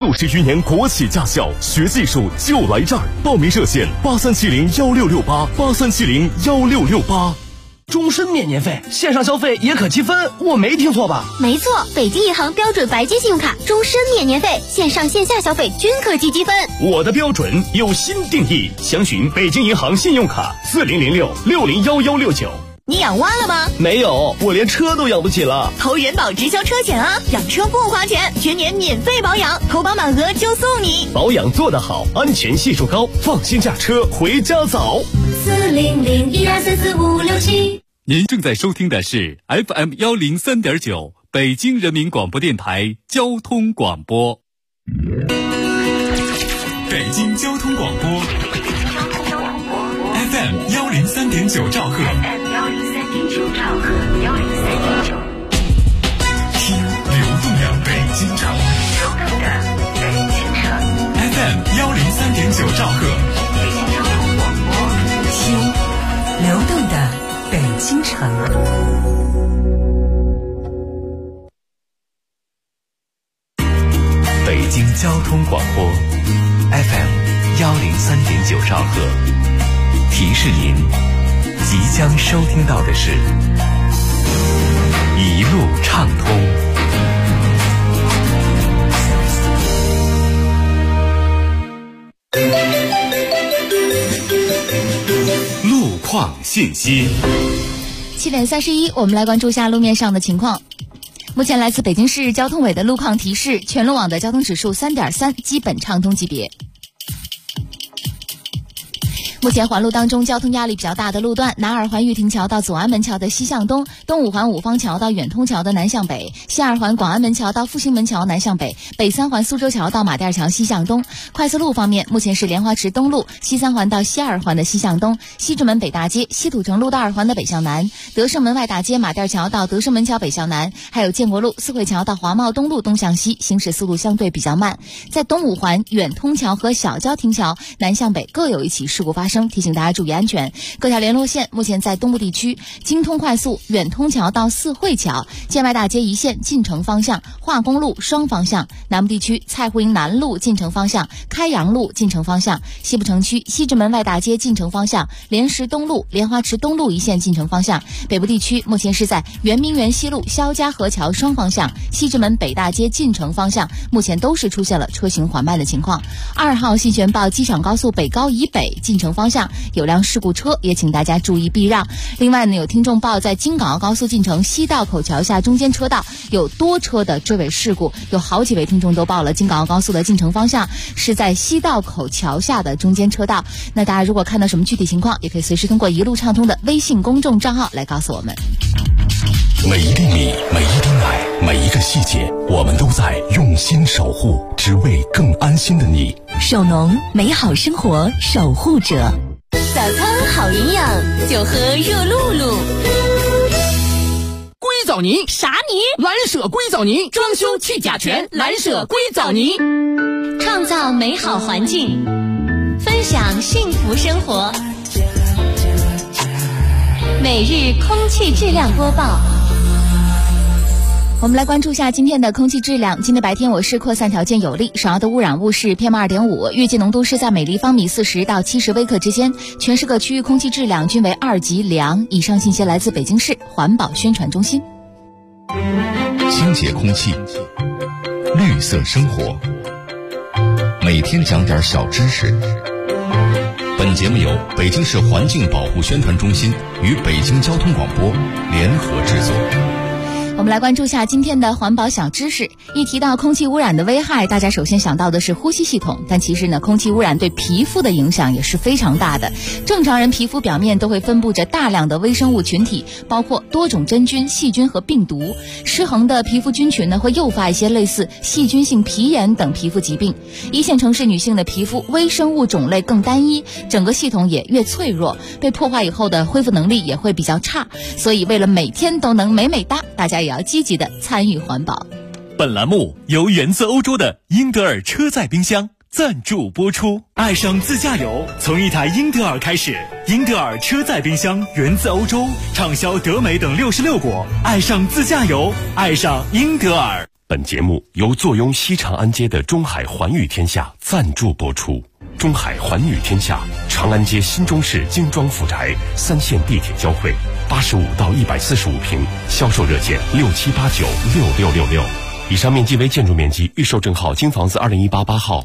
60余年国企驾校，学技术就来这儿。报名热线8370166883701668。 终身免年费，线上消费也可积分，我没听错吧？ 没错，北京银行标准白金信用卡终身免年费，线上线下消费均可积积分。 我的标准有新定义，详询北京银行信用卡4006601169。 你养蛙了吗？ 没有，我连车都养不起了。 投人保直销车险啊，养车不花钱，全年免费保养，投保满额就送你。 保养做得好，安全系数高，放心驾车回家早。 40012344567。 您正在收听的是 FM 103.9北京人民广播电台交通广播。北京交通广播 FM 103.9兆赫。听流动的北京城。FM 103.9兆赫。 听流动的北京城。 北京交通广播 FM 103.9兆赫，提示您即将收听到的是一路畅通。 路况信息。 7点31，我们来关注下路面上的情况。目前来自北京市交通委的路况提示，全路网的交通指数3.3，基本畅通级别。目前环路当中交通压力比较大的路段，南二环玉亭桥到左安门桥的西向东，东五环五方桥到远通桥的南向北，西二环广安门桥到复兴门桥南向北，北三环苏州桥到马甸桥西向东。快速路方面，目前是莲花池东路西三环到西二环的西向东，西直门北大街西土城路到二环的北向南，德胜门外大街马甸桥到德胜门桥北向南，还有建国路四惠桥到华贸东路东向西，行驶速度相对比较慢。在东五环远通桥和小郊亭桥南向北各有一起事故发生，提醒大家注意安全。各条联络线目前在东部地区，京通快速远通桥到四惠桥，建外大街一线进城方向，化工路双方向；南部地区蔡胡营南路进城方向，开阳路进城方向；西部城区西直门外大街进城方向，莲石东路莲花池东路一线进城方向；北部地区目前是在圆明园西路肖家河桥双方向，西直门北大街进城方向，目前都是出现了车行缓慢的情况。2号信玄报机场高速北高以北进城方向有辆事故车，也请大家注意避让。另外呢，有听众报在京港澳高速进城西道口桥下中间车道有多车的追尾事故，有好几位听众都报了京港澳高速的进城方向是在西道口桥下的中间车道。那大家如果看到什么具体情况，也可以随时通过一路畅通的微信公众账号来告诉我们。 每一粒米，每一滴奶，每一个细节，我们都在用心守护，只为更安心的你。 手农，美好生活守护者。 早餐好营养，就喝热露露。 硅藻泥啥泥？ 蓝舍硅藻泥，装修去甲醛，蓝舍硅藻泥。 创造美好环境，分享幸福生活。每日空气质量播报。 我们来关注一下今天的空气质量。今天白天我市扩散条件有利，首要的污染物是 PM2.5， 预计浓度是在每立方米40到70微克之间，全市各区域空气质量均为2级良。以上信息来自北京市环保宣传中心。 清洁空气，绿色生活，每天讲点小知识。本节目由北京市环境保护宣传中心与北京交通广播联合制作。 我们来关注一下今天的环保小知识。一提到空气污染的危害，大家首先想到的是呼吸系统，但其实呢，空气污染对皮肤的影响也是非常大的。正常人皮肤表面都会分布着大量的微生物群体，包括多种真菌、细菌和病毒。失衡的皮肤菌群呢，会诱发一些类似细菌性皮炎等皮肤疾病。一线城市女性的皮肤微生物种类更单一，整个系统也越脆弱，被破坏以后的恢复能力也会比较差。所以为了每天都能美美哒，大家也要积极的参与环保。 本栏目由源自欧洲的英德尔车载冰箱赞助播出。爱上自驾游，从一台英德尔开始。英德尔车载冰箱源自欧洲，畅销德美等66国。爱上自驾游，爱上英德尔。 本节目由坐拥西长安街的中海环宇天下赞助播出。中海环宇天下，长安街新中式精装复宅，3线地铁交汇，85到145平，销售热线67896666。以上面积为建筑面积，预售证号京房子2018-8号。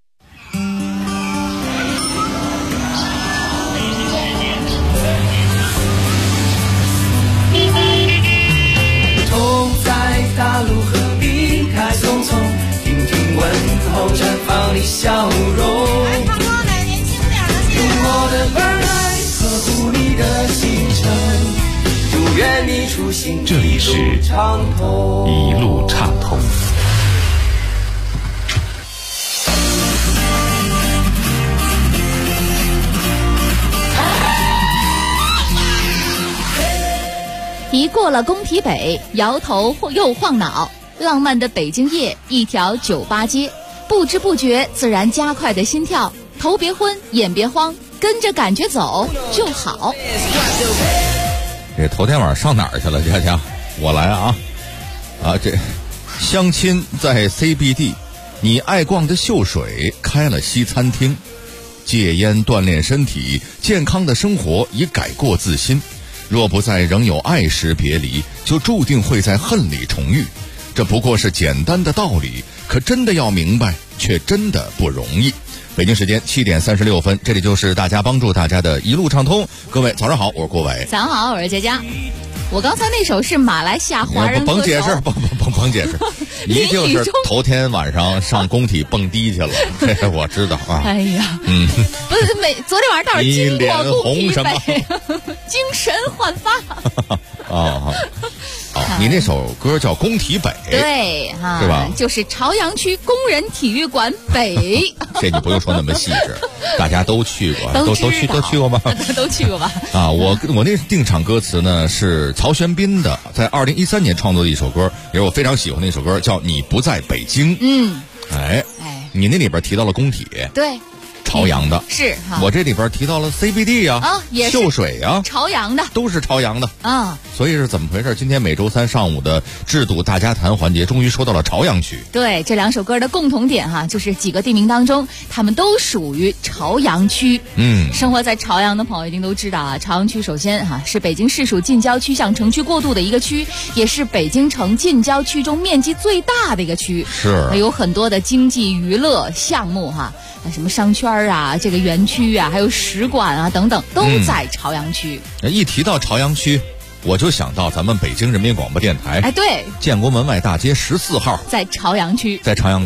走在大路和平开匆匆，听听问候绽放的笑容。用我的伴来呵护你的行程，祝愿你出行这里是一路畅通。 一过了工体北，摇头又晃脑，浪漫的北京夜，一条酒吧街，不知不觉自然加快的心跳，头别昏，眼别慌，跟着感觉走就好。 这头天晚上上哪儿去了，佳佳？我来啊！这相亲在 CBD， 你爱逛的秀水开了西餐厅，戒烟锻炼身体，健康的生活已改过自新。若不在仍有爱时别离，就注定会在恨里重遇。这不过是简单的道理，可真的要明白，却真的不容易。北京时间7点36分，这里就是大家帮助大家的一路畅通。各位早上好，我是郭伟。 早上好，我是佳佳。我刚才那首是马来西亚华人歌手， 甭解释，甭解释，一定是头天晚上上工体蹦迪去了，这我知道啊。 哎呀，不是昨天晚上到底经过工体北，精神焕发。 你那首歌叫《工体北》， 对哈， 是吧？ 就是朝阳区工人体育馆北。 这你不用说那么细致，大家都去过，都去过吗？ 都去过吧？ 我那定场歌词呢是曹轩宾的，在2013年创作的一首歌，也是我非常喜欢的一首歌，叫《你不在北京》。你那里边提到了工体， 对。 朝阳的是哈， 我这里边提到了 CBD 也是秀水朝阳的， 都是朝阳的所以是怎么回事？今天每周三上午的制度大家谈环节终于说到了朝阳区。 对，这两首歌的共同点就是几个地名当中，他们都属于朝阳区。生活在朝阳的朋友一定都知道朝阳区首先是北京市属近郊区向城区过渡的一个区，也是北京城近郊区中面积最大的一个区， 是有很多的经济娱乐项目什么商圈这个园区还有使馆等等，都在朝阳区。 一提到朝阳区，我就想到咱们北京人民广播电台。 对， 建国门外大街14号， 在朝阳区。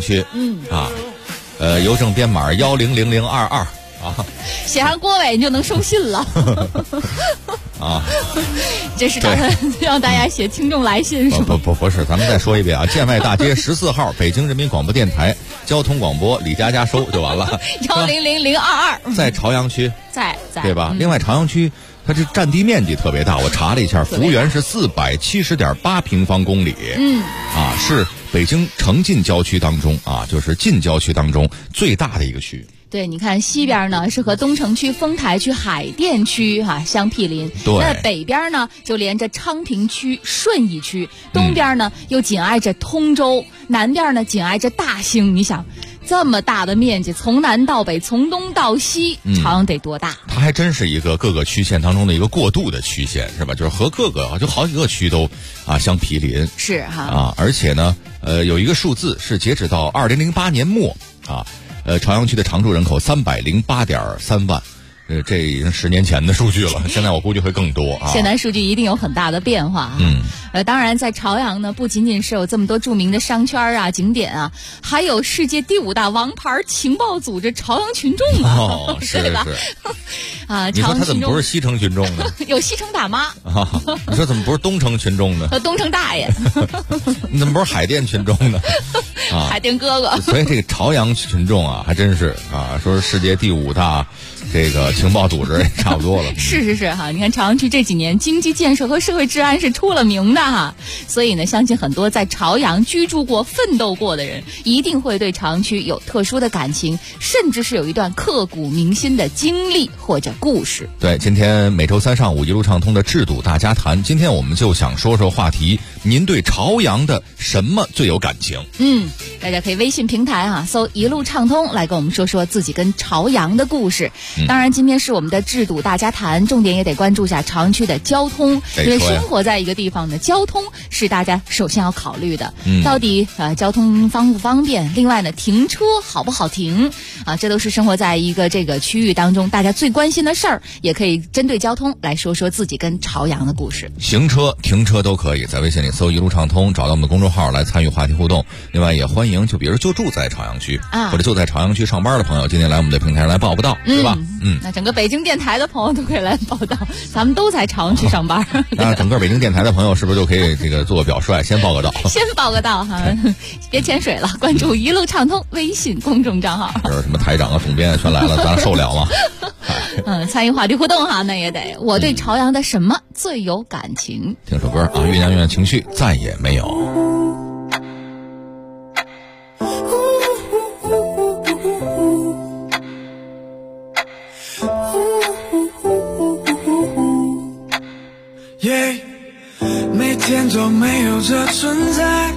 邮政编码100022 写上郭伟你就能收信了。这是打算让大家写听众来信是吗？ 不是，咱们再说一遍建外大街14号，北京人民广播电台交通广播，李佳佳收就完了。 100022， 在朝阳区， 在对吧？另外，朝阳区它这占地面积特别大，我查了一下，幅员是470.8平方公里。是北京城近郊区当中就是近郊区当中最大的一个区。 对，你看西边呢是和东城区、丰台区、海淀区相毗邻， 对。 那北边呢就连着昌平区、顺义区，东边呢又紧挨着通州，南边呢紧挨着大兴。你想，这么大的面积，从南到北，从东到西，朝阳得多大？ 它还真是一个各个区县当中的一个过渡的区县，是吧？就是和各个就好几个区都相毗邻。 是哈而且呢有一个数字是截止到2008年末朝阳区的常住人口308.3万，这已经10年前的数据了，现在我估计会更多现在数据一定有很大的变化当然在朝阳呢，不仅仅是有这么多著名的商圈景点还有世界第5大王牌情报组织朝阳群众是对吧？ 你说他怎么不是西城群众呢？ 有西城大妈你说怎么不是东城群众呢？ 东城大爷你怎么不是海淀群众呢？ 海淀哥哥。 所以这个朝阳群众还真是说是世界第5大这个情报组织也差不多了。 是哈，你看朝阳区这几年经济建设和社会治安是出了名的哈，所以呢，相信很多在朝阳居住过、奋斗过的人，一定会对朝阳区有特殊的感情，甚至是有一段刻骨铭心的经历或者故事。 对，今天每周三上午一路畅通的制度大家谈，今天我们就想说说话题，您对朝阳的什么最有感情？ 大家可以微信平台搜一路畅通来跟我们说说自己跟朝阳的故事。当然今天是我们的制度大家谈，重点也得关注一下朝阳区的交通，因为生活在一个地方呢，交通是大家首先要考虑的。到底交通方不方便，另外呢，停车好不好停这都是生活在一个这个区域当中大家最关心的事儿，也可以针对交通来说说自己跟朝阳的故事。 行车停车都可以在微信里搜一路畅通，找到我们的公众号来参与话题互动。另外也欢迎就比如就住在朝阳区或者就在朝阳区上班的朋友，今天来我们的平台上来报个到，对吧？ 那整个北京电台的朋友都可以来报道，咱们都在朝阳区上班。 那整个北京电台的朋友是不是就可以这个做个表率，先报个到？ 先报个到哈，别潜水了，关注一路畅通微信公众账号。 就是什么台长总编全来了，咱受了吗？ 参与话题互动那也得。我对朝阳的什么最有感情？ 听首歌酝酿情绪，再也没有。 每天都没有这存在，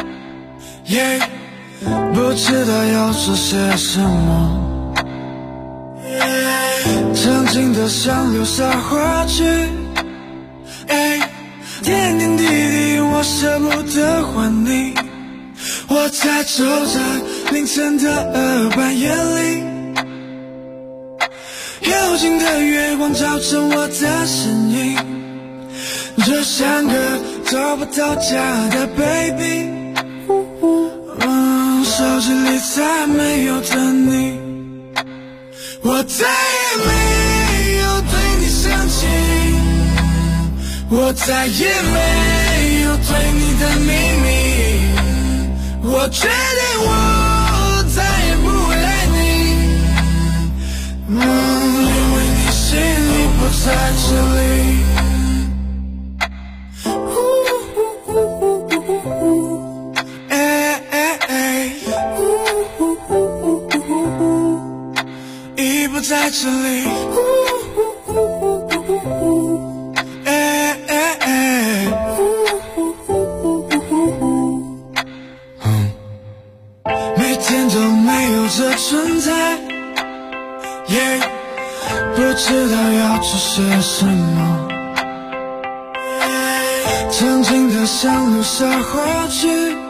不知道要做些什么，曾经的像流沙滑去，点点滴滴我舍不得还你，我在走在凌晨的半夜里，幽静的月光照成我的身影，就像个找不到家的 baby， 手机里再没有的你，我再也没有对你生气，我再也没有对你的秘密，我决定我再也不会爱你，因为你心里不在这里。在这里，每天都没有这存在，不知道要做些什么，曾经的像流沙滑去，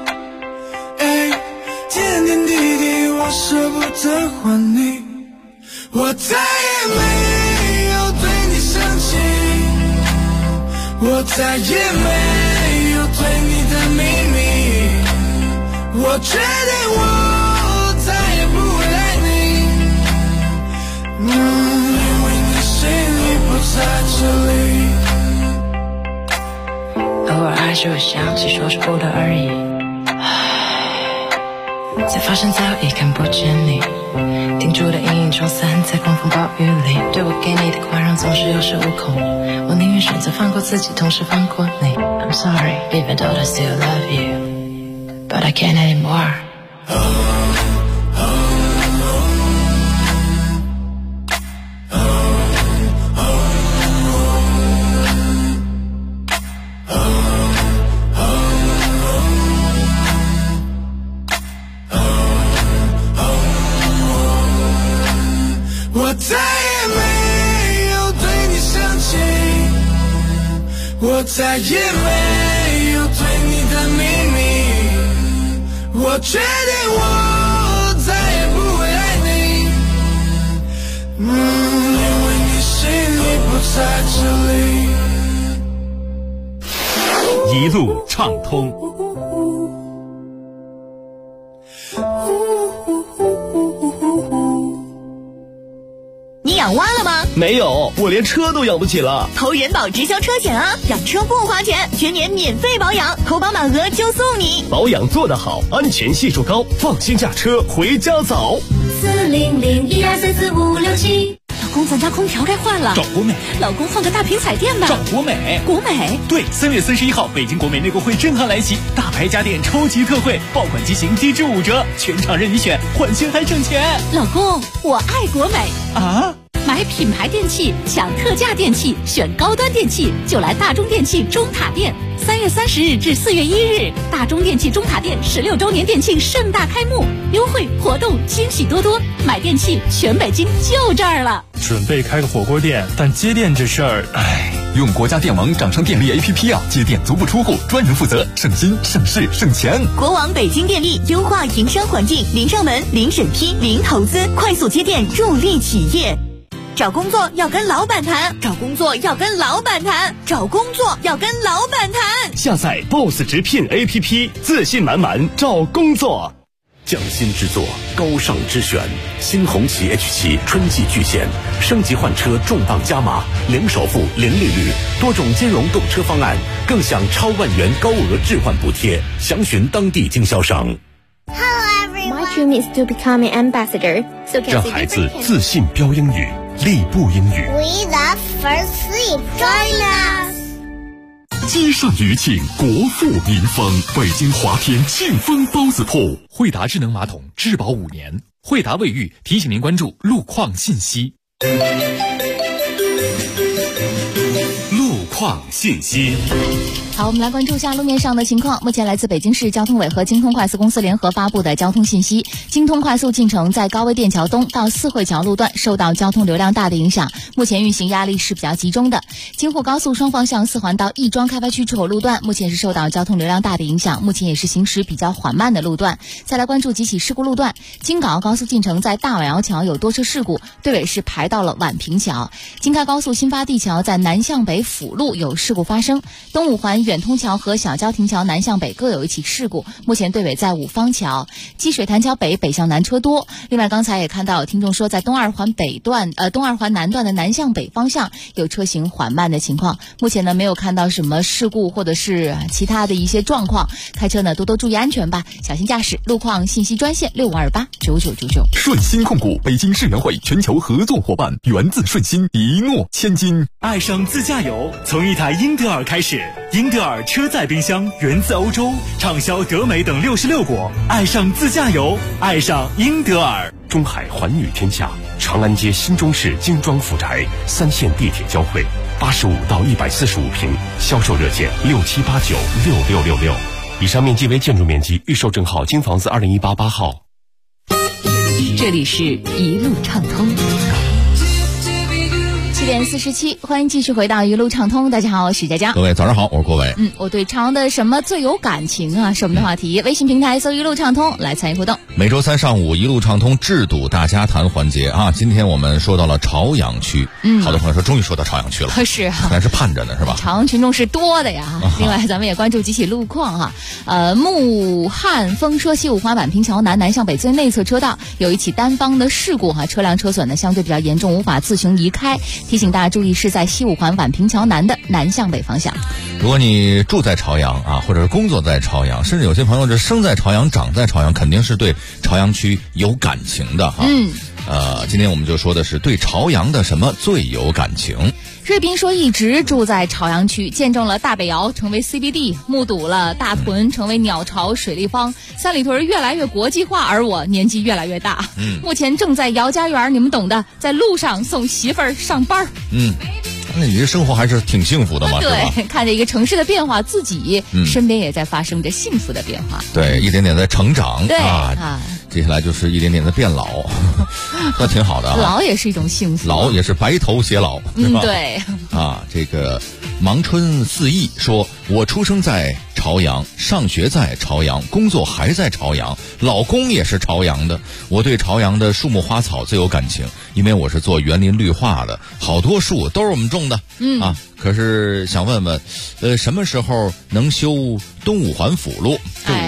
点点滴滴我舍不得还你，我再也没有对你生气，我再也没有对你的秘密，我决定我再也不会爱你，因为你心里不在这里，偶尔还是会想起说出不的而已，才发现早已看不见你，定住的阴影冲散在狂风暴雨里，对我给你的宽容总是有恃无恐，我宁愿选择放过自己，同时放过你。I'm sorry, even though I still love you, but I can't anymore.我再也没有对你生气，我再也没有对你的秘密，我决定我再也不会爱你，因为你心里不在这里。一路畅通。 你养蛙了吗？ 没有，我连车都养不起了。 投人保直销车险养车不花钱，全年免费保养，投保满额就送你。 保养做得好，安全系数高，放心驾车回家早。 40012344567。 公，咱家空调该换了。 找国美。 老公换个大屏彩电吧。 找国美。 国美。 对，3月31号，北京国美内购会震撼来袭，大牌家电超级特惠，爆款机型低至5折，全场任你选，换新还省钱。 老公，我爱国美啊！ 买品牌电器，抢特价电器，选高端电器就来大中电器中塔店。3月30日至4月1日，大中电器中塔店16周年店庆盛大开幕，优惠活动惊喜多多，买电器全北京就这儿了。 准备开个火锅店，但接电这事儿， 用国家电网掌上电力 APP 啊，接电足不出户，专人负责，省心省事省钱。 国网北京电力优化营商环境，零上门、零审批、零投资，快速接电，助力企业。找工作要跟老板谈，找工作要跟老板谈，找工作要跟老板谈。 下载 BOSS 直聘 APP， 自信满满找工作。 匠心之作，高尚之选，新红旗 H7 春季巨献，升级换车重磅加码，零首付、零利率，多种金融购车方案，更享超万元高额置换补贴，详询当地经销商。 My dream is to become an ambassador. 让孩子自信标英语，立步英语。 We love first sleep. Join us. 积善余庆，国富民丰。北京华天庆丰包子铺， 惠达智能马桶质保5年。惠达卫浴提醒您关注路况信息。 路况信息。 好，我们来关注一下路面上的情况。目前来自北京市交通委和京通快速公司联合发布的交通信息，京通快速进城在高威店桥东到四惠桥路段受到交通流量大的影响，目前运行压力是比较集中的。京沪高速双方向4环到亦庄开发区出口路段目前是受到交通流量大的影响，目前也是行驶比较缓慢的路段。再来关注几起事故路段，京港澳高速进城在大宛窑桥有多车事故，队尾是排到了宛平桥。京开高速新发地桥在南向北辅路有事故发生，东5环远通桥和小交亭桥南向北各有一起事故，目前队尾在五方桥。积水潭桥北北向南车多。另外刚才也看到有听众说在东二环南段的南向北方向有车行缓慢的情况，目前呢没有看到什么事故或者是其他的一些状况，开车呢多多注意安全吧，小心驾驶。路况信息专线65289999。 顺心控股北京世园会全球合作伙伴，源自顺心，一诺千金。 爱上自驾游，从一台英德尔开始。英德尔车载冰箱源自欧洲，畅销德美等66国。爱上自驾游，爱上英德尔。 中海环宇天下，长安街新中式精装富宅，3线地铁交汇，85到145平，销售热线67896666。以上面积为建筑面积，预售证号京房子2018-8号。 这里是一路畅通。 7点47，欢迎继续回到一路畅通。大家好，我是许佳佳。 各位早上好，我是郭伟。 我对朝阳的什么最有感情啊？是我们的话题。微信平台搜一路畅通来参与互动。 每周3上午一路畅通制度大家谈环节啊，今天我们说到了朝阳区。好多朋友说终于说到朝阳区了。 是啊， 还是盼着呢是吧？ 朝阳群众是多的呀。另外咱们也关注几起路况哈。穆汉风车西5环宛平桥南向北最内侧车道有一起单方的事故哈，车辆车损呢相对比较严重，无法自行移开。提醒大家注意是在西5环宛平桥南的南向北方向。 如果你住在朝阳啊，或者是工作在朝阳，甚至有些朋友是生在朝阳长在朝阳，肯定是对朝阳区有感情的哈。今天我们就说的是对朝阳的什么最有感情。 瑞斌说一直住在朝阳区，见证了大北窑成为 CBD， 目睹了大屯成为鸟巢水立方，三里屯越来越国际化，而我年纪越来越大。目前正在姚家园，你们懂的，在路上送媳妇儿上班。 那你这生活还是挺幸福的嘛， 对，看着一个城市的变化，自己身边也在发生着幸福的变化。 对，一点点在成长。 对接下来就是一点点的变老，那挺好的啊。 老也是一种幸福， 老也是白头偕老，是吧？ 对。 这个忙春4亿说，我出生在朝阳，上学在朝阳，工作还在朝阳，老公也是朝阳的。我对朝阳的树木花草最有感情，因为我是做园林绿化的，好多树都是我们种的。可是想问问，什么时候能修东5环辅路？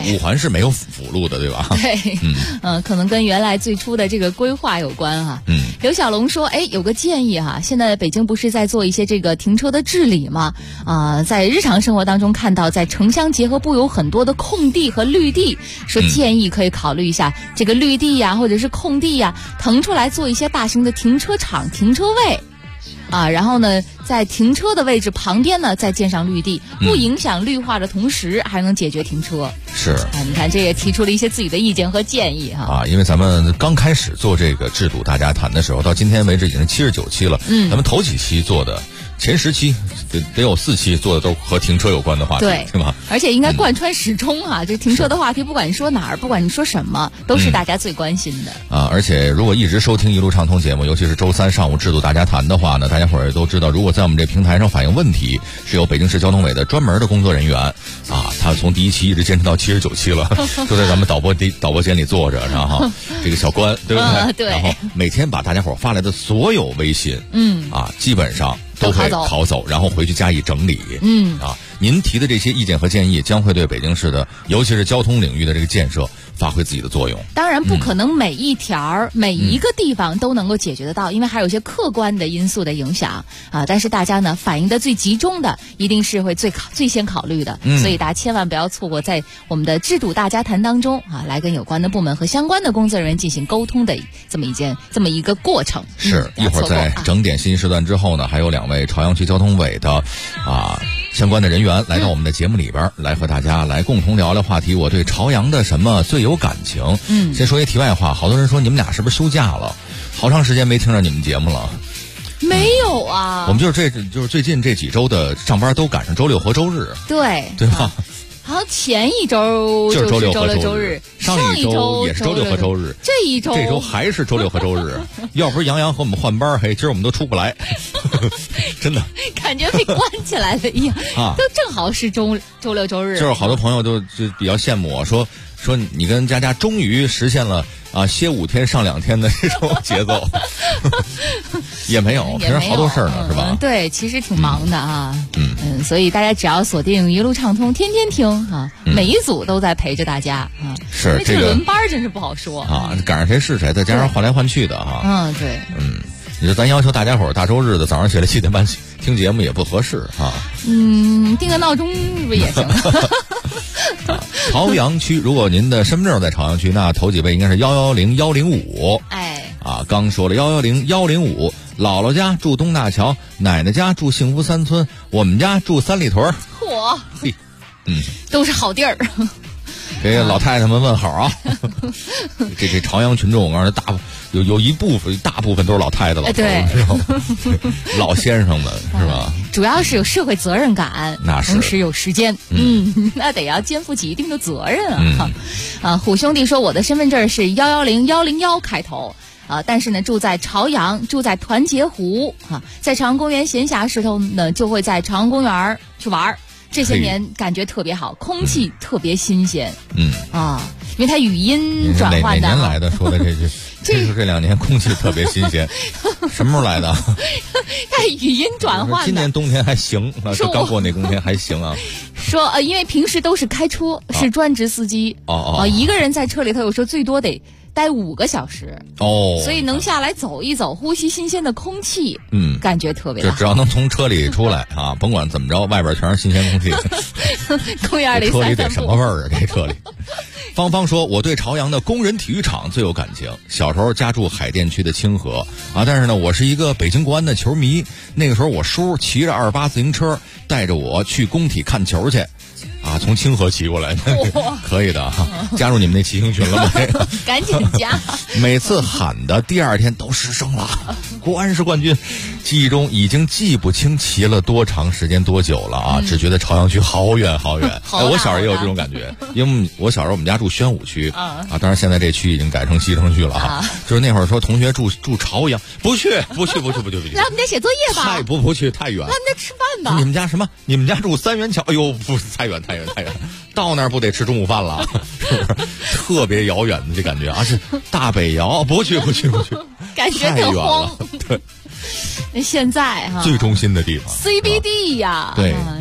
五环是没有辅路的，对吧？ 对，可能跟原来最初的这个规划有关哈。刘小龙说，有个建议哈，现在北京不是在做一些这个停车的治理吗？在日常生活当中看到，在城乡结合部有很多的空地和绿地，说建议可以考虑一下这个绿地呀，或者是空地呀，腾出来做一些大型的停车场、停车位。然后呢，在停车的位置旁边呢，再建上绿地，不影响绿化的同时，还能解决停车。 是你看，这也提出了一些自己的意见和建议哈。 因为咱们刚开始做这个制度大家谈的时候，到今天为止已经是79期了。咱们头几期做的。前10期得有4期做的都和停车有关的话题，对吧？ 而且应该贯穿始终这个停车的话题，不管你说哪儿，不管你说什么，都是大家最关心的。 而且如果一直收听一路畅通节目，尤其是周3上午制度大家谈的话呢，大家伙儿都知道，如果在我们这平台上反映问题，是由北京市交通委的专门的工作人员他从第1期一直坚持到79期了，就在咱们导播间里坐着，然后这个小关，对不对？ 对。 然后每天把大家伙儿发来的所有微信，基本上都会拷走，然后回去加以整理。您提的这些意见和建议将会对北京市的，尤其是交通领域的这个建设发挥自己的作用。 当然不可能每一条、每一个地方都能够解决得到，因为还有一些客观的因素的影响但是大家呢反映的最集中的一定是会最先考虑的，所以大家千万不要错过在我们的制度大家谈当中来跟有关的部门和相关的工作人员进行沟通的这么一个过程。 是一会儿在整点信息时段之后呢，还有2位朝阳区交通委的相关的人员来到我们的节目里边，来和大家来共同聊聊话题。我对朝阳的什么最有感情？先说一题外话，好多人说你们俩是不是休假了？好长时间没听着你们节目了。 没有啊， 我们就是最近这几周的上班都赶上周六和周日， 对吧？ 好像前一周就是周六和周日， 上一周也是周六和周日， 这周还是周六和周日。要不是杨洋和我们换班，今儿我们都出不来，真的感觉被关起来了一样都正好是周六周日。 就是好多朋友就比较羡慕我说你跟佳佳终于实现了歇5天上2天的这种节奏。也没有，平时好多事儿呢，是吧？ 对，其实挺忙的所以大家只要锁定一路畅通，天天听每一组都在陪着大家是这个轮班真是不好说赶上谁是谁，再加上换来换去的对， 你说咱要求大家伙儿大周日的早上起来7点半听节目也不合适定个闹钟不也行？ 朝阳区，如果您的身份证在朝阳区，那头几位应该是110、105。刚说了110、105，姥姥家住东大桥，奶奶家住幸福3村，我们家住三里屯。 嚯，都是好地儿。 给老太太们问好这朝阳群众，我告诉你，有大部分都是老太太老头，老先生们是吧？ 主要是有社会责任感， 那是同时有时间，那得要肩负起一定的责任虎兄弟说，我的身份证是110、101开头。但是呢，住在朝阳，住在团结湖在朝阳公园闲暇时候呢，就会在朝阳公园去玩。这些年感觉特别好，空气特别新鲜。因为它语音转换的。 哪年来的？说的这句，这2年空气特别新鲜，什么时候来的？ 它语音转换的。 今年冬天还行，刚过那冬天还行说因为平时都是开车，是专职司机一个人在车里头，有时候最多得待5个小时所以能下来走一走，呼吸新鲜的空气，感觉特别好。 只要能从车里出来甭管怎么着，外边全是新鲜空气。 公园里车里得什么味儿这车里。芳芳说，我对朝阳的工人体育场最有感情。小时候家住海淀区的清河但是呢，我是一个北京国安的球迷。那个时候我叔骑着28自行车带着我去工体看球去。从清河骑过来可以的加入你们那骑行群了吗？ 赶紧加。 每次喊的第2天都失声了，国安是冠军。记忆中已经记不清骑了多长时间多久了只觉得朝阳区好远好远。我小时候也有这种感觉，因为我小时候我们家住宣武区当然现在这区已经改成西城区了就是那会儿说同学住朝阳，不去。来我们家写作业吧。 不去太远。 来我们家吃饭吧。 你们家什么？你们家住三元桥？哎呦，不太远，到那儿不得吃中午饭了？是不是特别遥远的这感觉？而且大北窑不去， 感觉特荒。 对。 现在最中心的地方 CBD 呀， 对，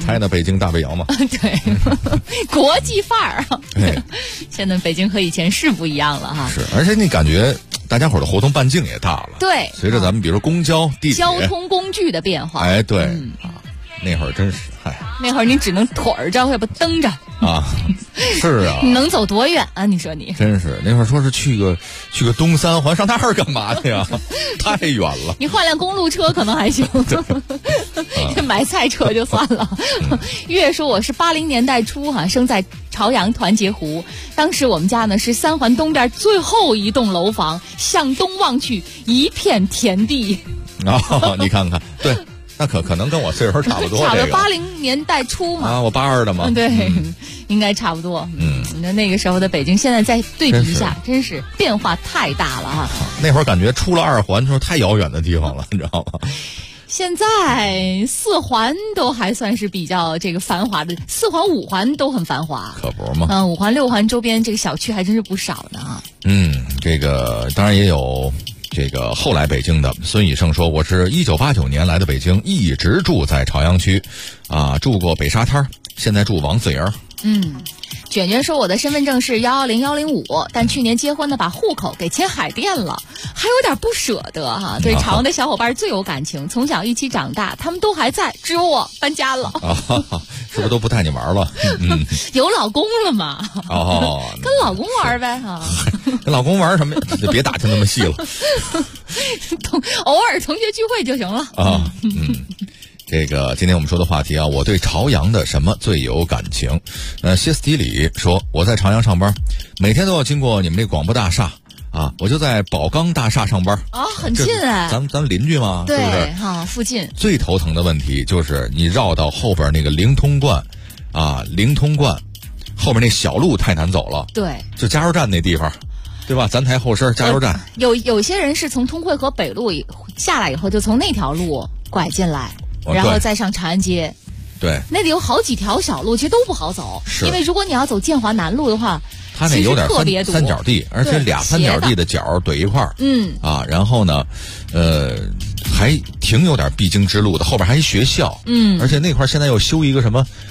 China 北京大北洋嘛。 对，国际范儿。现在北京和以前是不一样了哈。 是，而且你感觉大家伙的活动半径也大了。 对， 随着咱们比如说公交、地铁、 交通工具的变化。 哎，对那会儿真是， 那会儿你只能腿儿着，要不蹬着啊。是啊， 你能走多远啊？你说你真是那会儿说是去个东三环，上那儿干嘛去呀？太远了。 你换辆公路车可能还行，买菜车就算了。月说我是80年代初生在朝阳团结湖，当时我们家呢是三环东边最后一栋楼房，向东望去一片田地。 你看看，对。那可能跟我岁数差不多， 差不多80年代初嘛。 我82的嘛。 对，应该差不多。那个时候的北京，现在再对比一下，真是变化太大了哈。 那会儿感觉出了2环就是太遥远的地方了，你知道吗？ 现在4环都还算是比较这个繁华的，4环5环都很繁华， 可不嘛。 5环6环周边这个小区还真是不少呢啊。 这个当然也有。这个后来北京的孙以胜说，我是1989年来的北京，一直住在朝阳区，住过北沙滩，现在住王子营。 卷卷说我的身份证是110105，但去年结婚的把户口给迁海淀了，还有点不舍得哈。对朝阳的小伙伴最有感情，从小一起长大，他们都还在，只有我搬家了。 是不是都不带你玩了？ 有老公了嘛？跟老公玩呗哈。 跟老公玩什么？别打听那么细了。 偶尔同学聚会就行了。 这个今天我们说的话题我对朝阳的什么最有感情？歇斯底里说我在朝阳上班，每天都要经过你们这广播大厦我就在宝钢大厦上班很近哎， 咱邻居嘛， 对， 是不是？ 附近。 最头疼的问题就是你绕到后边那个灵通观后边那小路太难走了， 对， 就加油站那地方。对吧？咱台后身加油站， 有些人是从通惠河北路下来以后，就从那条路拐进来，然后再上长安街。 对， 那里有好几条小路，其实都不好走。因为如果你要走建华南路的话， 它那有点特别堵， 三角地，而且俩三角地的角怼一块儿。然后呢，还挺有点必经之路的，后边还一学校。而且那块现在又修一个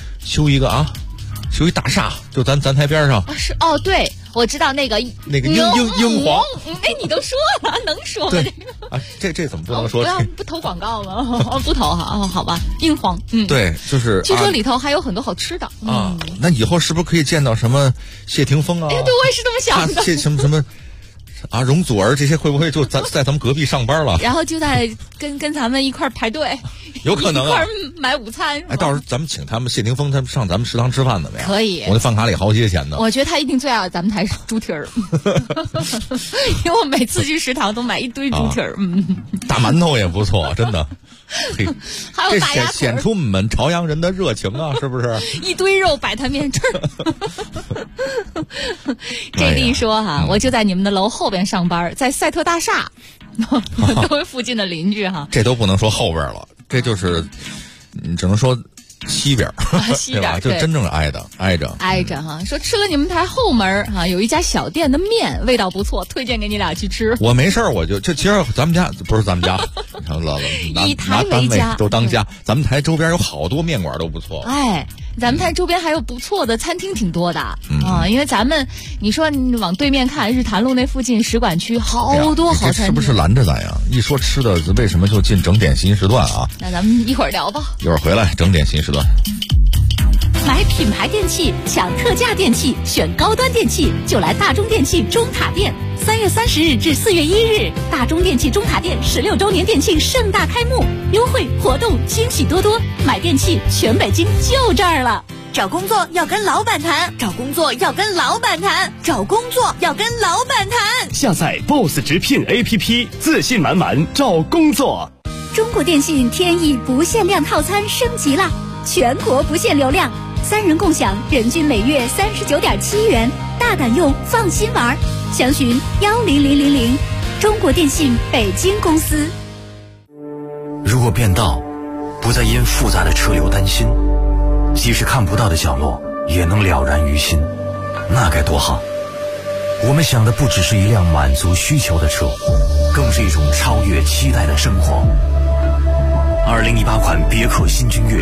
大厦，就咱台边上。 对。我知道那个英皇， 你都说了，能说吗？ 这怎么不能说？ 不投广告吗？不投哈，好吧。英皇， 对，就是据说里头还有很多好吃的那以后是不是可以见到什么谢霆锋啊？ 对，我也是这么想的。 谢什么容祖儿这些会不会就在咱们隔壁上班了？ 然后就在跟咱们一块排队， 有可能一块买午餐。 到时候咱们请他们谢霆锋，他们上咱们食堂吃饭怎么样？ 可以， 我那饭卡里好些钱呢。 我觉得他一定最爱咱们台猪蹄儿，因为我每次去食堂都买一堆猪蹄儿。 大馒头也不错，真的。 还有大鸭腿， 显出我们朝阳人的热情啊，是不是？ 一堆肉摆他面这儿。JD 说我就在你们的楼后边上班，在赛特大厦，都是附近的邻居哈。 这都不能说后边了，这就是你只能说西边， 西边就真正挨着哈。说吃了你们台后门有一家小店的面味道不错，推荐给你俩去吃。 我没事我就其实咱们家不是咱们家， 以台为家都当家。咱们台周边有好多面馆都不错。 咱们台周边还有不错的餐厅挺多的因为咱们你说你往对面看日坛路那附近使馆区好多好餐厅， 是不是拦着咱呀？一说吃的为什么就进整点心时段啊？ 那咱们一会儿聊吧， 一会儿回来整点心时段。 买品牌电器，抢特价电器，选高端电器，就来大中电器中塔店。3月30日至4月1日，大中电器中塔店16周年店庆盛大开幕，优惠活动惊喜多多，买电器全北京就这儿了。 找工作要跟老板谈，找工作要跟老板谈，找工作要跟老板谈。 下载 BOSS 直聘 APP， 自信满满找工作。 中国电信天翼不限量套餐升级了，全国不限流量，3人共享，人均每月39.7元，大胆用，放心玩。详询10000，中国电信北京公司。 如果变道，不再因复杂的车流担心，即使看不到的角落也能了然于心，那该多好。我们想的不只是一辆满足需求的车，更是一种超越期待的生活。2018款别克新君越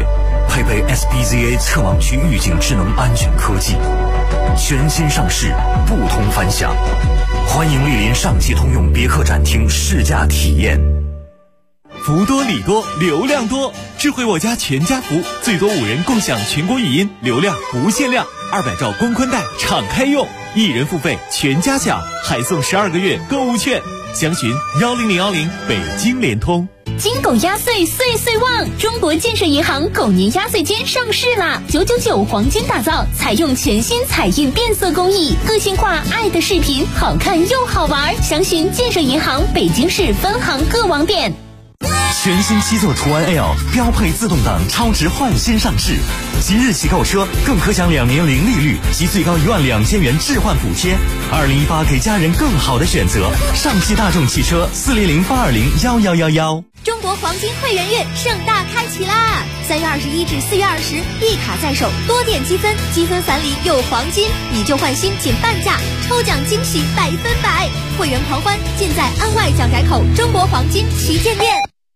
配备 SPZA 测网区预警智能安全科技，全新上市，不同凡响。欢迎莅临上汽通用别克展厅试驾体验。 福多礼多，流量多，智慧我家全家福，最多5人共享全国语音，流量不限量，200兆光宽带敞开用，1人付费全家享，还送12个月购物券。详询10010北京联通。 金狗压岁岁岁旺！中国建设银行狗年压岁间上市啦！999黄金打造，采用全新彩印变色工艺，个性化爱的视频，好看又好玩。详询建设银行北京市分行各网点。 全新7座途安 L 标配自动挡超值换新上市，即日起购车更可享2年零利率及最高12000元置换补贴。2018给家人更好的选择，上汽大众汽车400-820-1111。 中国黄金会员月盛大开启啦！3月21至4月20，一卡在手，多点积分，积分返礼有黄金，以旧换新仅半价，抽奖惊喜100%，会员狂欢尽在安外蒋改口中国黄金旗舰店。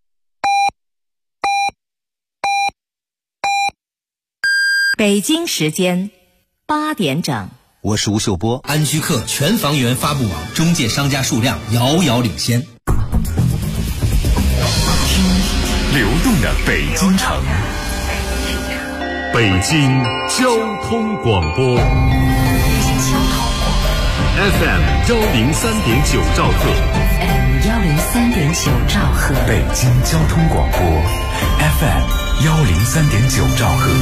北京时间8点整， 我是吴秀波。安居客全房源发布网中介商家数量遥遥领先。 流动的北京城，北京交通广播 FM 103.9兆赫 103.9兆赫， 北京交通广播 FM 103.9兆赫。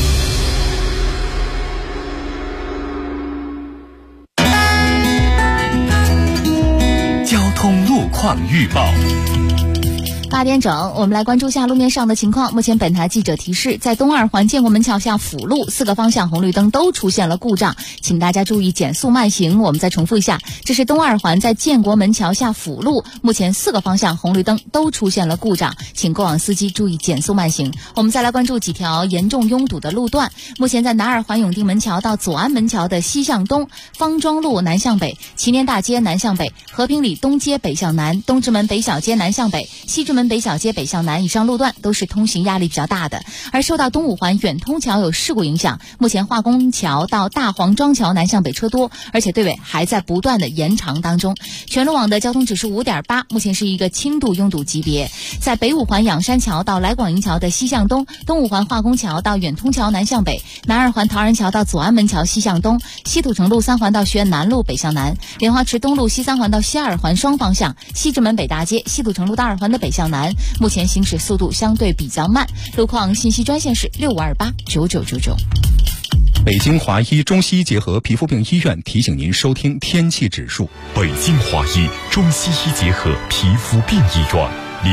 交通路况预报。 8点整，我们来关注下路面上的情况。目前本台记者提示，在东二环建国门桥下辅路4个方向红绿灯都出现了故障，请大家注意减速慢行。我们再重复一下，这是东二环在建国门桥下辅路，目前4个方向红绿灯都出现了故障，请过往司机注意减速慢行。我们再来关注几条严重拥堵的路段。目前在南二环永定门桥到左安门桥的西向东、方庄路南向北、祁年大街南向北、和平里东街北向南、东直门北小街南向北、西直门北小街北向南以上路段都是通行压力比较大的。而受到东五环远通桥有事故影响，目前化工桥到大黄庄桥南向北车多，而且队尾还在不断的延长当中。全路网的交通指数5.8，目前是一个轻度拥堵级别。在北五环仰山桥到来广营桥的西向东、东五环化工桥到远通桥南向北、南二环陶然桥到左安门桥西向东、西土城路3环到学院南路北向南、莲花池东路西3环到西二环双方向、西直门北大街、西土城路大2环的北向南，目前行驶速度相对比较慢。路况信息专线是65289999。 北京华医中西医结合皮肤病医院提醒您收听天气指数。 北京华医中西医结合皮肤病医院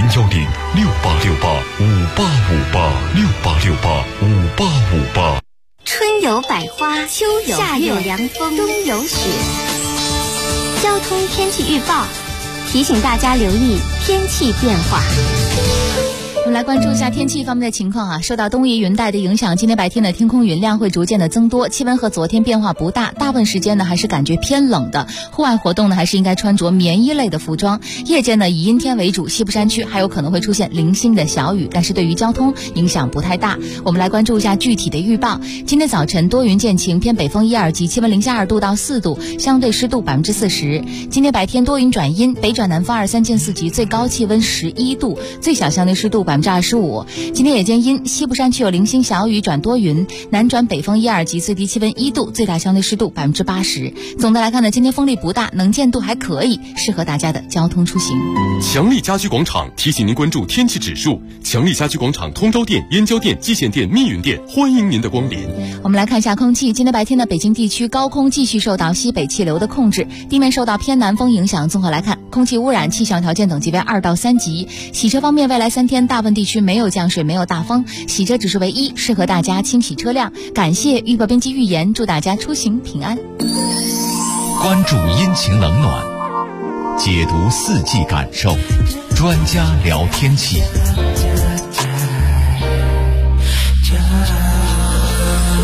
，010-6868-5858，6868-5858。 春有百花，秋有夏有凉风，冬有雪。交通天气预报提醒大家留意天气变化。 我们来关注一下天气方面的情况啊。受到东移云带的影响，今天白天的天空云量会逐渐的增多，气温和昨天变化不大，大部分时间呢还是感觉偏冷的。户外活动呢还是应该穿着棉衣类的服装。夜间呢以阴天为主，西部山区还有可能会出现零星的小雨，但是对于交通影响不太大。我们来关注一下具体的预报。今天早晨多云见晴，偏北风1、2级，气温零下2度到4度，相对湿度40%。今天白天多云转阴，北转南风2、3进4级，最高气温11度，最小相对湿度25%。今天夜间阴，西部山区有零星小雨转多云，南转北风1、2级，最低气温1度，最大相对湿度80%。总的来看呢，今天风力不大，能见度还可以，适合大家的交通出行。 强力家居广场提醒您关注天气指数。强力家居广场通州店、燕郊店、蓟县店、密云店，欢迎您的光临。 我们来看一下空气。今天白天的北京地区高空继续受到西北气流的控制，地面受到偏南风影响。综合来看，空气污染气象条件等级为2到3级。洗车方面，未来3天大部分地区没有降水，没有大风，洗车指数为1，适合大家清洗车辆。感谢预报编辑预言，祝大家出行平安。 关注阴晴冷暖，解读四季感受，专家聊天气。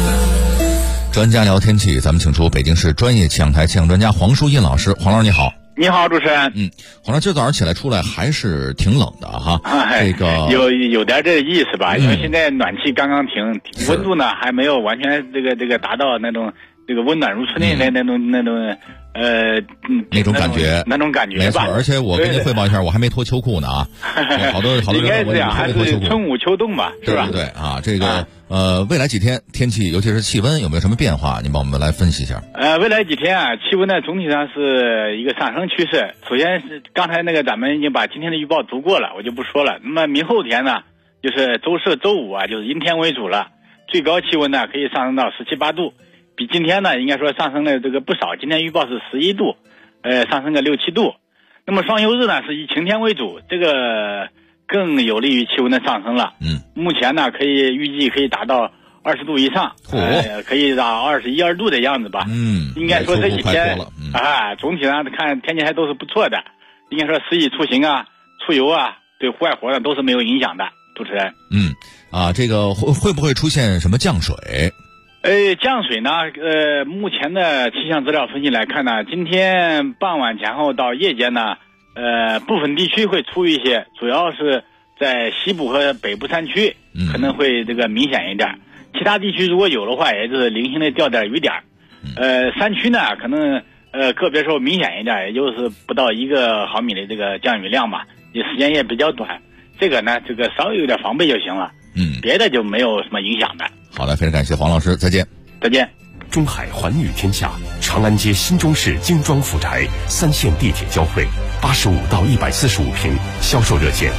专家聊天气，咱们请出北京市专业气象台气象专家黄淑印老师。黄老师你好。 你好，主持人。 好了，今儿早上起来出来还是挺冷的哈。这个有点这意思吧，因为现在暖气刚刚停，温度呢还没有完全这个达到那种这个温暖如春的那种那种感觉，没错。而且我跟您汇报一下，我还没脱秋裤呢啊。好多人应该是这样，还是春捂秋冻吧，是吧？ 对啊，这个未来几天天气，尤其是气温有没有什么变化？您帮我们来分析一下。 未来几天啊，气温呢总体上是一个上升趋势。首先是刚才咱们已经把今天的预报读过了，我就不说了。那么明后天呢，就是周四周五啊，就是阴天为主了，最高气温呢可以上升到17、18度。比今天呢，应该说上升了这个不少。今天预报是11度，上升个6、7度。那么双休日呢，是以晴天为主，这个更有利于气温的上升了。目前呢，预计可以达到20度以上，可以到21、22度的样子吧。应该说这几天总体上看天气还都是不错的。应该说适宜出行啊、出游啊，对户外活动都是没有影响的。主持人， 这个会不会出现什么降水？ 降水呢？目前的气象资料分析来看呢，今天傍晚前后到夜间呢，部分地区会出一些，主要是在西部和北部山区可能会这个明显一点，其他地区如果有的话，也就是零星的掉点雨点。山区呢，可能个别时候明显一点，也就是不到1个毫米的这个降雨量嘛，也时间也比较短。这个呢，这个稍微有点防备就行了。别的就没有什么影响的。 好的，非常感谢黄老师，再见。 再见。 中海环宇天下长安街新中式精装复宅3线地铁交汇，85到145平，销售热线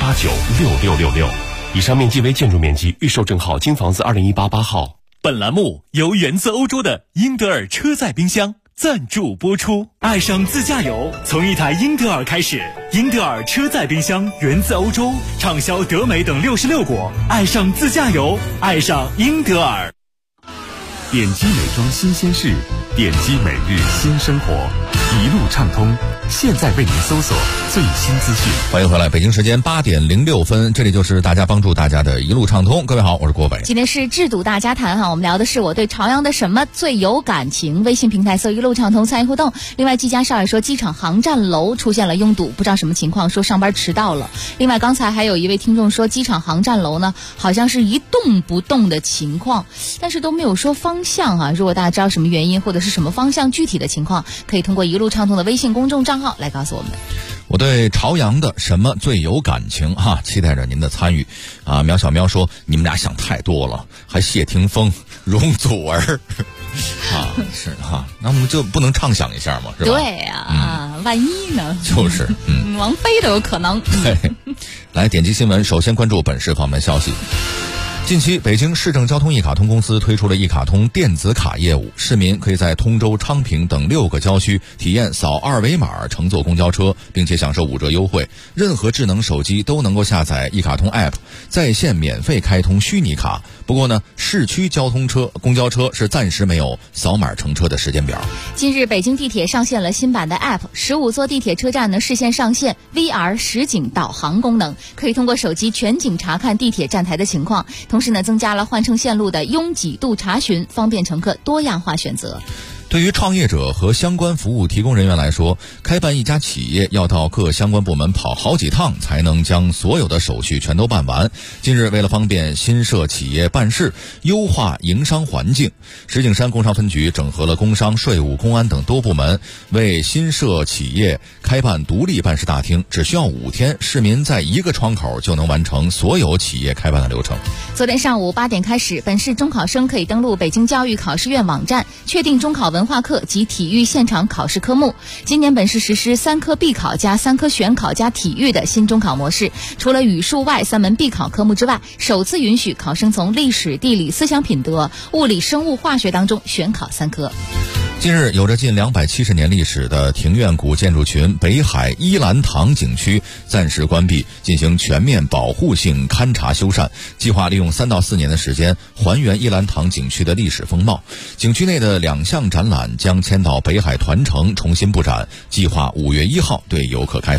67896666。以上面积为建筑面积，预售证号京房子2018-8号。 本栏目由源自欧洲的英德尔车载冰箱赞助播出。爱上自驾游，从一台英德尔开始。英德尔车载冰箱源自欧洲，畅销德美等66国。爱上自驾游，爱上英德尔。 点击美妆新鲜事，点击每日新生活，一路畅通。现在为您搜索最新资讯。 欢迎回来，北京时间8点06分，这里就是大家帮助大家的一路畅通。各位好，我是郭伟。 今天是制度大家谈哈，我们聊的是我对朝阳的什么最有感情。微信平台搜一路畅通参与互动。另外，季家少爷说机场航站楼出现了拥堵，不知道什么情况，说上班迟到了。另外，刚才还有一位听众说机场航站楼呢好像是一动不动的情况，但是都没有说方向啊。如果大家知道什么原因或者是什么方向具体的情况，可以通过一路畅通的微信公众账号来告诉我们。 我对朝阳的什么最有感情哈，期待着您的参与啊！苗小喵说你们俩想太多了，还谢霆锋、容祖儿啊，是哈，那我们就不能畅想一下吗？是吧？ 对呀，万一呢？ 就是王菲都有可能。 对，来点击新闻，首先关注本市方面消息。近期，北京市政交通一卡通公司推出了一卡通电子卡业务，市民可以在通州、昌平等6个郊区体验扫2维码乘坐公交车，并且享受5折优惠。任何智能手机都能够下载一卡通 App， 在线免费开通虚拟卡。不过呢，市区交通车、公交车是暂时没有扫码乘车的时间表。 近日，北京地铁上线了新版的 App，15座地铁车站呢事先上线 VR 实景导航功能，可以通过手机全景查看地铁站台的情况。同时呢，增加了换乘线路的拥挤度查询，方便乘客多样化选择。 对于创业者和相关服务提供人员来说，开办一家企业要到各相关部门跑好几趟才能将所有的手续全都办完。近日，为了方便新设企业办事，优化营商环境，石景山工商分局整合了工商、税务、公安等多部门，为新设企业开办独立办事大厅，只需要5天，市民在1个窗口就能完成所有企业开办的流程。 昨天上午8点开始，本市中考生可以登录北京教育考试院网站，确定中考文化课及体育现场考试科目。今年本市实施3科必考加3科选考加体育的新中考模式，除了语数外3门必考科目之外，首次允许考生从历史、地理、思想品德、物理、生物、化学当中选考3科。 近日，有着近270年历史的庭院古建筑群北海伊兰塘景区暂时关闭，进行全面保护性勘察修缮，计划利用3到4年的时间还原伊兰塘景区的历史风貌。景区内的2项展览将迁到北海团城重新布展，计划5月1号对游客开放。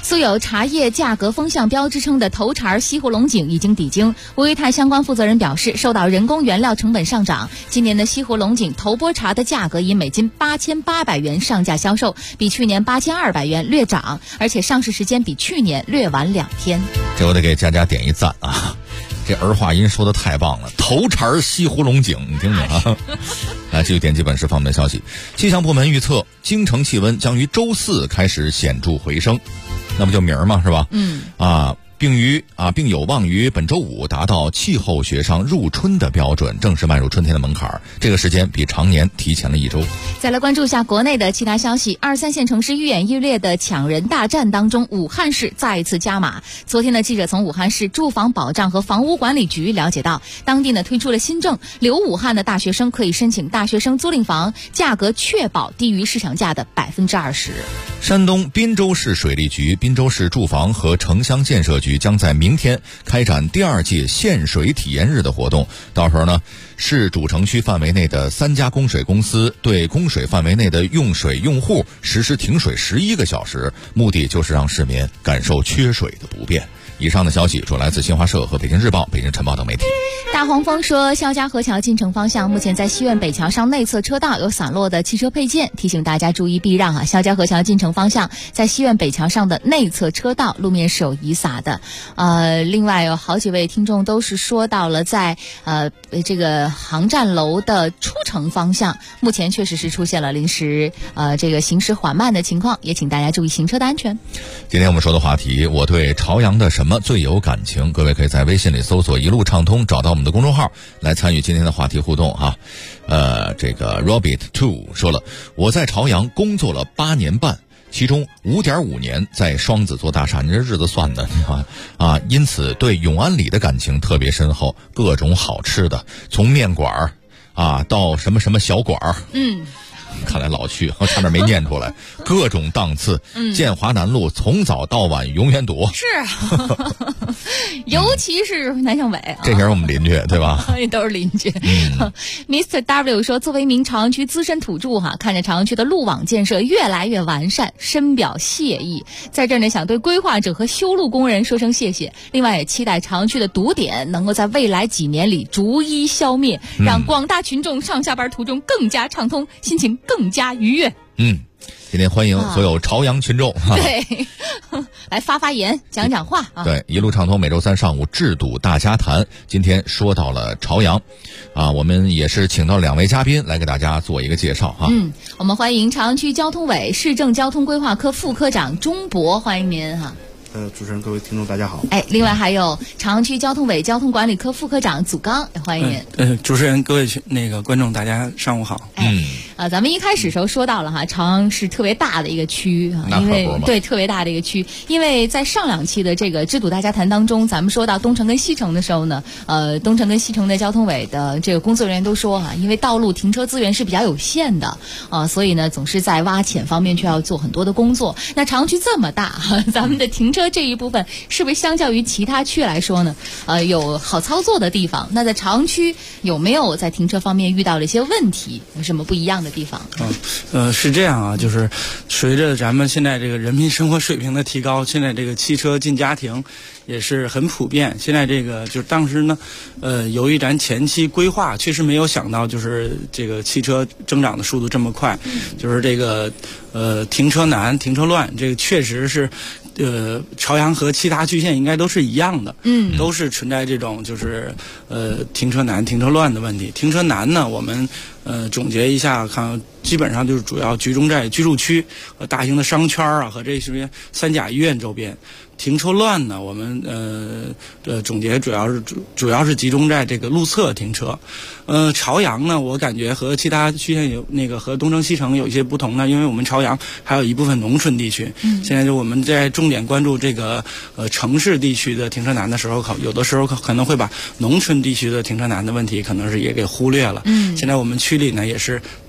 素有茶叶价格风向标之称的头茬西湖龙井已经抵京。吴裕泰相关负责人表示，受到人工原料成本上涨，今年的西湖龙井头波茶的价格以每斤8800元上架销售，比去年8200元略涨，而且上市时间比去年略晚2天。 这我得给佳佳点一赞啊！这儿化音说的太棒了，头茬西湖龙井，你听听啊！来，继续点击本市方面的消息。气象部门预测，京城气温将于周四开始显著回升，那不就明儿嘛，是吧？并有望于本周五达到气候学上入春的标准，正式迈入春天的门槛。这个时间比常年提前了1周。 再来关注一下国内的其他消息。2、3线城市愈演愈烈的抢人大战当中，武汉市再一次加码。昨天的记者从武汉市住房保障和房屋管理局了解到，当地呢推出了新政，留武汉的大学生可以申请大学生租赁房，价格确保低于市场价的20%。 山东滨州市水利局、滨州市住房和城乡建设局将在明天开展第2届限水体验日的活动，到时候呢，市主城区范围内的3家供水公司对供水范围内的用水用户实施停水11个小时，目的就是让市民感受缺水的不便。以上的消息主来自新华社和北京日报、北京晨报等媒体。 大黄蜂说，肖家河桥进城方向目前在西苑北桥上内侧车道有散落的汽车配件，提醒大家注意避让啊！肖家河桥进城方向在西苑北桥上的内侧车道路面是有遗撒的。另外有好几位听众都是说到了在这个航站楼的出城方向，目前确实是出现了临时这个行驶缓慢的情况，也请大家注意行车的安全。 今天我们说的话题，我对朝阳的什么最有感情？各位可以在微信里搜索一路畅通，找到我们的公众号来参与今天的话题互动哈。这个 Robert 2 说了，我在朝阳工作了8年半，其中5.5年在双子座大厦，你这日子算的啊！因此对永安里的感情特别深厚，各种好吃的，从面馆到什么什么小馆看来老去，我差点没念出来。各种档次，建华南路从早到晚永远堵。 是尤其是南向北这些是我们邻居，对吧？ 都是邻居。Mr. W 说，作为一名朝阳区资深土著看着朝阳区的路网建设越来越完善，深表谢意。在这儿呢，想对规划者和修路工人说声谢谢。另外也期待朝阳区的堵点能够在未来几年里逐一消灭，让广大群众上下班途中更加畅通，心情更加愉悦。 今天欢迎所有朝阳群众对来发言讲讲话对，一路畅通每周3上午治堵大家谈。今天说到了朝阳我们也是请到2位嘉宾来给大家做一个介绍我们欢迎朝阳区交通委市政交通规划科副科长钟博，欢迎您主持人、各位听众大家好。 另外还有朝阳区交通委交通管理科副科长祖刚，欢迎您。 主持人、各位观众大家上午好。 咱们一开始时候说到了朝阳是特别大的一个区因为对特别大的一个区，因为在上2期的这个治堵大家谈当中，咱们说到东城跟西城的时候呢，东城跟西城的交通委的这个工作人员都说因为道路停车资源是比较有限的所以呢总是在挖潜方面却要做很多的工作。那朝阳区这么大咱们的停车这一部分是不是相较于其他区来说呢有好操作的地方？那在朝阳区有没有在停车方面遇到了一些问题，有什么不一样的地方？ 是这样就是随着咱们现在这个人民生活水平的提高，现在这个汽车进家庭也是很普遍。现在这个就是当时呢由于咱前期规划确实没有想到就是这个汽车增长的速度这么快就是这个停车难停车乱，这个确实是朝阳和其他区县应该都是一样的都是存在这种就是停车难停车乱的问题。停车难呢，我们总结一下看，基本上就是主要集中在居住区和大型的商圈和这些3甲医院周边。停车乱呢，我们总结主要是集中在这个路侧停车。朝阳呢，我感觉和其他区县有和东城西城有一些不同呢，因为我们朝阳还有一部分农村地区。现在就我们在重点关注这个城市地区的停车难的时候，有的时候可能会把农村地区的停车难的问题可能是也给忽略了。现在我们区里呢也是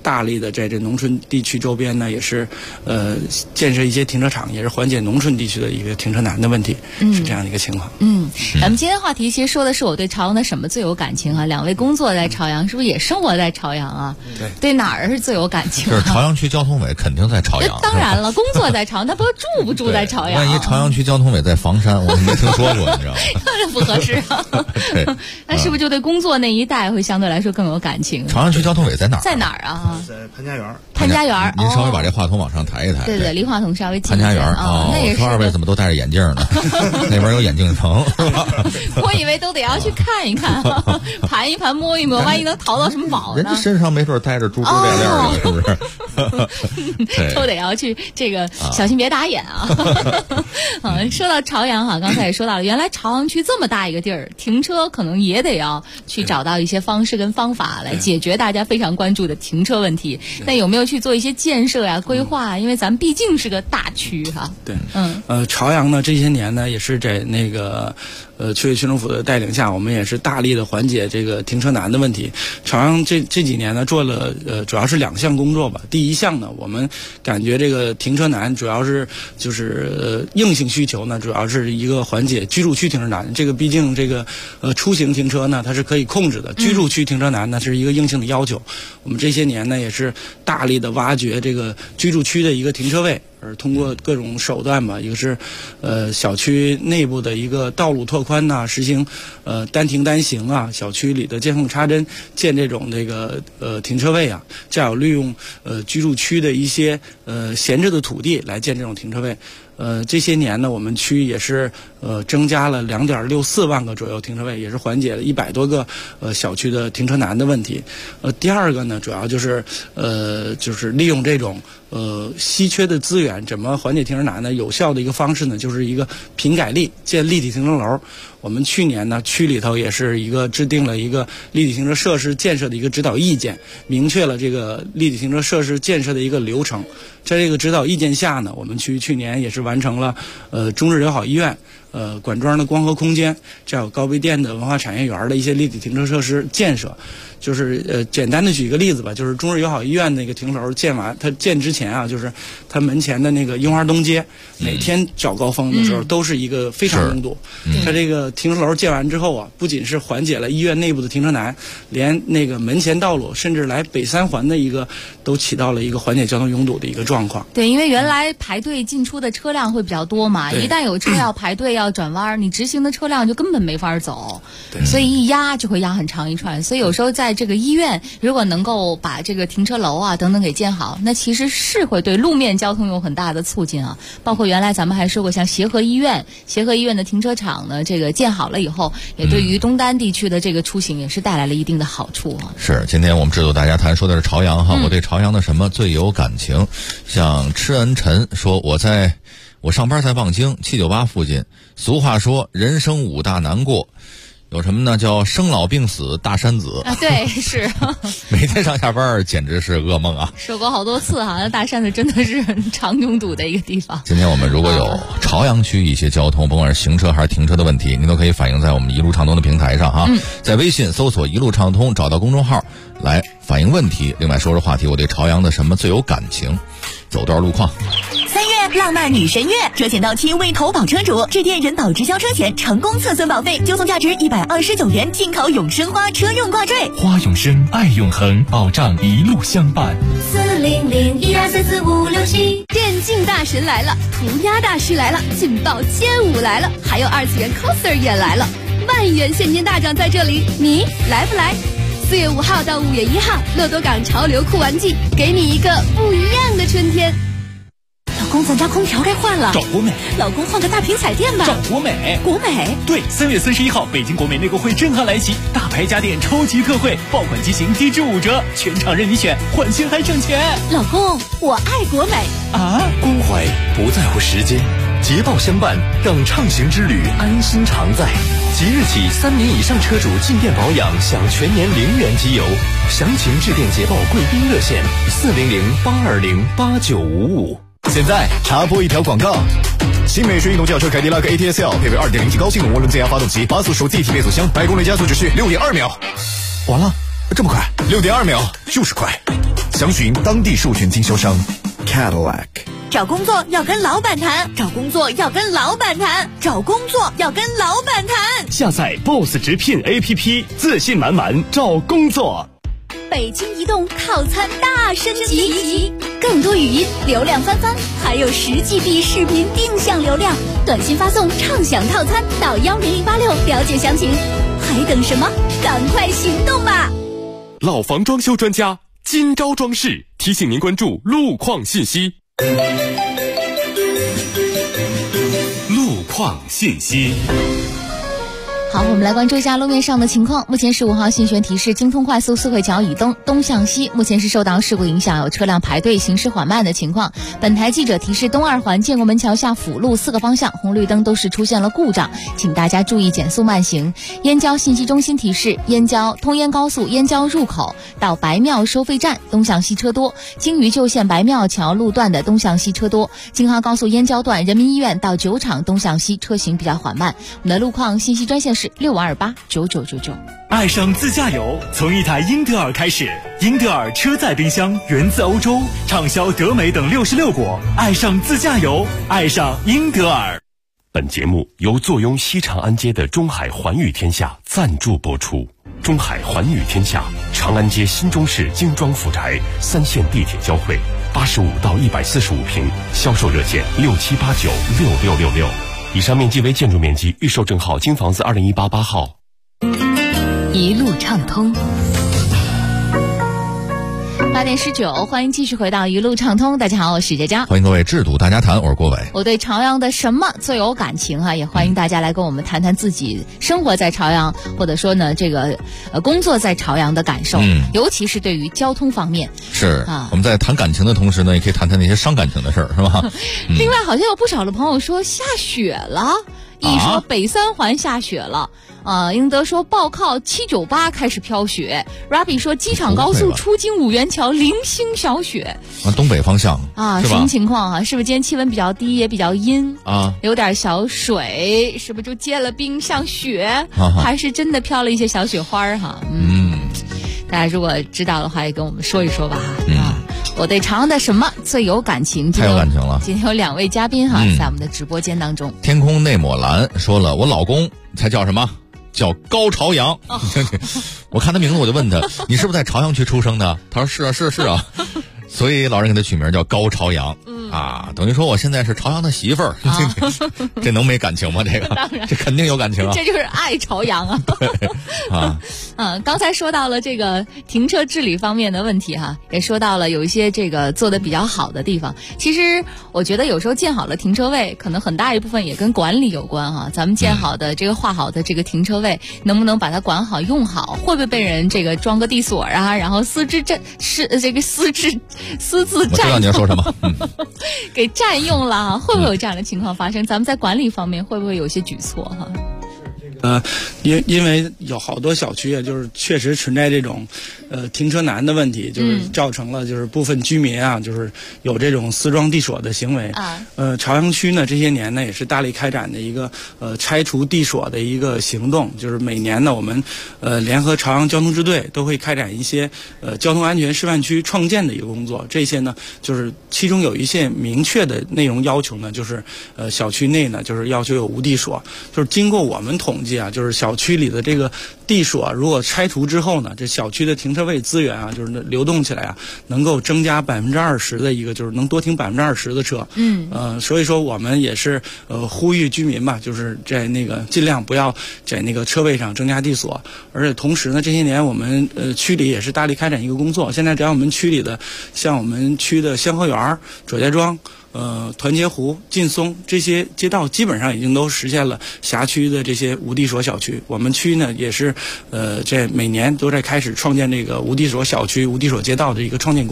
大力的在这农村地区周边呢，也是建设一些停车场，也是缓解农村地区的一个停车难的问题，是这样的一个情况。 咱们今天话题其实说的是我对朝阳的什么最有感情啊？两位工作在朝阳，是不是也生活在朝阳啊？对哪儿是最有感情？ 就是朝阳区交通委肯定在朝阳。 当然了，工作在朝阳，他不住不住在朝阳？ 万一朝阳区交通委在房山，我没听说过，你知道吗？ 这不合适啊。那是不是就对工作那一带会相对来说更有感情？ 朝阳区交通委在哪儿？ 在哪儿啊？ 在潘家园。 潘家园， 您稍微把这话筒往上抬一抬。 对，离话筒稍微近。 潘家园那也是。 我说二位怎么都戴着眼镜呢？那边有眼镜城。 我以为都得要去看一看，盘一盘，摸一摸，万一能淘到什么宝呢？ 人家身上没准带着珠珠链链的，是不是？ 都得要去这个小心别打眼啊！说到朝阳哈，刚才也说到了，原来朝阳区这么大一个地儿，停车可能也得要去找到一些方式跟方法来解决大家非常关注的停车问题。那有没有去做一些建设呀、规划？因为咱们毕竟是个大区哈。 对，朝阳呢这些年呢也是在那个区委区政府的带领下，我们也是大力的缓解这个停车难的问题。朝阳这几年呢做了主要是2项工作吧。第一项呢，我们感觉这个停车难主要是就是硬性需求呢，主要是一个缓解居住区停车难。这个毕竟这个出行停车呢它是可以控制的，居住区停车难呢是一个硬性的要求。我们这些年呢也是大力的挖掘这个居住区的一个停车位。而通过各种手段吧，一个是小区内部的一个道路拓宽呐，实行单停单行啊，小区里的见缝插针建这种这个停车位啊，再有利用居住区的一些闲置的土地来建这种停车位。这些年呢，我们区也是增加了2.64万个左右停车位，也是缓解了100多个小区的停车难的问题。第二个呢，主要就是利用这种稀缺的资源，怎么缓解停车难呢？有效的一个方式呢，就是一个频改立建立体停车楼。我们去年呢，区里头也是一个制定了一个立体停车设施建设的一个指导意见，明确了这个立体停车设施建设的一个流程。在这个指导意见下呢，我们区去年也是完成了中日友好医院、管庄的光合空间，再有高碑店的文化产业园的一些立体停车设施建设。就是简单的举一个例子吧，就是中日友好医院那个停楼建完，它建之前啊，就是它门前的那个樱花东街，每天早高峰的时候都是一个非常拥堵。它这个停车楼建完之后啊，不仅是缓解了医院内部的停车难，连那个门前道路，甚至来北三环的一个都起到了一个缓解交通拥堵的一个状况。 对，因为原来排队进出的车辆会比较多嘛，一旦有车要排队要转弯，你直行的车辆就根本没法走，所以一压就会压很长一串。所以有时候在这个医院如果能够把这个停车楼啊等等给建好，那其实是会对路面交通有很大的促进啊。包括原来咱们还说过，像协和医院的停车场呢，这个建好了以后，也对于东单地区的这个出行也是带来了一定的好处啊。 是，今天我们知道大家谈说的是朝阳哈，我对朝阳的什么最有感情？像痴恩晨说，我上班在望京798附近，俗话说人生5大难过。有什么呢？叫生老病死大山子啊！对，是每天上下班简直是噩梦啊！ 说过好多次哈，那大山子真的是常拥堵的一个地方。 今天我们如果有朝阳区一些交通，甭管是行车还是停车的问题，您都可以反映在我们一路畅通的平台上哈。在微信搜索一路畅通，找到公众号来反映问题。另外说说话题，我对朝阳的什么最有感情？走段路况。 浪漫女神月，车险到期未投保车主致电人保直销车险成功测算保费，就送价值129元进口永生花车用挂坠。 花永生，爱永恒，保障一路相伴。 40012344567。电竞大神来了，涂鸦大师来了，劲爆街舞来了，还有2次元 coser 也来了，万元现金大奖在这里，你来不来？4月5号到5月1号，乐多港潮流酷玩季，给你一个不一样的春天。 老公，咱家空调该换了， 找国美。 老公，换个大屏彩电吧， 找国美。 国美， 对，3月31号，北京国美内购会震撼来袭，大牌家电超级特惠，爆款机型低至5折，全场任你选，换新还省钱。 老公，我爱国美啊！ 关怀不在乎时间，捷豹相伴，让畅行之旅安心常在。即日起，3年以上车主进店保养享全年0元机油，详情致电捷豹贵宾热线400-820-8955。 现在插播一条广告。新美式运动轿车凯迪拉克 ATS-L 配备 2.0T 高性能涡轮增压发动机，8速手自一体变速箱，100公里加速只需6.2秒。完了，这么快？6.2秒就是快。 详询当地授权经销商 Cadillac。 找工作要跟老板谈，找工作要跟老板谈，找工作要跟老板谈。 下载 BOSS 直聘 APP， 自信满满找工作。 北京移动套餐大升级，更多语音流量翻番，还有10GB 视频定向流量，短信发送畅享套餐到10086了解详情。还等什么？赶快行动吧！ 老房装修专家金招装饰提醒您关注路况信息。 路况信息。 好，我们来关注一下路面上的情况。目前15号信玄提示，京通快速四惠桥以东向西，目前是受到事故影响，有车辆排队行驶缓慢的情况。本台记者提示，东二环建国门桥下辅路4个方向红绿灯都是出现了故障，请大家注意减速慢行。燕郊信息中心提示，通燕高速燕郊入口到白庙收费站东向西车多，京渝旧线白庙桥路段的东向西车多，京杭高速燕郊段人民医院到酒厂东向西车行比较缓慢。我们的路况信息专线是65289999。 爱上自驾游，从一台英德尔开始。英德尔车载冰箱源自欧洲，畅销德美等66国。爱上自驾游，爱上英德尔。 本节目由坐拥西长安街的中海环宇天下赞助播出。中海环宇天下，长安街新中式精装复宅，3线地铁交汇，85到145平，销售热线67896666。以上面积为建筑面积，预售证号京房子20188号。 一路畅通。 8点19，欢迎继续回到一路畅通。大家好，我是佳佳， 欢迎各位制度大家谈，我是郭伟。 我对朝阳的什么最有感情啊？也欢迎大家来跟我们谈谈自己生活在朝阳，或者说呢这个工作在朝阳的感受，尤其是对于交通方面。 是啊，我们在谈感情的同时呢，也可以谈谈那些伤感情的事儿，是吧？ 另外，好像有不少的朋友说下雪了，一说北三环下雪了。英德说报靠798开始飘雪 ，Rabi 说机场高速出京五元桥零星小雪。 东北方向什么情况啊？是不是今天气温比较低，也比较阴啊？ 有点小水，是不是就结了冰像雪？还是真的飘了一些小雪花哈？大家如果知道的话，也跟我们说一说吧哈。我对朝阳的什么最有感情？ 太有感情了。 今天有2位嘉宾哈，在我们的直播间当中。 天空那抹蓝说了，我老公才叫什么？叫高朝阳。我看他名字我就问他，你是不是在朝阳区出生的？他说是啊。所以老人给他取名叫高朝阳。等于说我现在是朝阳的媳妇儿。这能没感情吗？这个当然，这肯定有感情啊。 这就是爱朝阳啊。刚才说到了这个停车治理方面的问题哈，也说到了有一些这个做的比较好的地方。其实我觉得有时候建好了停车位，可能很大一部分也跟管理有关哈。咱们建好的这个划好的这个停车位，能不能把它管好用好？会不会被人这个装个地锁啊？然后私自占我知道你要说什么。 给占用了，会不会有这样的情况发生？咱们在管理方面会不会有些举措哈？ 因为有好多小区啊，就是确实存在这种停车难的问题，就是造成了就是部分居民啊，就是有这种私装地锁的行为。朝阳区呢这些年呢也是大力开展的一个拆除地锁的一个行动，就是每年呢我们联合朝阳交通支队都会开展一些交通安全示范区创建的一个工作。这些呢就是其中有一些明确的内容要求呢，就是小区内呢就是要求有无地锁，就是经过我们统计啊，就是小区里的这个地锁如果拆除之后呢，这小区的停车位资源啊，就是流动起来啊，能够增加20%的一个，就是能多停20%的车。所以说我们也是呼吁居民吧，就是在那个尽量不要在那个车位上增加地锁。而且同时呢，这些年我们区里也是大力开展一个工作，现在只要我们区里的像我们区的香河园、左家庄、团结湖、劲松这些街道基本上已经都实现了辖区的这些无地锁小区。我们区呢也是这每年都在开始创建这个无地锁小区、无地锁街道的一个创建工作。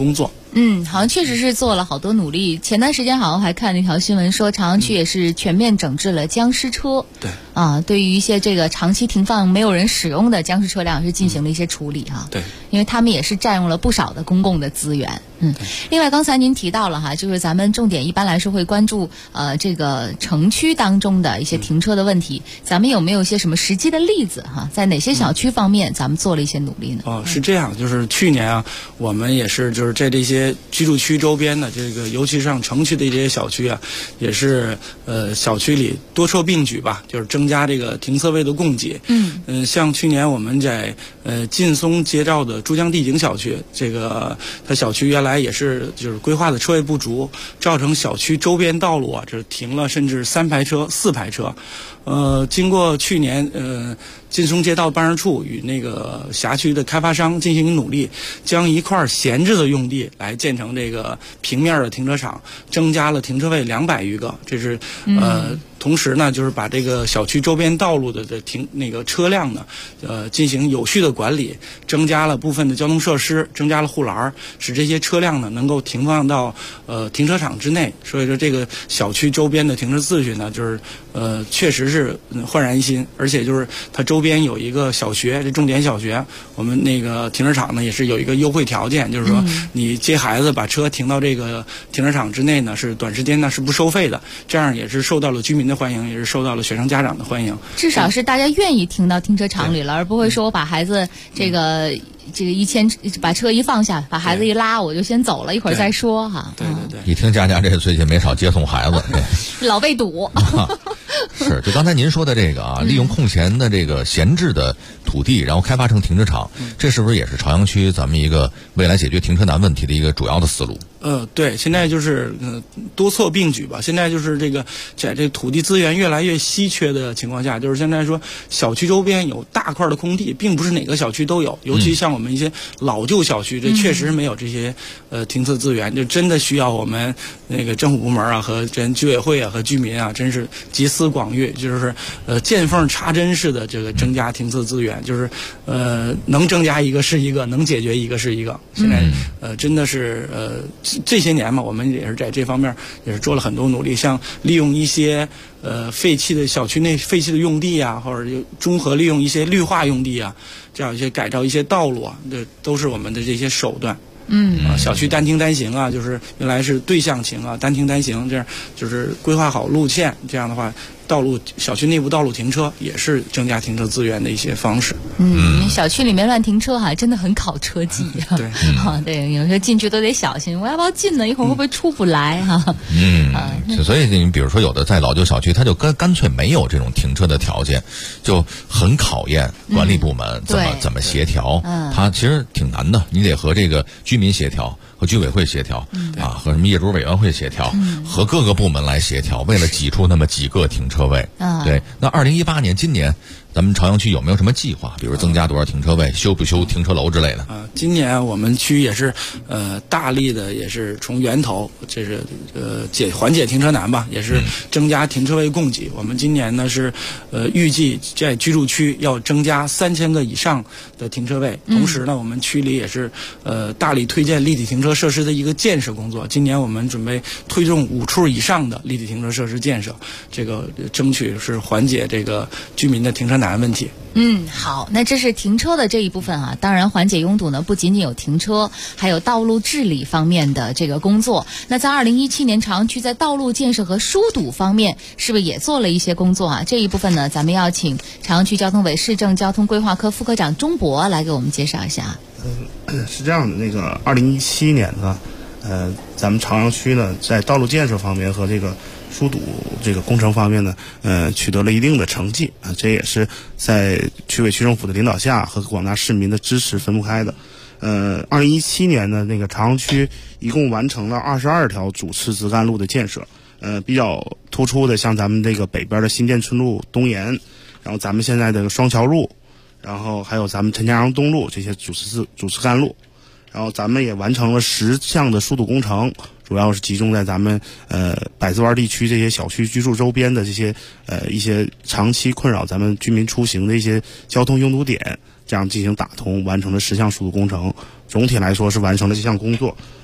好像确实是做了好多努力。前段时间好像还看了一条新闻说，朝阳区也是全面整治了僵尸车。 对对于一些这个长期停放没有人使用的僵尸车辆是进行了一些处理哈。 对， 因为他们也是占用了不少的公共的资源。另外刚才您提到了哈，就是咱们重点一般来说会关注这个城区当中的一些停车的问题，咱们有没有一些什么实际的例子哈？在哪些小区方面咱们做了一些努力呢？ 是这样，就是去年啊，我们也是就是在这些居住区周边的这个，尤其是像城区的这些小区啊，也是小区里多车并举吧，就是增加这个停车位的供给。像去年我们在劲松街道的珠江帝景小区，这个它小区原来也是就是规划的车位不足，造成小区周边道路啊，这停了甚至3排车、4排车。经过去年劲松街道办事处与那个辖区的开发商进行努力，将一块闲置的用地来建成这个平面的停车场，增加了停车位200余个。这是同时呢，就是把这个小区周边道路的那个车辆呢，进行有序的管理，增加了部分的交通设施，增加了护栏，使这些车辆呢能够停放到停车场之内。所以说，这个小区周边的停车秩序呢，就是确实是焕然一新，而且就是它周边有一个小学，这重点小学，我们那个停车场呢也是有一个优惠条件，就是说你接孩子把车停到这个停车场之内呢，是短时间呢是不收费的，这样也是受到了居民的欢迎，也是受到了学生家长的欢迎。 至少是大家愿意停到停车场里了，而不会说我把孩子这个把车一放下，把孩子一拉，我就先走了，一会儿再说哈。 对。 一听佳佳这最近没少接送孩子， 老被堵。 是，就刚才您说的这个利用空闲的这个闲置的土地，然后开发成停车场，这是不是也是朝阳区咱们一个未来解决停车难问题的一个主要的思路？ 对，现在就是多措并举吧。现在就是这个在这土地资源越来越稀缺的情况下，就是现在说小区周边有大块的空地，并不是哪个小区都有，尤其像我们一些老旧小区，这确实没有这些停车资源，就真的需要我们那个政府部门啊和居委会啊和居民啊，真是集思广益，就是见缝插针式的这个增加停车资源，就是能增加一个是一个，能解决一个是一个。现在真的是这些年嘛，我们也是在这方面也是做了很多努力，像利用一些废弃的小区内废弃的用地啊，或者就综合利用一些绿化用地啊，这样一些改造一些道路啊，这都是我们的这些手段。小区单停单行啊，就是原来是对向停啊，单停单行，这样就是规划好路线，这样的话小区内部道路停车也是增加停车资源的一些方式。 小区里面乱停车真的很考车技。 对， 对，有时候进去都得小心，我要不要进呢？一会儿会不会出不来哈？ 所以你比如说有的在老旧小区，它就干脆没有这种停车的条件，就很考验管理部门怎么协调。它其实挺难的，你得和这个居民协调，和居委会协调，和什么业主委员会协调，和各个部门来协调，为了挤出那么几个停车位。对，那2018年今年咱们朝阳区有没有什么计划？比如增加多少停车位，修不修停车楼之类的？ 今年我们区也是大力的，也是从源头，这是缓解停车难吧，也是增加停车位供给。我们今年呢是预计在居住区要增加3000个以上的停车位，同时呢我们区里也是大力推荐立体停车设施的一个建设工作。今年我们准备推动5处以上的立体停车设施建设，这个争取是缓解这个居民的停车难问题。 好，那这是停车的这一部分啊。当然，缓解拥堵呢，不仅仅有停车，还有道路治理方面的这个工作。那在2017年，朝阳区在道路建设和疏堵方面，是不是也做了一些工作啊？这一部分呢，咱们要请朝阳区交通委市政交通规划科副科长钟博来给我们介绍一下。 是这样的，那个2017年呢，咱们朝阳区呢，在道路建设方面和这个疏堵这个工程方面呢，取得了一定的成绩啊，这也是在区委区政府的领导下和广大市民的支持分不开的。2017年呢，那个朝阳区一共完成了22条主次直干路的建设，比较突出的像咱们这个北边的新建村路东延，然后咱们现在的双桥路，然后还有咱们陈家阳东路这些主次干路，然后咱们也完成了10项的疏堵工程。主要是集中在咱们百子湾地区这些小区居住周边的这些一些长期困扰咱们居民出行的一些交通拥堵点，这样进行打通，完成了10项疏堵工程。总体来说是完成了这项工作。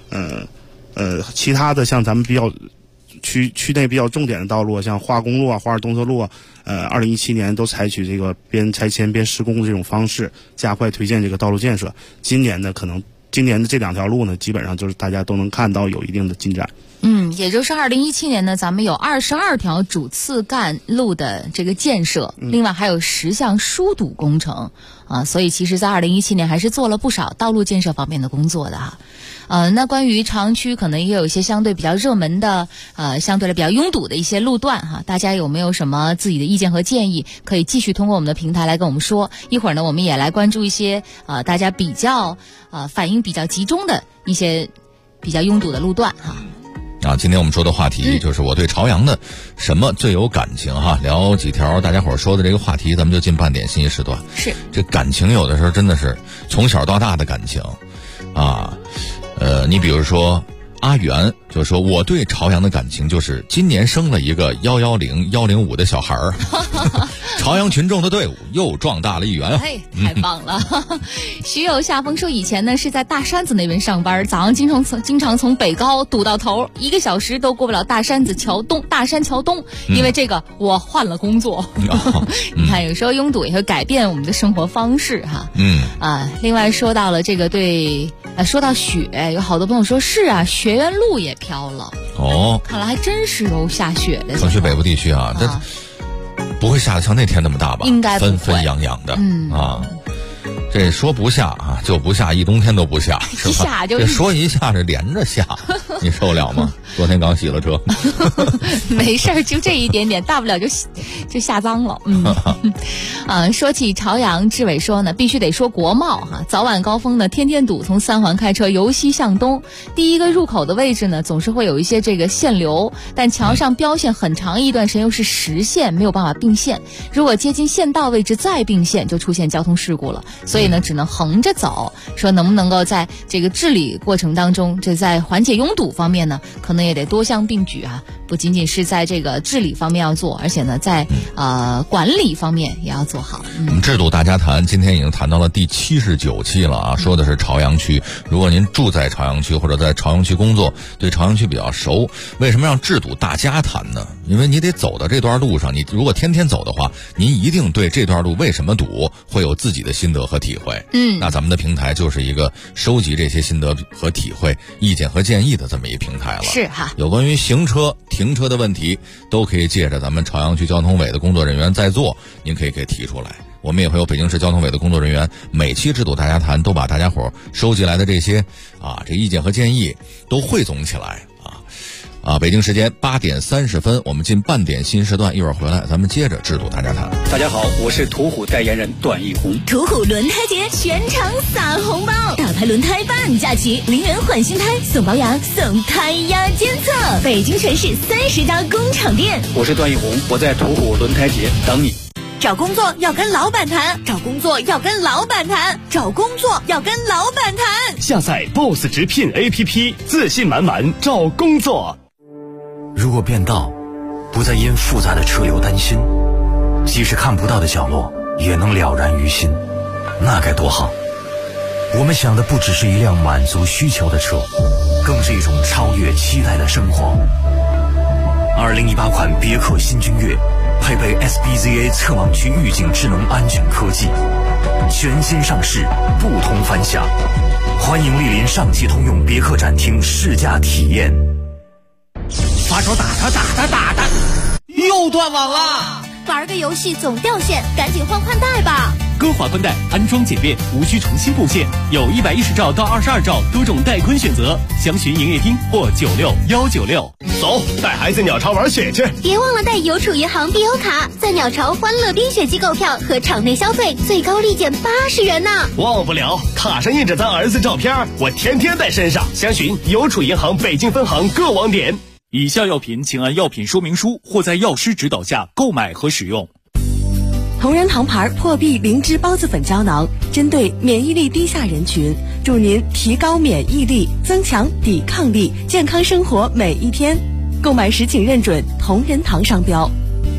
其他的像咱们比较区内比较重点的道路，像华公路啊、华尔东侧路啊，2017年都采取这个边拆迁边施工的这种方式，加快推进这个道路建设。今年的这2条路呢，基本上就是大家都能看到有一定的进展。 也就是2017年呢，咱们有22条主次干路的这个建设，另外还有10项疏堵工程啊，所以其实在2017年还是做了不少道路建设方面的工作的哈。那关于朝阳区可能也有一些相对比较热门的相对来比较拥堵的一些路段哈，大家有没有什么自己的意见和建议，可以继续通过我们的平台来跟我们说。一会儿呢，我们也来关注一些大家比较反应比较集中的一些比较拥堵的路段哈。 今天我们说的话题就是我对朝阳的什么最有感情哈，聊几条大家伙说的这个话题，咱们就进半点信息时段。 是， 这感情有的时候真的是从小到大的感情啊。你比如说阿元就说，我对朝阳的感情就是今年生了一个110、105的小孩儿，朝阳群众的队伍又壮大了一员。 太棒了！徐友夏风说，以前呢是在大山子那边上班，早上经常从北高堵到头，1个小时都过不了大山桥东。因为这个我换了工作。你看，有时候拥堵也会改变我们的生活方式哈。另外说到了这个说到雪，有好多朋友说是啊，学院路也飘了。看来还真是有下雪的。 城区北部地区啊，但不会下得像那天那么大吧？ 应该不会， 纷纷扬扬的。这说不下啊就不下，一冬天都不下，是吧？ 一下就这说一下这连着下，你受了吗？昨天刚洗了车。 没事儿，就这一点点，大不了就下脏了。说起朝阳，志伟说呢，必须得说国贸哈，早晚高峰呢天天堵，从3环开车由西向东，第一个入口的位置呢总是会有一些这个限流，但桥上标线很长一段时间又是实线，没有办法并线，如果接近线道位置再并线，就出现交通事故了。所以呢只能横着走，说能不能够在这个治理过程当中，这在缓解拥堵方面呢可能也得多项并举啊，不仅仅是在这个治理方面要做，而且呢在管理方面也要做好。 制度大家谈今天已经谈到了第79期了啊，说的是朝阳区。如果您住在朝阳区或者在朝阳区工作，对朝阳区比较熟，为什么让制度大家谈呢？因为你得走到这段路上，你如果天天走的话，您一定对这段路为什么堵会有自己的心得和体会。那咱们的平台就是一个收集这些心得和体会、意见和建议的这么一平台了。 是哈， 有关于行车、停车的问题，都可以借着咱们朝阳区交通委的工作人员在座，您可以给提出来。我们也会有北京市交通委的工作人员，每期制度大家谈都把大家伙收集来的这些这意见和建议都汇总起来北京时间8点30分，我们进半点新时段，一会儿回来咱们接着制度大家谈。 大家好，我是途虎代言人段奕宏。 途虎轮胎节全场撒红包，大牌轮胎半价起，0元换新胎，送保养，送胎压监测，北京全市30家工厂店。 我是段奕宏，我在途虎轮胎节等你。 找工作要跟老板谈，找工作要跟老板谈，找工作要跟老板谈。 下载 BOSS 直聘 APP， 自信满满找工作。 如果变道，不再因复杂的车流担心，即使看不到的角落也能了然于心，那该多好。我们想的不只是一辆满足需求的车，更是一种超越期待的生活。2018款别克新君越配备 SBZA 侧盲区预警智能安全科技，全新上市，不同凡响。欢迎莅临上汽通用别克展厅试驾体验。 发手打他，又断网了！ 玩个游戏总掉线，赶紧换宽带吧。 歌华宽带安装简便，无需重新布线，有110兆到22兆多种带宽选择，详询营业厅或96196。 走，带孩子鸟巢玩雪去！ 别忘了带邮储银行必优卡，在鸟巢欢乐冰雪季购票和场内消费最高立减80元呢。 忘不了，卡上印着咱儿子照片，我天天带身上。详询邮储银行北京分行各网点。 以下药品请按药品说明书或在药师指导下购买和使用。 同仁堂牌破壁灵芝孢子粉胶囊，针对免疫力低下人群，助您提高免疫力，增强抵抗力，健康生活每一天。购买时请认准同仁堂商标。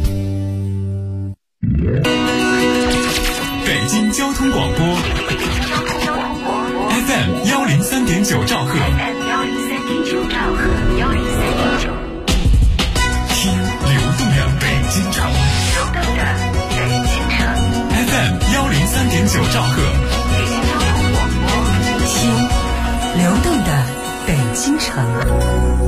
北京交通广播 FM 103.9兆赫。 兆赫， 心流动的北京城。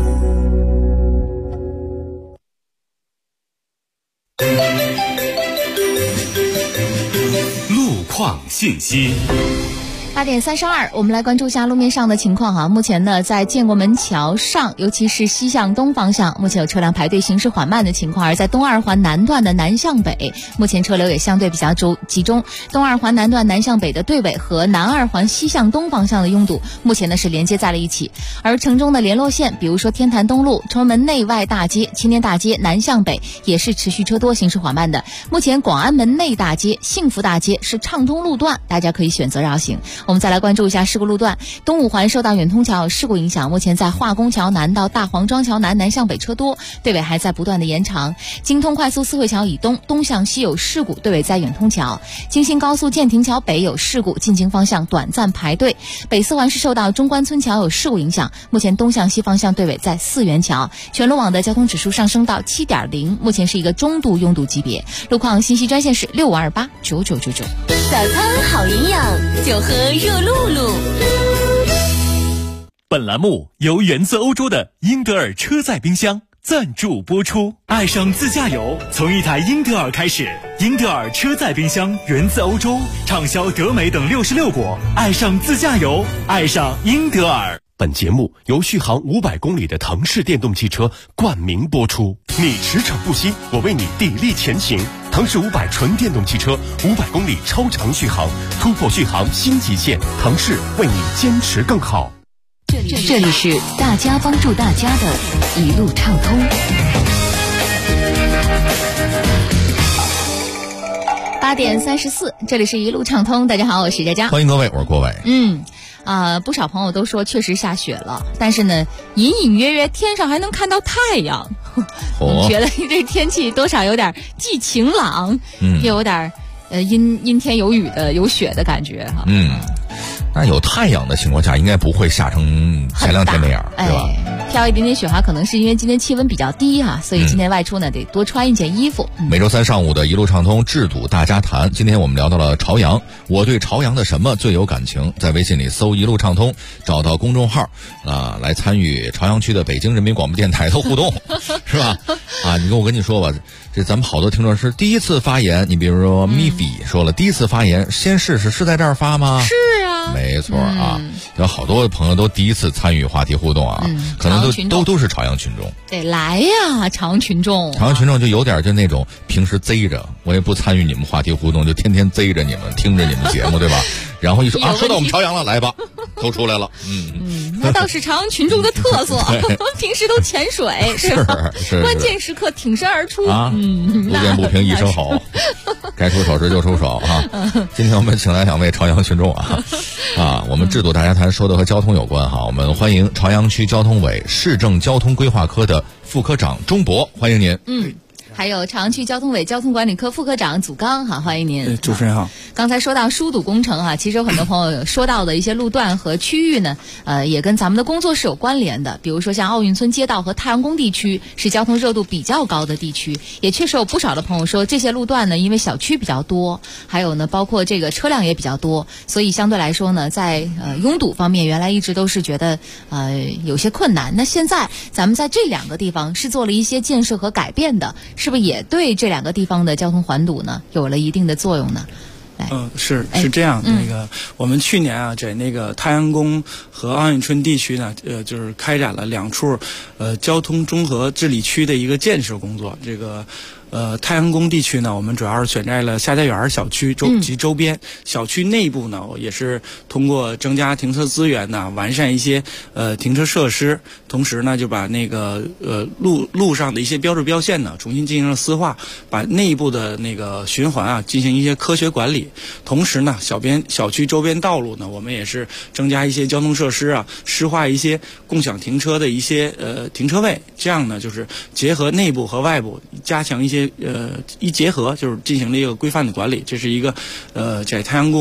路况信息。 8点32，我们来关注一下路面上的情况哈。目前呢，在建国门桥上，尤其是西向东方向，目前有车辆排队行驶缓慢的情况；而在东二环南段的南向北，目前车流也相对比较集中。东二环南段南向北的队尾和南二环西向东方向的拥堵，目前呢是连接在了一起。而城中的联络线，比如说天坛东路、崇文门内外大街、青年大街南向北，也是持续车多，行驶缓慢的。目前广安门内大街、幸福大街是畅通路段，大家可以选择绕行。我们再来关注一下事故路段，东五环受到远通桥事故影响，目前在化工桥南到大黄庄桥南南向北车多，队尾还在不断的延长。京通快速四惠桥以东东向西有事故，队尾在远通桥。京新高速建亭桥北有事故，进京方向短暂排队。北四环是受到中关村桥有事故影响，目前东向西方向队尾在四元桥。全路网的交通指数上升到 7.0， 目前是一个中度拥堵级别。路况信息专线是65289999。 早餐好营养，就喝热露露。 本栏目由源自欧洲的英德尔车载冰箱赞助播出。爱上自驾游，从一台英德尔开始。英德尔车载冰箱源自欧洲，畅销德美等66国。爱上自驾游，爱上英德尔。 本节目由续航500公里的腾势电动汽车冠名播出。你驰骋不息，我为你砥砺前行。腾势500纯电动汽车，500公里超长续航，突破续航新极限。腾势为你坚持更好。 这里是大家帮助大家的一路畅通。 8点34，这里是一路畅通。大家好，我是佳佳， 欢迎各位，我是郭伟。 不少朋友都说确实下雪了，但是呢，隐隐约约天上还能看到太阳。我觉得这天气多少有点既晴朗，又有点阴天有雨的有雪的感觉哈。 那有太阳的情况下，应该不会下成前两天那样，对吧？ 飘一点点雪花，可能是因为今天气温比较低哈，所以今天外出呢得多穿一件衣服。 每周三上午的一路畅通制堵大家谈，今天我们聊到了朝阳。我对朝阳的什么最有感情？在微信里搜一路畅通，找到公众号来参与朝阳区的北京人民广播电台的互动，是吧？我跟你说吧，这咱们好多听众是第一次发言。你比如说Miffy说了，第一次发言先试试是在这儿发吗？ 是啊， 没错啊，有好多朋友都第一次参与话题互动啊，可能都是朝阳群众。 得来呀，朝阳群众就有点就那种平时贼着，我也不参与你们话题互动，就天天贼着你们，听着你们节目，对吧？然后一说说到我们朝阳了，来吧，都出来了。 那倒是朝阳群众的特色，平时都潜水是吧？关键时刻挺身而出不变不平一声吼，该出手时就出手啊！今天我们请来2位朝阳群众我们制度大家谈说的和交通有关哈，我们欢迎朝阳区交通委市政交通规划科的副科长钟博，欢迎您。 还有朝阳区交通委交通管理科副科长祖刚，好，欢迎您。 主持人好。 刚才说到疏堵工程其实有很多朋友说到的一些路段和区域呢，也跟咱们的工作是有关联的。比如说像奥运村街道和太阳宫地区是交通热度比较高的地区，也确实有不少的朋友说这些路段呢，因为小区比较多，还有呢包括这个车辆也比较多，所以相对来说呢，在拥堵方面原来一直都是觉得有些困难。那现在咱们在这2个地方是做了一些建设和改变的，是不是也对这2个地方的交通缓堵呢有了一定的作用呢？ 是这样。我们去年在那个太阳宫和奥运村地区呢，就是开展了2处交通综合治理区的一个建设工作。这个太阳宫地区呢，我们主要是选在了夏家园小区及周边。小区内部呢，也是通过增加停车资源呢，完善一些停车设施，同时呢，就把那个路上的一些标志标线呢，重新进行了丝化，把内部的那个循环进行一些科学管理。同时呢，小区周边道路呢，我们也是增加一些交通设施施化一些共享停车的一些停车位，这样呢，就是结合内部和外部，加强一些一结合，就是进行了一个规范的管理。这是一个在太阳宫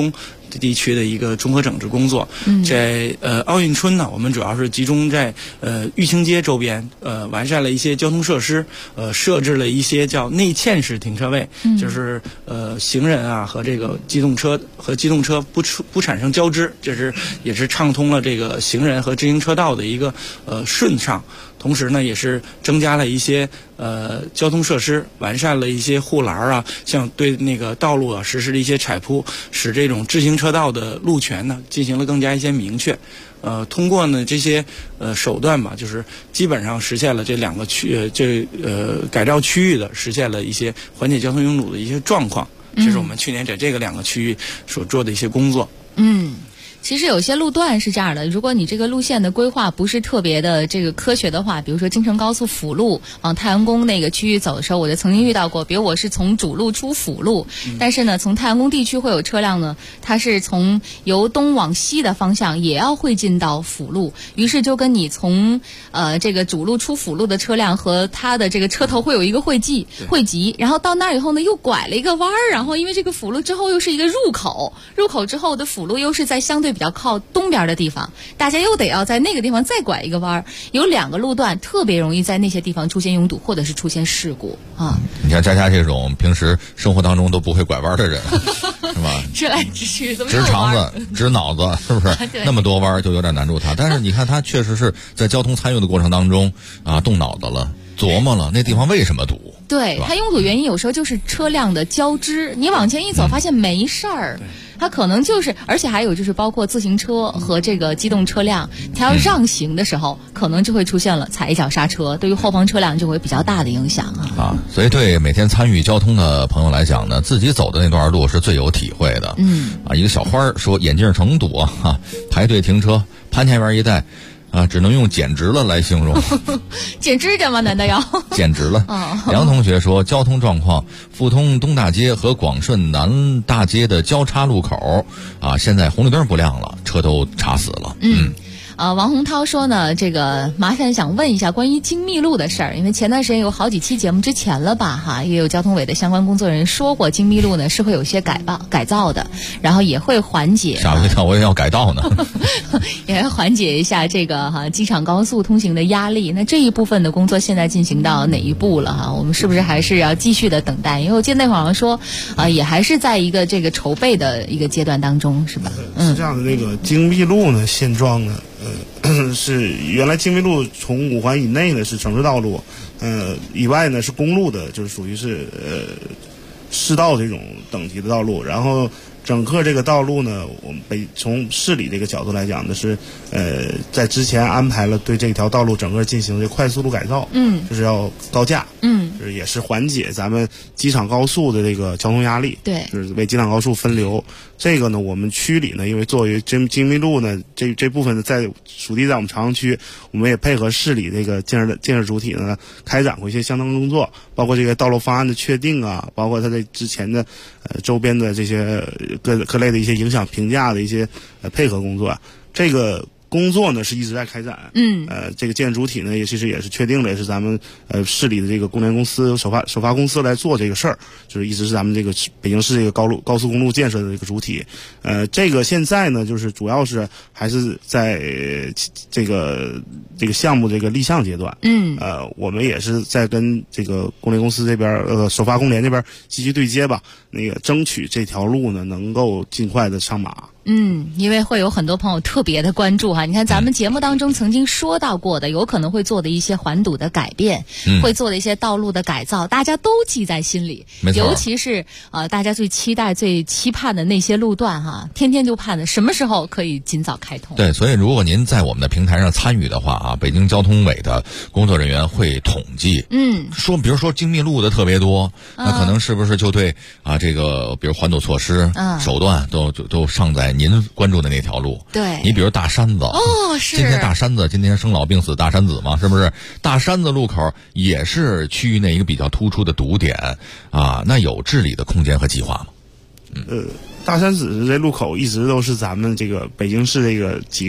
地区的一个综合整治工作。在奥运村呢，我们主要是集中在玉清街周边，完善了一些交通设施，设置了一些叫内嵌式停车位，就是行人啊和这个机动车不产生交织，也是畅通了这个行人和自行车道的一个顺畅。同时呢，也是增加了一些交通设施，完善了一些护栏啊，像对那个道路啊实施了一些踩铺，使这种自行车道的路权呢进行了更加一些明确。通过呢这些手段吧，就是基本上实现了这两个改造区域的实现了一些缓解交通拥堵的一些状况。这是我们去年在这个两个区域所做的一些工作。 其实有些路段是这样的，如果你这个路线的规划不是特别的这个科学的话，比如说京承高速辅路往太阳宫那个区域走的时候，我就曾经遇到过，比如我是从主路出辅路，但是呢从太阳宫地区会有车辆呢，它是从由东往西的方向也要汇进到辅路，于是就跟你从这个主路出辅路的车辆和它的这个车头会有一个汇集，然后到那儿以后呢又拐了一个弯儿，然后因为这个辅路之后又是一个入口之后的辅路又是在相对比较靠东边的地方，大家又得要在那个地方再拐一个弯，有两个路段特别容易在那些地方出现拥堵或者是出现事故啊。 你看佳佳这种平时生活当中都不会拐弯的人是吧？ 直来直去， 直肠子直脑子，是不是？那么多弯就有点难住他。但是你看他确实是在交通参与的过程当中啊，动脑子了，琢磨了那地方为什么堵。 对，它拥堵原因有时候就是车辆的交织，你往前一走发现没事儿，它可能就是，而且还有就是包括自行车和这个机动车辆，它要让行的时候，可能就会出现了踩一脚刹车，对于后方车辆就会比较大的影响啊。 所以对每天参与交通的朋友来讲呢，自己走的那段路是最有体会的。一个小花说眼镜城堵啊，排队停车，盘前面一带。只能用简直了来形容。 剪指甲吗？难道要简直了？梁同学说，交通状况，富通东大街和广顺南大街的交叉路口现在红绿灯不亮了，车都插死了。 王洪涛说呢，这个麻烦想问一下关于精密路的事儿，因为前段时间有好几期节目之前了吧也有交通委的相关工作人员说过，精密路呢是会有些改造的，然后也会缓解。 吓我一跳，我也要改道呢。 也会缓解一下这个机场高速通行的压力。那这一部分的工作现在进行到哪一步了我们是不是还是要继续的等待？因为我记得那会儿好像说也还是在一个这个筹备的一个阶段当中，是吧？ 是这样的，那个精密路呢，现状呢。是原来精密路从5环以内呢是城市道路，以外呢是公路的，就是属于是市道这种等级的道路。然后整个这个道路呢，我们从市里这个角度来讲呢是在之前安排了对这条道路整个进行这快速路改造，就是要高架，就是也是缓解咱们机场高速的这个交通压力， 对， 就是为机场高速分流。这个呢，我们区里呢，因为作为精密路呢，这部分呢在属地在我们朝阳区，我们也配合市里这个建设主体呢，开展过一些相当工作，包括这个道路方案的确定包括它的之前的周边的这些各类的一些影响评价的一些配合工作，这个工作呢是一直在开展。这个建设主体呢其实也是确定了，也是咱们市里的这个供电公司首发公司来做这个事儿，就是一直是咱们这个北京市这个高速公路建设的这个主体。这个现在呢就是主要是还是在这个项目这个立项阶段。我们也是在跟这个供电公司这边首发供联这边积极对接吧，那个争取这条路呢能够尽快的上马。 因为会有很多朋友特别的关注你看咱们节目当中曾经说到过的，有可能会做的一些环堵的改变，会做的一些道路的改造，大家都记在心里。尤其是大家最期待、最期盼的那些路段天天就盼着什么时候可以尽早开通。 对，所以如果您在我们的平台上参与的话北京交通委的工作人员会统计，说比如说精密路的特别多，那可能是不是就对这个比如环堵措施手段都上在您关注的那条路。 对， 你比如大山子是今天大山子今天生老病死大山子嘛，是不是？大山子路口也是区域内一个比较突出的堵点那有治理的空间和计划吗？ 大山子这路口一直都是咱们这个北京市这个几个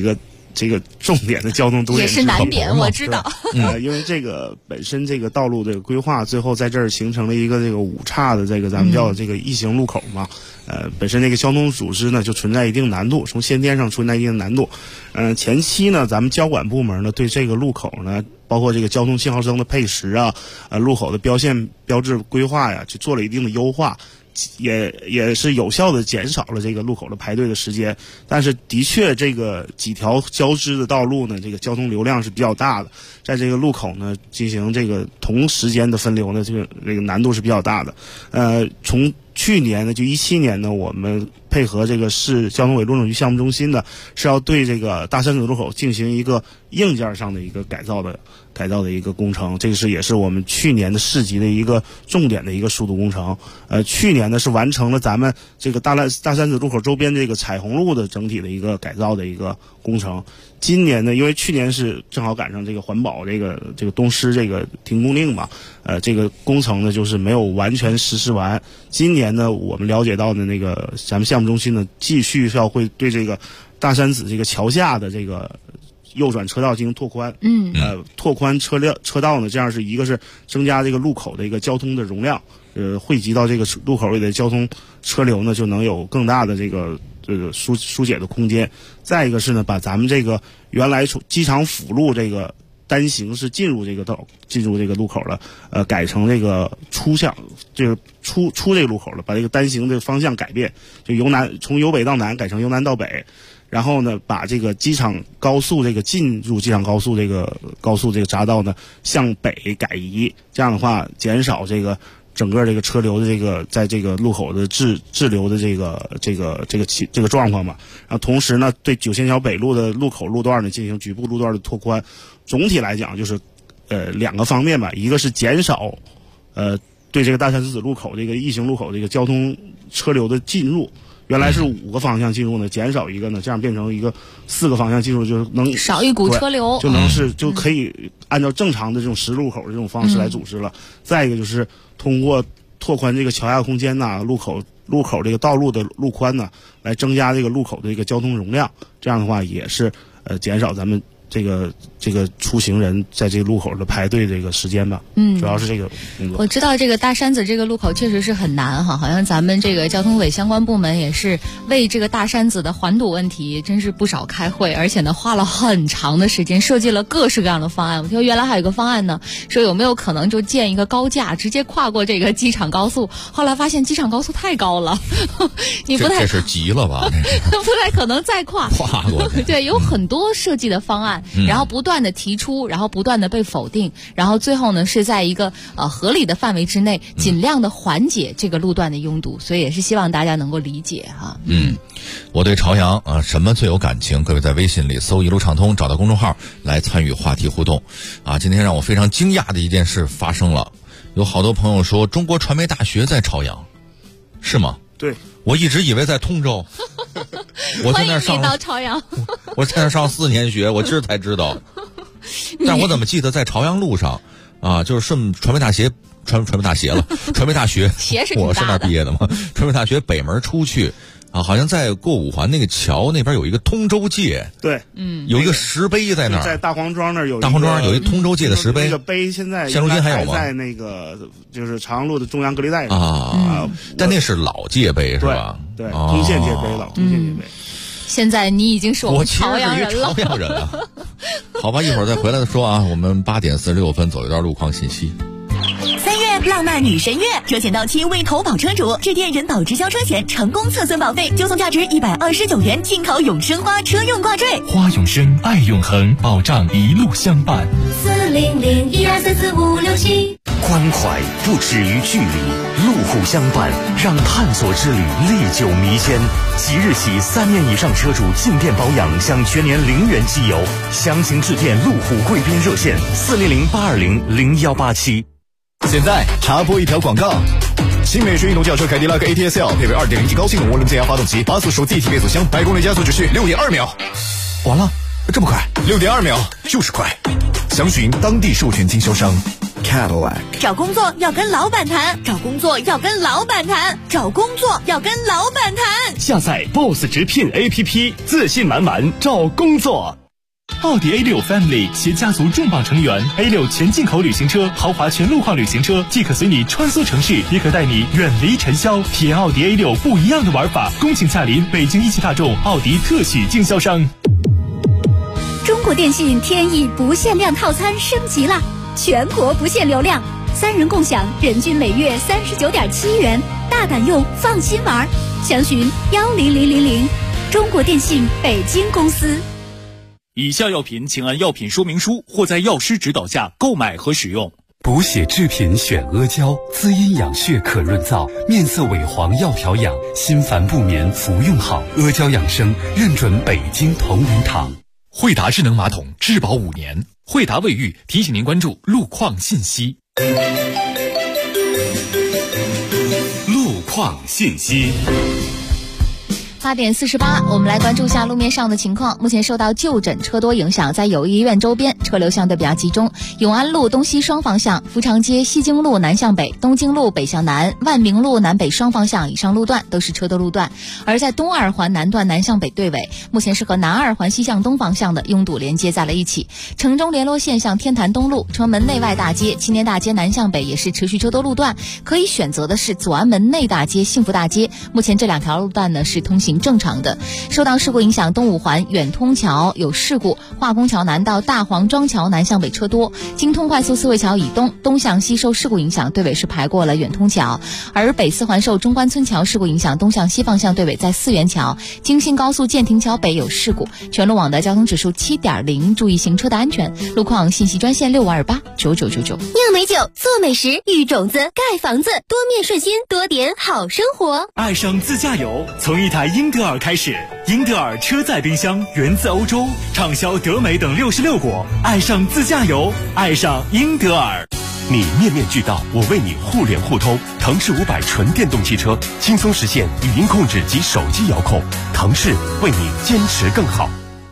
这个重点的交通堵点也是难点，我知道。 因为这个本身这个道路这个规划，最后在这儿形成了一个这个5岔的这个咱们叫这个异形路口嘛。本身这个交通组织呢就存在一定难度，从先天上存在一定难度。前期呢，咱们交管部门呢对这个路口呢，包括这个交通信号灯的配时啊，路口的标线标志规划呀，就做了一定的优化。也是有效的减少了这个路口的排队的时间，但是的确这个几条交织的道路呢，这个交通流量是比较大的，在这个路口呢进行这个同时间的分流呢，这个难度是比较大的。从去年呢，就17年呢，我们配合这个市交通委路政局项目中心呢，是要对这个大山子路口进行一个硬件上的一个改造的一个工程，这个也是我们去年的市级的一个重点的一个疏导工程。去年呢是完成了咱们这个大山子路口周边这个彩虹路的整体的一个改造的一个工程。今年呢，因为去年是正好赶上这个环保这个东施这个停工令嘛，这个工程呢就是没有完全实施完。今年呢，我们了解到的那个咱们项目中心呢，继续会对这个大山子这个桥下的这个右转车道进行拓宽，拓宽车道呢，这样是一个是增加这个路口的一个交通的容量，汇集到这个路口里的交通车流呢，就能有更大的这个疏解的空间。再一个是呢，把咱们这个原来从机场辅路这个单行是进入这个路口了，改成这个出向这个出这个路口了，把这个单行的方向改变，就从由北到南改成由南到北。然后呢，把这个机场高速这个进入机场高速这个匝道呢向北改移，这样的话减少这个整个这个车流的这个在这个路口的滞留的这个状况嘛。然后同时呢，对九仙桥北路的路口路段呢进行局部路段的拓宽。总体来讲就是2个方面吧，一个是减少对这个大山子路口这个异形路口这个交通车流的进入。原来是5个方向进入呢，减少一个呢，这样变成一个4个方向进入，就能少一股车流， 就可以按照正常的这种10路口的这种方式来组织了。再一个就是通过拓宽这个桥下空间呐，路口这个道路的路宽呢，来增加这个路口的一个交通容量。这样的话也是减少咱们这个出行人在这个路口的排队这个时间吧。主要是这个工作。 我知道这个大山子这个路口确实是很难哈，好像咱们这个交通委相关部门也是为这个大山子的环堵问题真是不少开会，而且呢花了很长的时间，设计了各式各样的方案。我听说原来还有一个方案呢，说有没有可能就建一个高架直接跨过这个机场高速，后来发现机场高速太高了，你不太这是急了吧？ 不太可能再跨过去。 对，有很多设计的方案，然后不断的提出，然后不断的被否定，然后最后呢是在一个合理的范围之内，尽量的缓解这个路段的拥堵，所以也是希望大家能够理解哈。 我对朝阳什么最有感情？各位在微信里搜一路畅通，找到公众号来参与话题互动今天让我非常惊讶的一件事发生了，有好多朋友说中国传媒大学在朝阳，是吗？ 对， 我一直以为在通州。我在那欢迎你到朝阳。 我在那上4年学，我今儿才知道。但我怎么记得在朝阳路上就是顺传媒大学传媒大学了，传媒大学我是那儿毕业的嘛，传媒大学北门出去好像在过5环那个桥那边有一个通州界。 对， 有一个石碑在那儿， 在大黄庄那儿有一通州界的石碑， 那个碑现在现如今还有吗？ 在那个就是朝阳路的中央隔离带但那是老界碑是吧？ 对，通县界碑，老通县界碑。 现在你已经是我们朝阳人了。 朝阳人啊，好吧，一会儿再回来说我们8点46分走一段路况信息。 3月浪漫女神月，车险到期为投保车主致电人保直销车险成功测算保费，就送价值129元进口永生花车用挂坠。 花永生，爱永恒，保障一路相伴。 40012344567。 关怀不止于距离，路虎相伴，让探索之旅历久弥坚。即日起3年以上车主进店保养享全年0元机油，详情致电路虎贵宾热线40082000187。 现在插播一条广告。新美式运动轿车凯迪拉克 ATS-L 配备 2.0T 高性能涡轮增压发动机，8速手自一体变速箱，100公里加速只需6.2秒。完了，这么快？6.2秒就是快。详询当地授权经销商 Cadillac。 找工作要跟老板谈，找工作要跟老板谈，找工作要跟老板谈。 下载 BOSS 直聘 APP， 自信满满找工作。 奥迪 A6 Family 携家族重磅成员 A6 全进口旅行车、豪华全路况旅行车，既可随你穿梭城市，也可带你远离尘嚣，体验奥迪 A6 不一样的玩法。恭请驾临北京一汽大众奥迪特许经销商。 中国电信天翼不限量套餐升级了，全国不限流量，3人共享，人均每月39.7元，大胆用，放心玩。详询10000，中国电信北京公司。 以下药品请按药品说明书或在药师指导下购买和使用。 补血制品选阿胶，滋阴养血可润燥，面色萎黄要调养，心烦不眠服用好。阿胶养生认准北京同仁堂。 惠达智能马桶质保5年，惠达卫浴提醒您关注路况信息。 路况信息。 8点48，我们来关注一下路面上的情况。目前受到就诊车多影响，在友谊医院周边车流相对比较集中，永安路东西双方向、福长街西京路南向北、东京路北向南、万明路南北双方向以上路段都是车多路段。而在东二环南段南向北对尾，目前是和南二环西向东方向的拥堵连接在了一起。城中联络线向天坛东路、崇安门内外大街、青年大街南向北也是持续车多路段，可以选择的是左安门内大街、幸福大街。目前这2条路段呢是通行正常的。受到事故影响，东五环远通桥有事故，化工桥南到大黄庄桥南向北车多，京通快速四惠桥以东向西受事故影响，对尾是排过了远通桥。而北四环受中关村桥事故影响，东向西方向对尾在四元桥。京新高速建亭桥北有事故，全路网的交通指数7.0，注意行车的安全。路况信息专线65289999。 酿美酒，做美食，育种子，盖房子，多面顺心，多点好生活。 爱上自驾游，从一台英德尔开始。英德尔车载冰箱源自欧洲，畅销德美等66国。爱上自驾游，爱上英德尔。 你面面俱到，我为你互联互通。腾势500纯电动汽车，轻松实现语音控制及手机遥控。腾势为你坚持更好。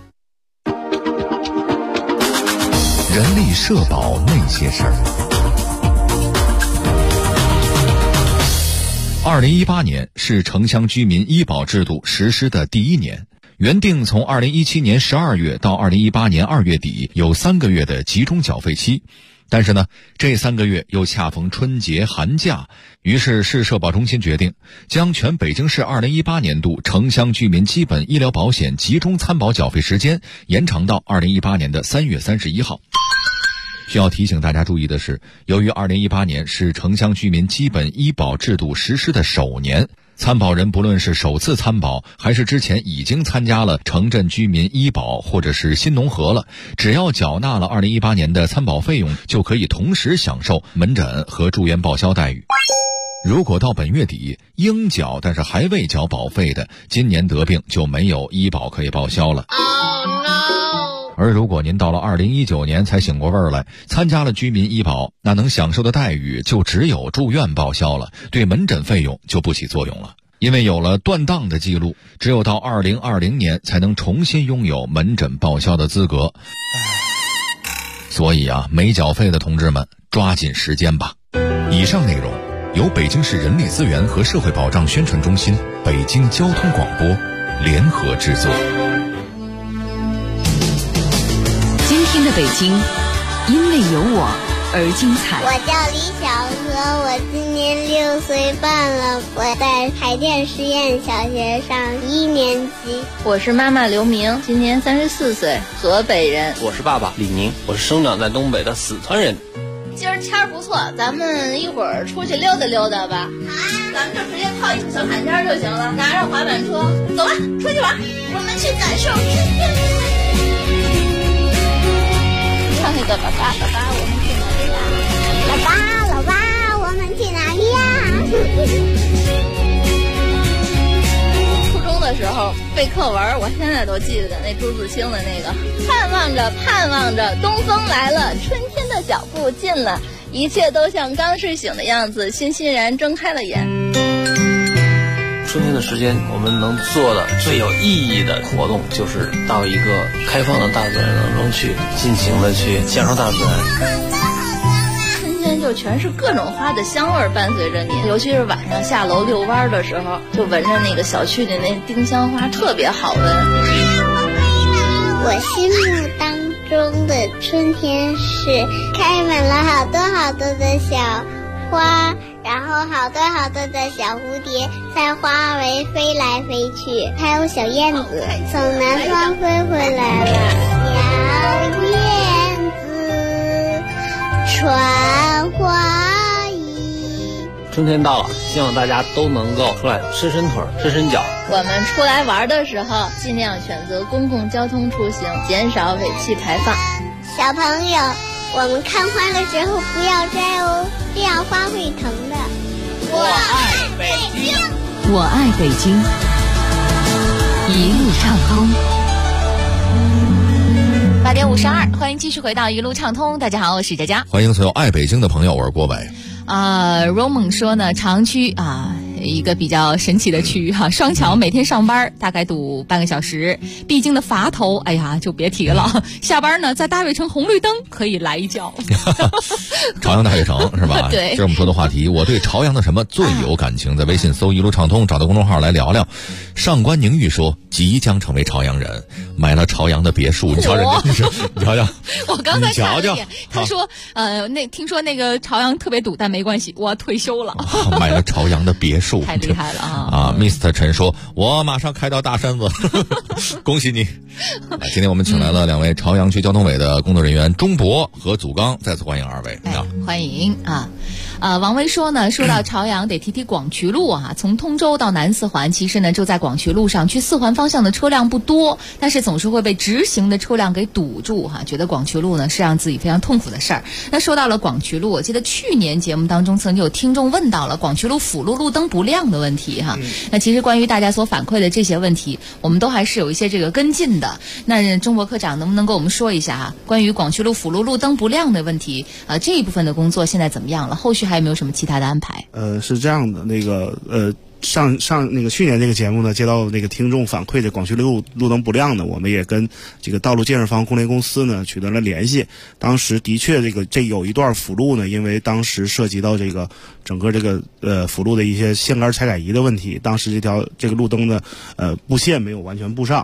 人力社保那些事儿。2018年是城乡居民医保制度实施的第1年，原定从2017年12月到2018年2月底有3个月的集中缴费期，但是呢，这3个月又恰逢春节寒假，于是市社保中心决定将全北京市2018年度城乡居民基本医疗保险集中参保缴费时间延长到2018年的3月31号。需要提醒大家注意的是，由于2018年是城乡居民基本医保制度实施的首年，参保人不论是首次参保还是之前已经参加了城镇居民医保或者是新农合了，只要缴纳了2018年的参保费用，就可以同时享受门诊和住院报销待遇。如果到本月底应缴但是还未缴保费的，今年得病就没有医保可以报销了。而如果您到了2019年才醒过味儿来，参加了居民医保，那能享受的待遇就只有住院报销了，对门诊费用就不起作用了。因为有了断档的记录，只有到2020年才能重新拥有门诊报销的资格。所以啊，没缴费的同志们，抓紧时间吧。以上内容由北京市人力资源和社会保障宣传中心、北京交通广播联合制作。 今天的北京，因为有我而精彩。 我叫李小河，我今年6岁半了，我在海淀实验小学上1年级。 我是妈妈刘明，今年34岁，左北人。 我是爸爸李宁，我是生长在东北的四川人。 今儿天儿不错，咱们一会儿出去溜达溜达吧。好啊，咱们就直接套一个小坎肩就行了，拿着滑板车，走吧，出去玩。我们去感受春天。唱那个爸爸爸爸，我们去哪里呀？ 老爸老爸，我们去哪里呀？ 初中的时候背课文，我现在都记得那朱自清的那个盼望着盼望着，东风来了，春天的脚步近了，一切都像刚睡醒的样子，欣欣然睁开了眼。 春天的时间，我们能做的最有意义的活动，就是到一个开放的大自然当中去，尽情的去享受大自然。 春天就全是各种花的香味伴随着你，尤其是晚上下楼遛弯的时候，就闻着那个小区里那丁香花，特别好闻。 我心目当中的春天是开满了好多好多的小花，然后好多好多的小蝴蝶在花围飞来飞去，还有小燕子从南方飞回来了。小燕子穿花衣。 春天到了，希望大家都能够出来伸伸腿、伸伸脚。 我们出来玩的时候，尽量选择公共交通出行，减少尾气排放。 小朋友，我们看花的时候不要摘哦，这样花会疼的。 我爱北京， 我爱北京，一路畅通。 8点52，欢迎继续回到一路畅通。大家好，我是佳佳。 欢迎所有爱北京的朋友，我是郭伟。 Roman 说呢，长区一个比较神奇的区域哈，双桥每天上班大概堵半个小时，必经的垡头，哎呀就别提了。下班呢，在大悦城红绿灯可以来一觉。 朝阳大悦城是吧？ 对。 这是我们说的话题，我对朝阳的什么最有感情？在微信搜一路畅通，找到公众号来聊聊。上官宁玉说，即将成为朝阳人，买了朝阳的别墅。你瞧人家，你瞧瞧。 我刚才看了一眼，他说听说那个朝阳特别堵，但没关系，我退休了。 买了朝阳的别墅。 太厉害了啊 ！Mr. 陈说，我马上开到大山子，恭喜你！今天我们请来了2位朝阳区交通委的工作人员钟博和祖刚，再次欢迎2位。 欢迎啊！王威说呢，说到朝阳得提提广渠路啊，从通州到南四环，其实呢就在广渠路上，去4环方向的车辆不多，但是总是会被直行的车辆给堵住哈，觉得广渠路呢是让自己非常痛苦的事儿。那说到了广渠路，我记得去年节目当中曾经有听众问到了广渠路辅路路灯不亮的问题哈。那其实关于大家所反馈的这些问题，我们都还是有一些这个跟进的。那钟博科长能不能跟我们说一下啊，关于广渠路辅路路灯不亮的问题这一部分的工作现在怎么样了？后续还有没有什么其他的安排？ 是这样的，上那个去年这个节目呢，接到那个听众反馈的广渠路灯不亮呢，我们也跟这个道路建设方供联公司呢取得了联系。当时的确这有一段辅路呢，因为当时涉及到这个整个这个辅路的一些线杆拆改仪的问题，当时这个路灯的布线没有完全布上。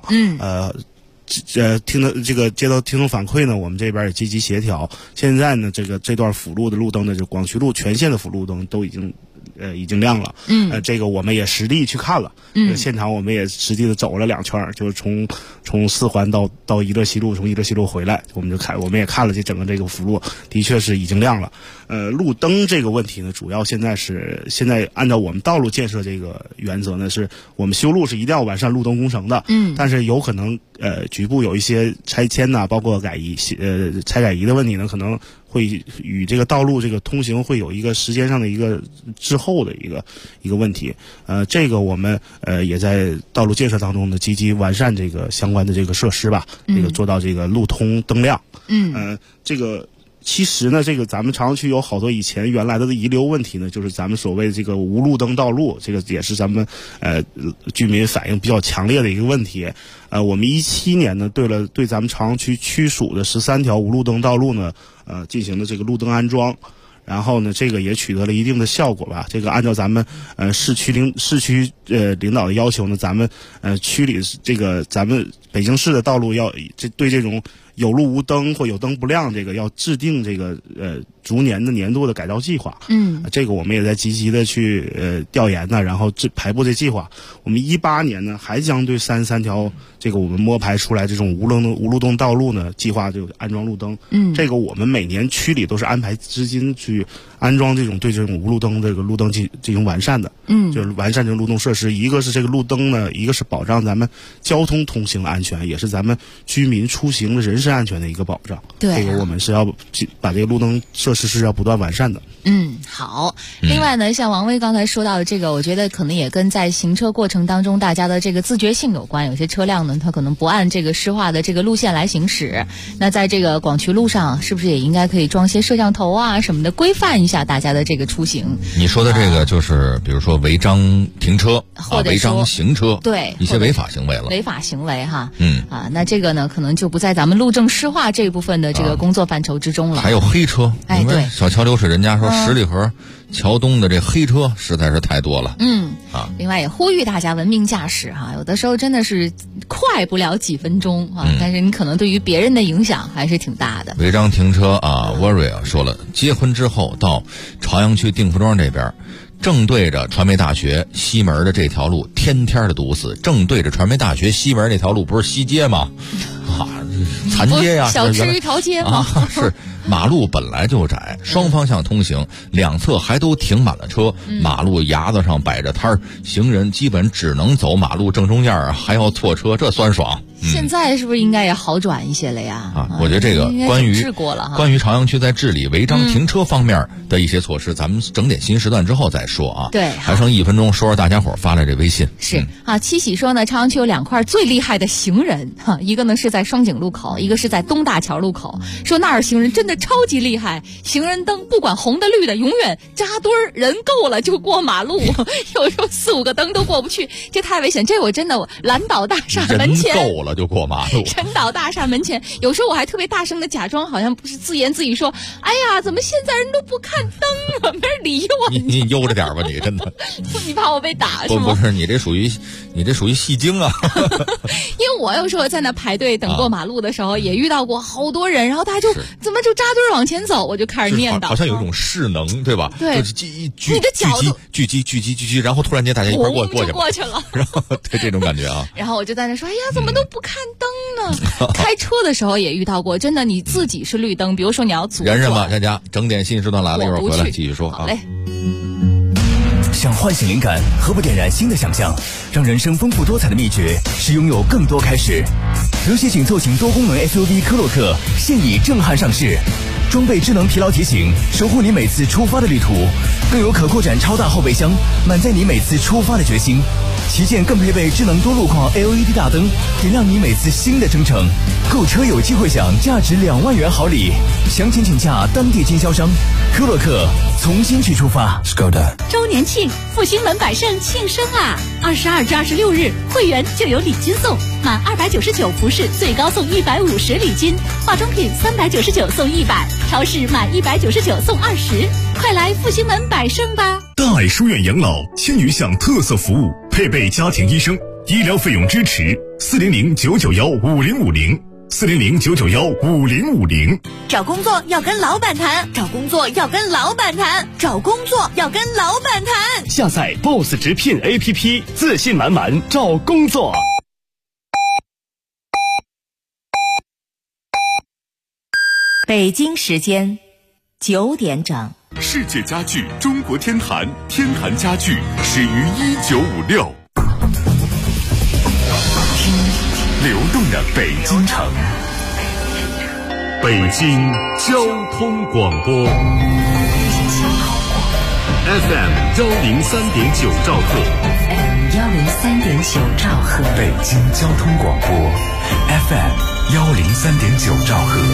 接到听众反馈呢，我们这边也积极协调。现在呢，这段辅路的路灯呢，就广渠路全线的辅路灯都已经亮了。这个我们也实地去看了。现场我们也实地的走了2圈，就是从4环到宜乐西路，从宜乐西路回来，我们也看了整个这个辅路，的确是已经亮了。路灯这个问题呢，主要现在按照我们道路建设这个原则呢，是我们修路是一定要完善路灯工程的。但是有可能局部有一些拆迁呐，包括拆改仪的问题呢，可能会与这个道路这个通行会有一个时间上的一个滞后的一个问题。这个我们也在道路建设当中呢，积极完善这个相关的这个设施吧，这个做到这个路通灯亮。这个其实呢，这个咱们朝阳区有好多以前原来的遗留问题呢，就是咱们所谓这个无路灯道路，这个也是咱们居民反映比较强烈的一个问题。我们17年呢，对咱们朝阳区区属的13条无路灯道路呢，进行了这个路灯安装。然后呢，这个也取得了一定的效果吧。这个按照咱们市区领导的要求呢，咱们区里咱们北京市的道路要对这种有路无灯或有灯不亮，这个要制定这个逐年的年度的改造计划。这个我们也在积极的去调研呢，然后排布这计划。我们18年呢，还将对33条这个我们摸排出来这种无路灯道路呢，计划就安装路灯。这个我们每年区里都是安排资金去安装对这种无路灯路灯进行完善的。就是完善这种路灯设施，一个是这个路灯呢，一个是保障咱们交通通行的安全，也是咱们居民出行的人身安全的一个保障。 对， 这个我们是要把这个路灯设施是要不断完善的。 好。另外呢，像王威刚才说到的这个，我觉得可能也跟在行车过程当中大家的这个自觉性有关。有些车辆呢，它可能不按这个施划的这个路线来行驶。那在这个广渠路上，是不是也应该可以装些摄像头啊什么的，规范一下大家的这个出行？ 你说的这个就是比如说违章停车或者违章行车， 对， 一些违法行为了。 违法行为哈。那这个呢，可能就不在咱们路政施划这一部分的这个工作范畴之中了。 还有黑车， 对， 小桥流水人家说十里河桥东的这黑车实在是太多了。 另外也呼吁大家文明驾驶哈，有的时候真的是快不了几分钟啊，但是你可能对于别人的影响还是挺大的。 违章停车啊 ，Worry 说了，结婚之后到朝阳区定福庄这边，正对着传媒大学西门的这条路天天的堵死，正对着传媒大学西门那条路不是西街吗？啊，残街呀， 小吃一条街吗？ 啊，是。马路本来就窄，双方向通行，两侧还都停满了车，马路牙子上摆着摊儿，行人基本只能走马路正中间啊，还要错车，这酸爽。 现在是不是应该也好转一些了呀？ 啊，我觉得这个关于朝阳区在治理违章停车方面的一些措施，咱们整点新时段之后再说啊。 对， 还剩1分钟，说说大家伙发来这微信。 是啊，七喜说呢，朝阳区有2块最厉害的行人哈，一个呢是在双井路口，一个是在东大桥路口，说那儿行人真的超级厉害，行人灯不管红的绿的，永远扎堆儿，人够了就过马路，有时候4、5个灯都过不去，这太危险。这我真的蓝岛大厦门前人够了就过马路， 人岛大厦门前，有时候我还特别大声的假装好像不是自言自语说，哎呀，怎么现在人都不看灯啊，没人理我。 你悠着点吧，你真的。 你怕我被打是吗？ 不是，你这属于戏精啊。 因为我有时候在那排队等过马路的时候，也遇到过好多人，然后大家就怎么就扎堆往前走，我就开始念叨， 好像有一种势能，对吧？ 对， 你的角度聚集，然后突然间大家一块过去了，然后对这种感觉啊。 然后我就在那说，哎呀，怎么都不看灯呢？开车的时候也遇到过，真的，你自己是绿灯，比如说你要左转， 忍吧，佳佳，整点新时段来了，一会儿回来继续说。 好嘞。 想唤醒灵感，何不点燃新的想象？让人生丰富多彩的秘诀是拥有更多开始。流线紧凑型多功能 SUV 科洛克现已震撼上市，装备智能疲劳提醒，守护你每次出发的旅途，更有可扩展超大后备箱，满载你每次出发的决心。旗舰更配备智能多路况 LED 大灯，点亮你每次新的征程。购车有机会享价值2万元好礼，详情请洽当地经销商。科洛克，从新去出发。Skoda 周年庆，复兴门百盛庆生啊！22至26日，会员就有礼金送，满299服饰最高送150礼金，化妆品399送100，超市满199送20，快来复兴门百盛吧！ 大爱书院养老千余项特色服务，配备家庭医生，医疗费用支持，400-991-5050，400-991-5050。 找工作要跟老板谈，找工作要跟老板谈，找工作要跟老板谈。 下载 BOSS 直聘 APP， 自信满满找工作。 北京时间9点整。 世界家具中国天坛，天坛家具始于1956。听流动的北京城， 北京交通广播 FM 103.9兆赫 103.9兆赫， 北京交通广播 FM 103.9兆赫。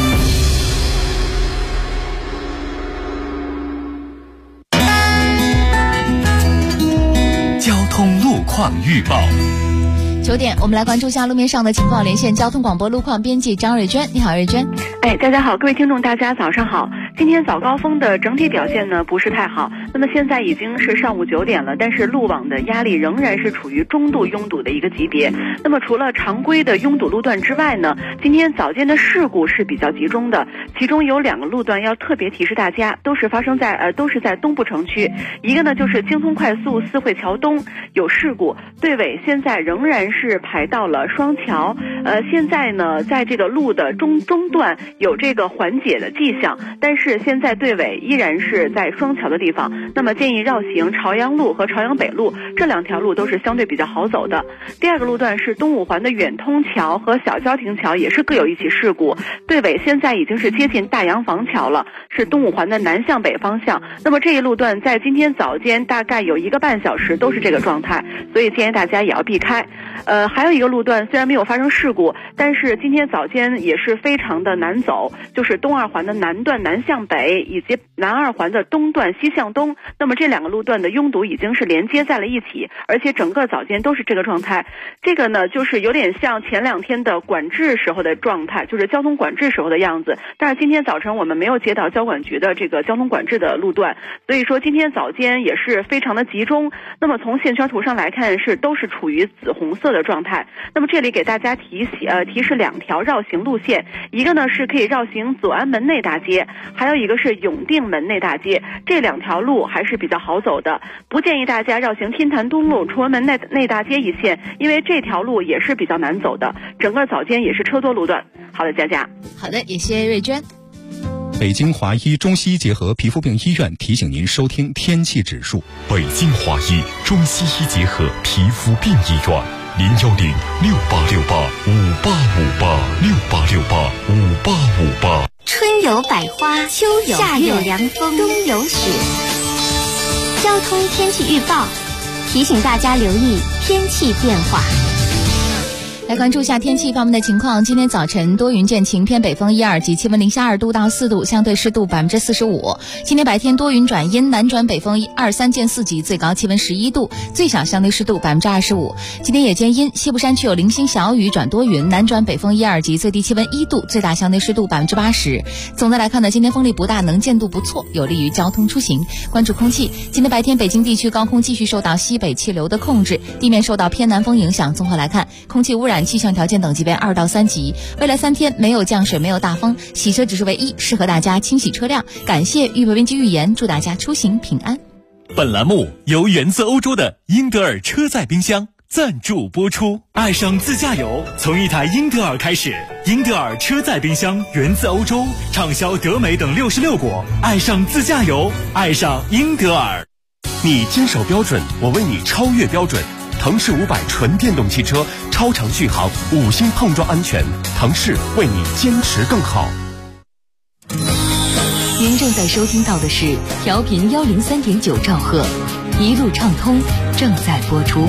交通路况预报。 9点，我们来关注一下路面上的情况。连线交通广播路况编辑张瑞娟，你好，瑞娟。 大家好，各位听众，大家早上好。今天早高峰的整体表现呢不是太好，那么现在已经是上午9点了，但是路网的压力仍然是处于中度拥堵的一个级别。那么除了常规的拥堵路段之外呢，今天早间的事故是比较集中的，其中有2个路段要特别提示大家，都是在东部城区。一个呢就是京通快速四惠桥东有事故，队尾现在仍然是排到了双桥，现在呢在这个路的中段有这个缓解的迹象，但是现在队尾依然是在双桥的地方，那么建议绕行朝阳路和朝阳北路，这2条路都是相对比较好走的。第2个路段是东五环的远通桥和小交亭桥，也是各有一起事故，队尾现在已经是接近大洋房桥了，是东五环的南向北方向。那么这一路段在今天早间大概有1个半小时都是这个状态，所以建议大家也要避开。还有一个路段虽然没有发生事故，但是今天早间也是非常的难走，就是东2环的南段南向北以及南2环的东段西向东， 中，那么这两个路段的拥堵已经是连接在了一起，而且整个早间都是这个状态。这个呢，就是有点像前2天的管制时候的状态，就是交通管制时候的样子。但是今天早晨我们没有接到交管局的这个交通管制的路段，所以说今天早间也是非常的集中。那么从线圈图上来看，都是处于紫红色的状态。那么这里给大家提示2条绕行路线，一个呢是可以绕行左安门内大街，还有一个是永定门内大街。这2条路还是比较好走的，不建议大家绕行天坛东路崇文门内大街一线，因为这条路也是比较难走的，整个早间也是车多路段。好的，佳佳。 好的，也谢谢瑞娟。 北京华医中西医结合皮肤病医院提醒您收听天气指数。 北京华医中西医结合皮肤病医院，0106868586868685858。 春有百花，秋有夏有凉风，冬有雪。交通天气预报提醒大家留意天气变化。 来关注一下天气方面的情况。今天早晨多云见晴，偏北风1、2级，气温零下2度到4度，相对湿度45%。今天白天多云转阴，南转北风2、3见4级，最高气温11度，最小相对湿度25%。今天夜间阴，西部山区有零星小雨转多云，南转北风1、2级，最低气温1度，最大相对湿度80%。总的来看呢，今天风力不大，能见度不错，有利于交通出行。关注空气，今天白天北京地区高空继续受到西北气流的控制，地面受到偏南风影响。综合来看，空气污染气象条件等级为2到3级，未来3天没有降水，没有大风，洗车指数为1，适合大家清洗车辆。感谢预报编辑预言，祝大家出行平安。 本栏目由源自欧洲的英德尔车载冰箱赞助播出。爱上自驾游，从一台英德尔开始。英德尔车载冰箱源自欧洲，畅销德美等66国。爱上自驾游，爱上英德尔。 你坚守标准，我为你超越标准。腾势500纯电动汽车，超长续航，5星碰撞安全，腾势为你坚持更好。 您正在收听到的是调频103.9兆赫，一路畅通正在播出。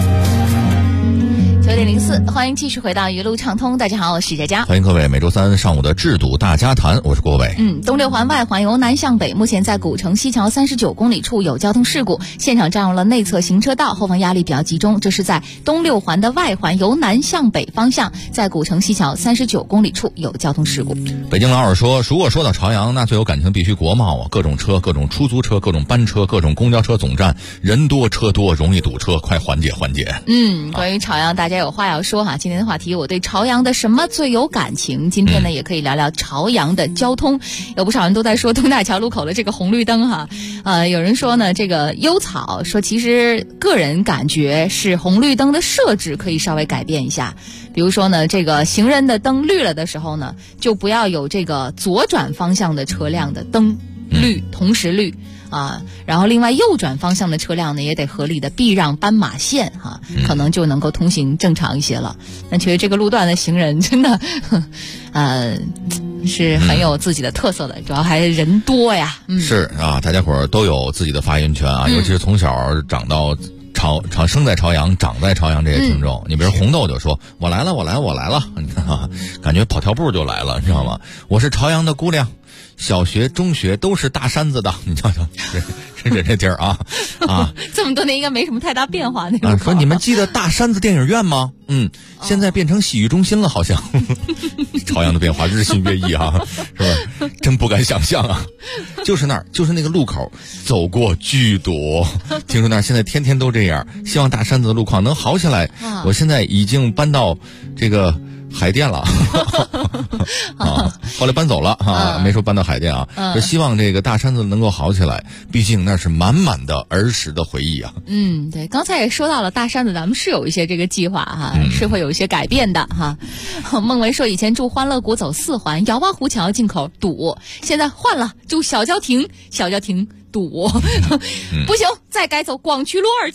9:04，欢迎继续回到一路畅通。大家好，我是佳佳， 欢迎各位每周3上午的制堵大家谈，我是郭伟。 东六环外环由南向北，目前在古城西桥39公里处有交通事故，现场占用了内侧行车道，后方压力比较集中。这是在东六环的外环由南向北方向，在古城西桥39公里处有交通事故。 北京老耳说，如果说到朝阳，那最有感情必须国贸啊，各种车，各种出租车，各种班车，各种公交车总站，人多车多，容易堵车，快缓解缓解。 关于朝阳，大家有话要说哈。今天的话题，我对朝阳的什么最有感情？今天呢，也可以聊聊朝阳的交通。有不少人都在说东大桥路口的这个红绿灯哈，有人说呢，这个优草说，其实个人感觉是红绿灯的设置可以稍微改变一下。比如说呢，这个行人的灯绿了的时候呢，就不要有这个左转方向的车辆的灯绿同时绿。然后另外右转方向的车辆呢，也得合理的避让斑马线哈，可能就能够通行正常一些了。那其实这个路段的行人真的，是很有自己的特色的，主要还是人多呀。 是啊，大家伙儿都有自己的发言权啊，尤其是从小长到生在朝阳长在朝阳这些听众，你比如红豆就说我来了，你看啊，感觉跑跳步就来了，你知道吗？我是朝阳的姑娘，小学中学都是大山子的，你瞧瞧这地儿啊这么多年应该没什么太大变化那种。 说你们记得大山子电影院吗？现在变成洗浴中心了，好像。朝阳的变化日新月异啊，是吧？真不敢想象啊。就是那儿，就是那个路口，走过巨堵。听说那儿现在天天都这样，希望大山子的路况能好起来。我现在已经搬到这个海淀了后来搬走了没说搬到海淀啊。就希望这个大山子能够好起来，毕竟那是满满的儿时的回忆啊。 对，刚才也说到了大山子，咱们是有一些这个计划哈，是会有一些改变的哈。孟维说以前住欢乐谷走4环，姚洼湖桥进口堵，现在换了住小郊亭堵不行，再改走广渠路2期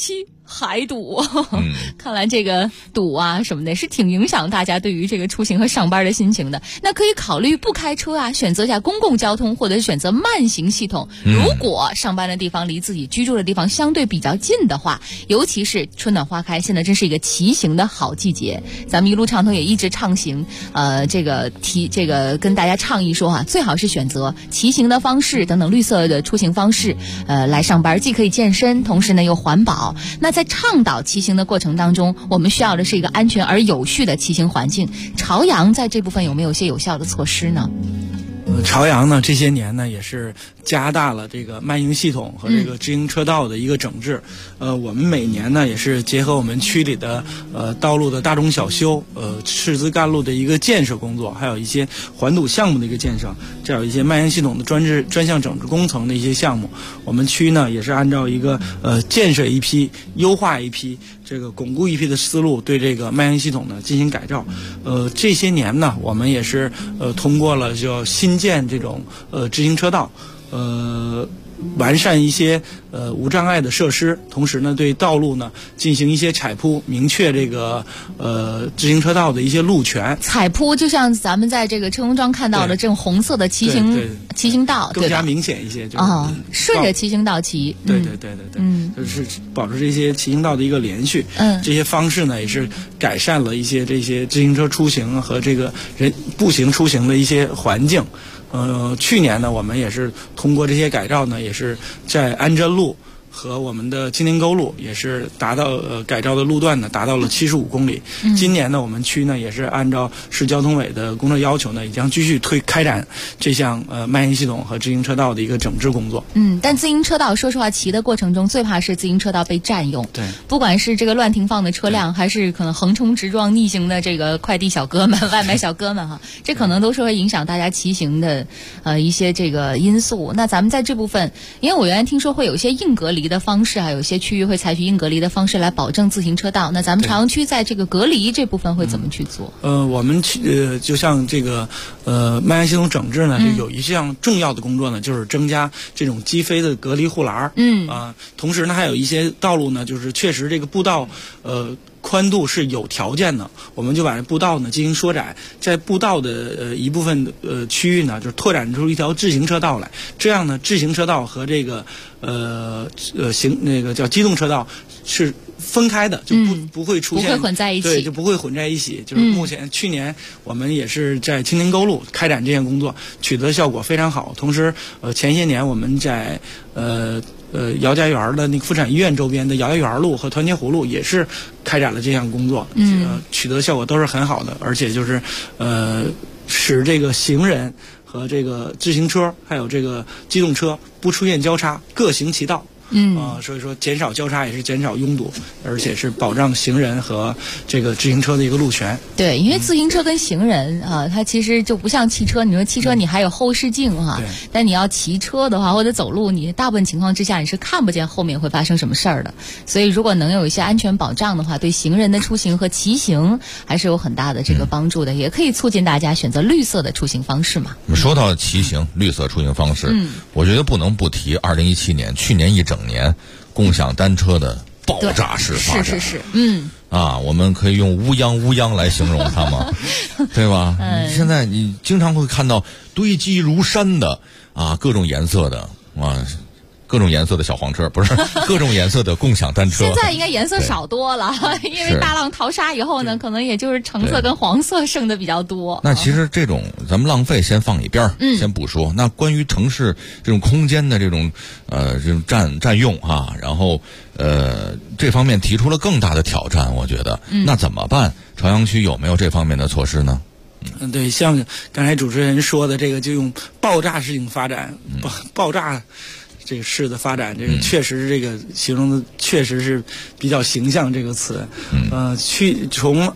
还堵，看来这个堵啊什么的是挺影响大家对于这个出行和上班的心情的。那可以考虑不开车啊，选择一下公共交通，或者选择慢行系统。如果上班的地方离自己居住的地方相对比较近的话，尤其是春暖花开，现在真是一个骑行的好季节。咱们一路畅通也一直畅行，这个跟大家倡议说哈，最好是选择骑行的方式等等绿色的出行方式，来上班，既可以健身，同时呢又环保。那在倡导骑行的过程当中，我们需要的是一个安全而有序的骑行环境。朝阳在这部分有没有一些有效的措施呢？ 朝阳呢这些年呢也是加大了这个慢行系统和这个自行车道的一个整治。我们每年呢也是结合我们区里的道路的大中小修，市资干路的一个建设工作，还有一些环堵项目的一个建设，这样一些慢行系统的专项整治工程的一些项目，我们区呢也是按照一个建设一批、优化一批、这个巩固一批的思路，对这个慢行系统呢进行改造。这些年呢，我们也是通过了就新建这种自行车道，完善一些无障碍的设施，同时呢对道路呢进行一些采铺，明确这个自行车道的一些路权。采铺就像咱们在这个车公庄看到的这种红色的骑行道， 更加明显一些，就是顺着骑行道骑。 对，就是保持这些骑行道的一个连续。这些方式呢也是改善了一些这些自行车出行和这个步行出行的一些环境。去年呢，我们也是通过这些改造呢，也是在安贞路和我们的青年沟路也是达到改造的路段呢达到了75公里。今年呢，我们区呢也是按照市交通委的工作要求呢，也将继续开展这项慢行系统和自行车道的一个整治工作。 但自行车道说实话，骑的过程中最怕是自行车道被占用。 对， 不管是这个乱停放的车辆，还是可能横冲直撞逆行的这个快递小哥们、外卖小哥们哈，这可能都是会影响大家骑行的一些这个因素。那咱们在这部分，因为我原来听说会有一些硬隔离的方式，还有一些区域会采取硬隔离的方式来保证自行车道。那咱们朝阳区在这个隔离这部分会怎么去做？ 我们就像这个慢行系统整治呢，就有一项重要的工作呢，就是增加这种机飞的隔离护栏。同时呢，还有一些道路呢，就是确实这个步道宽度是有条件的，我们就把步道呢进行缩窄，在步道的一部分区域呢，就是拓展出一条自行车道来。这样呢，自行车道和这个那个叫机动车道是分开的，就不会出现不会混在一起， 对，就不会混在一起。就是去年我们也是在青年沟路开展这项工作，取得效果非常好。同时，前些年我们在姚家园的那个妇产医院周边的姚家园路和团结湖路也是开展了这项工作，取得效果都是很好的，而且就是使这个行人和这个自行车还有这个机动车不出现交叉，各行其道。所以说减少交叉也是减少拥堵，而且是保障行人和这个自行车的一个路权。 对，因为自行车跟行人它其实就不像汽车，你说汽车你还有后视镜但你要骑车的话或者走路，你大部分情况之下你是看不见后面会发生什么事儿的。所以如果能有一些安全保障的话，对行人的出行和骑行还是有很大的这个帮助的，也可以促进大家选择绿色的出行方式嘛。 说到骑行绿色出行方式，我觉得不能不提2017年去年一整年共享单车的爆炸式发展。 是， 我们可以用乌泱来形容它吗？对吧？现在你经常会看到堆积如山的各种颜色的各种颜色的小黄车，不是各种颜色的共享单车。 现在应该颜色少多了，因为大浪淘沙以后呢，可能也就是橙色跟黄色剩的比较多。 那其实这种咱们浪费先放一边先不说。那关于城市这种空间的这种占用然后这方面提出了更大的挑战，我觉得。那怎么办？朝阳区有没有这方面的措施呢？ 对，像刚才主持人说的这个，就用爆炸式性发展，爆炸这个式的发展，这个确实这个形容的确实是比较形象这个词。从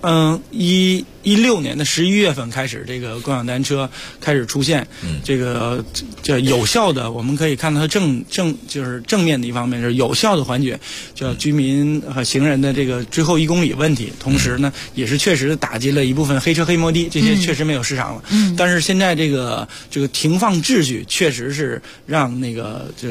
2016年的11月份开始，这个共享单车开始出现，这个叫有效的，我们可以看到它就是正面的一方面是有效的缓解叫居民和行人的这个最后1公里问题，同时呢也是确实打击了一部分黑车黑摩的，这些确实没有市场了。但是现在这个停放秩序确实是让那个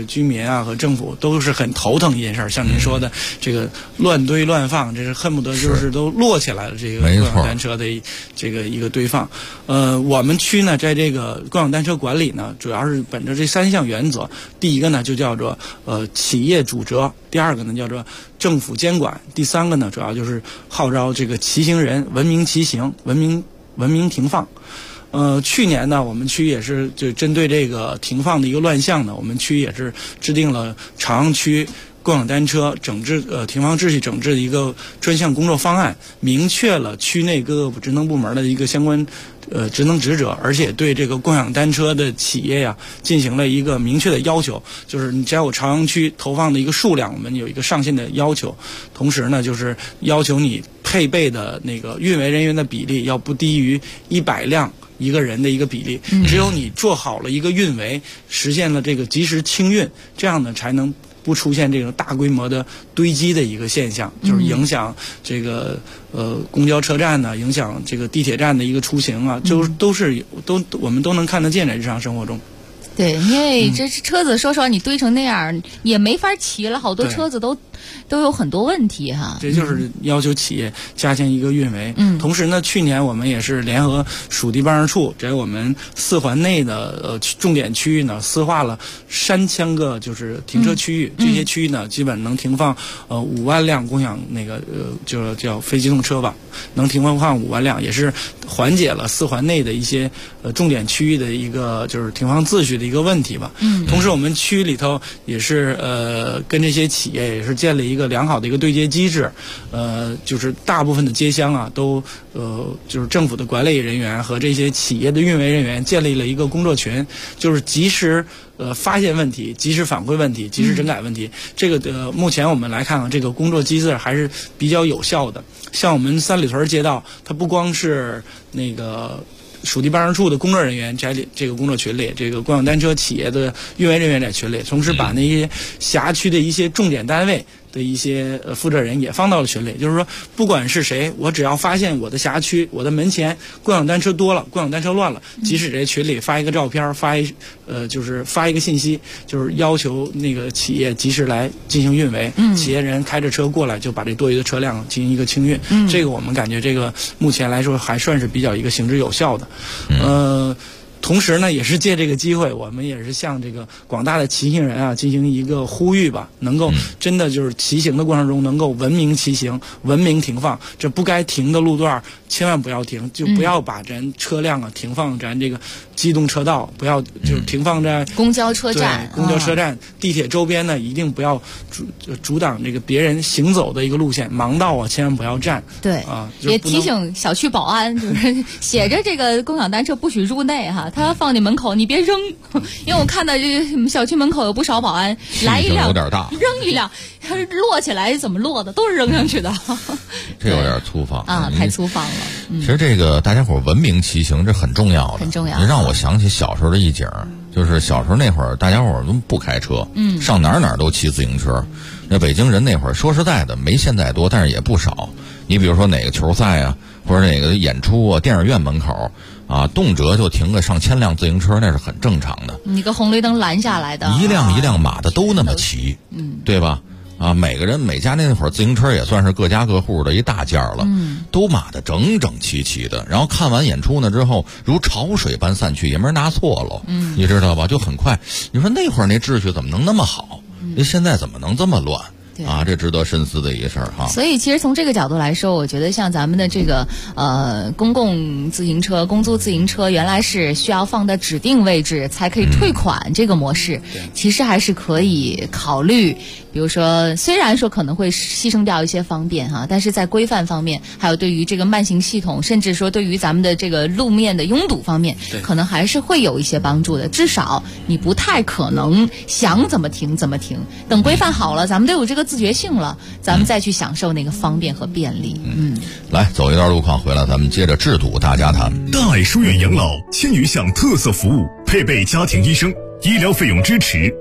居民啊和政府都是很头疼一件事儿。像您说的这个乱堆乱放，这是恨不得就是都摞起来了。这个共享单车的这个一个堆放，我们区呢在这个共享单车管理呢，主要是本着这3项原则。第一个呢就叫做企业主责，第二个呢叫做政府监管，第三个呢主要就是号召这个骑行人文明骑行，文明停放。去年呢，我们区也是就针对这个停放的一个乱象呢，我们区也是制定了朝阳区共享单车整治停放秩序整治的一个专项工作方案，明确了区内各个职能部门的一个相关职能职责，而且对这个共享单车的企业呀进行了一个明确的要求，就是你只要有朝阳区投放的一个数量，我们有一个上限的要求。同时呢，就是要求你配备的那个运维人员的比例要不低于100辆一个人的一个比例。只有你做好了一个运维，实现了这个及时清运，这样呢才能不出现这种大规模的堆积的一个现象，就是影响这个公交车站呢，影响这个地铁站的一个出行啊，我们都能看得见在日常生活中。 对，因为这车子说实话你堆成那样也没法骑了，好多车子都有很多问题哈。 这就是要求企业加强一个运维。同时呢，去年我们也是联合属地办事处，在我们4环内的重点区域呢，私划了3000个就是停车区域，这些区域呢基本能停放5万辆共享那个就叫非机动车吧，能停放5万辆，也是缓解了4环内的一些重点区域的一个就是停放秩序的一个问题吧。同时我们区里头也是跟这些企业也是建立一个良好的一个对接机制，就是大部分的街乡啊都就是政府的管理人员和这些企业的运维人员建立了一个工作群，就是及时发现问题，及时反馈问题，及时整改问题。这个目前我们来看这个工作机制还是比较有效的。像我们三里屯街道，它不光是那个属地办事处的工作人员在这个工作群里，这个共享单车企业的运维人员在群里，同时把那些辖区的一些重点单位的一些负责人也放到了群里。就是说不管是谁，我只要发现我的辖区我的门前共享单车多了，共享单车乱了，即使在群里发一个照片，就是发一个信息，就是要求那个企业及时来进行运维，企业人开着车过来就把这多余的车辆进行一个清运。这个我们感觉这个目前来说还算是比较一个行之有效的。同时呢，也是借这个机会，我们也是向这个广大的骑行人啊进行一个呼吁吧，能够真的就是骑行的过程中能够文明骑行，文明停放，这不该停的路段千万不要停，就不要把咱车辆啊停放咱这个机动车道，不要就是停放在公交车站、 公交车站、地铁周边呢，一定不要阻挡这个别人行走的一个路线，盲道啊千万不要占。 对啊，也提醒小区保安，就是写着这个共享单车不许入内哈。他放你门口，你别扔，因为我看到这小区门口有不少保安，来一辆有点大， 扔一辆，他摞起来怎么摞的，都是扔上去的。 这有点粗放啊，太粗放了。 其实这个大家伙文明骑行这很重要的， 很重要。 你让我想起小时候的一景，就是小时候那会儿，大家伙都不开车，上哪儿都骑自行车。那北京人那会儿说实在的，没现在多，但是也不少。你比如说哪个球赛啊，或者哪个演出啊，电影院门口啊，动辄就停个上千辆自行车，那是很正常的。 你个红绿灯拦下来的， 一辆一辆码的都那么齐，对吧？啊，每个人每家那会儿自行车也算是各家各户的一大件了，都码得整整齐齐的。然后看完演出呢之后，如潮水般散去，也没人拿错了，你知道吧？就很快。你说那会儿那秩序怎么能那么好？那现在怎么能这么乱？啊，这值得深思的一个事儿哈。 所以其实从这个角度来说，我觉得像咱们的这个公共自行车、公租自行车，原来是需要放在指定位置才可以退款这个模式，其实还是可以考虑。比如说，虽然说可能会牺牲掉一些方便哈，但是在规范方面，还有对于这个慢行系统，甚至说对于咱们的这个路面的拥堵方面，可能还是会有一些帮助的。至少你不太可能想怎么停怎么停，等规范好了，咱们都有这个自觉性了，咱们再去享受那个方便和便利。 来走一段路况回来，咱们接着制度大家谈。 大爱书院养老千余项特色服务，配备家庭医生，医疗费用支持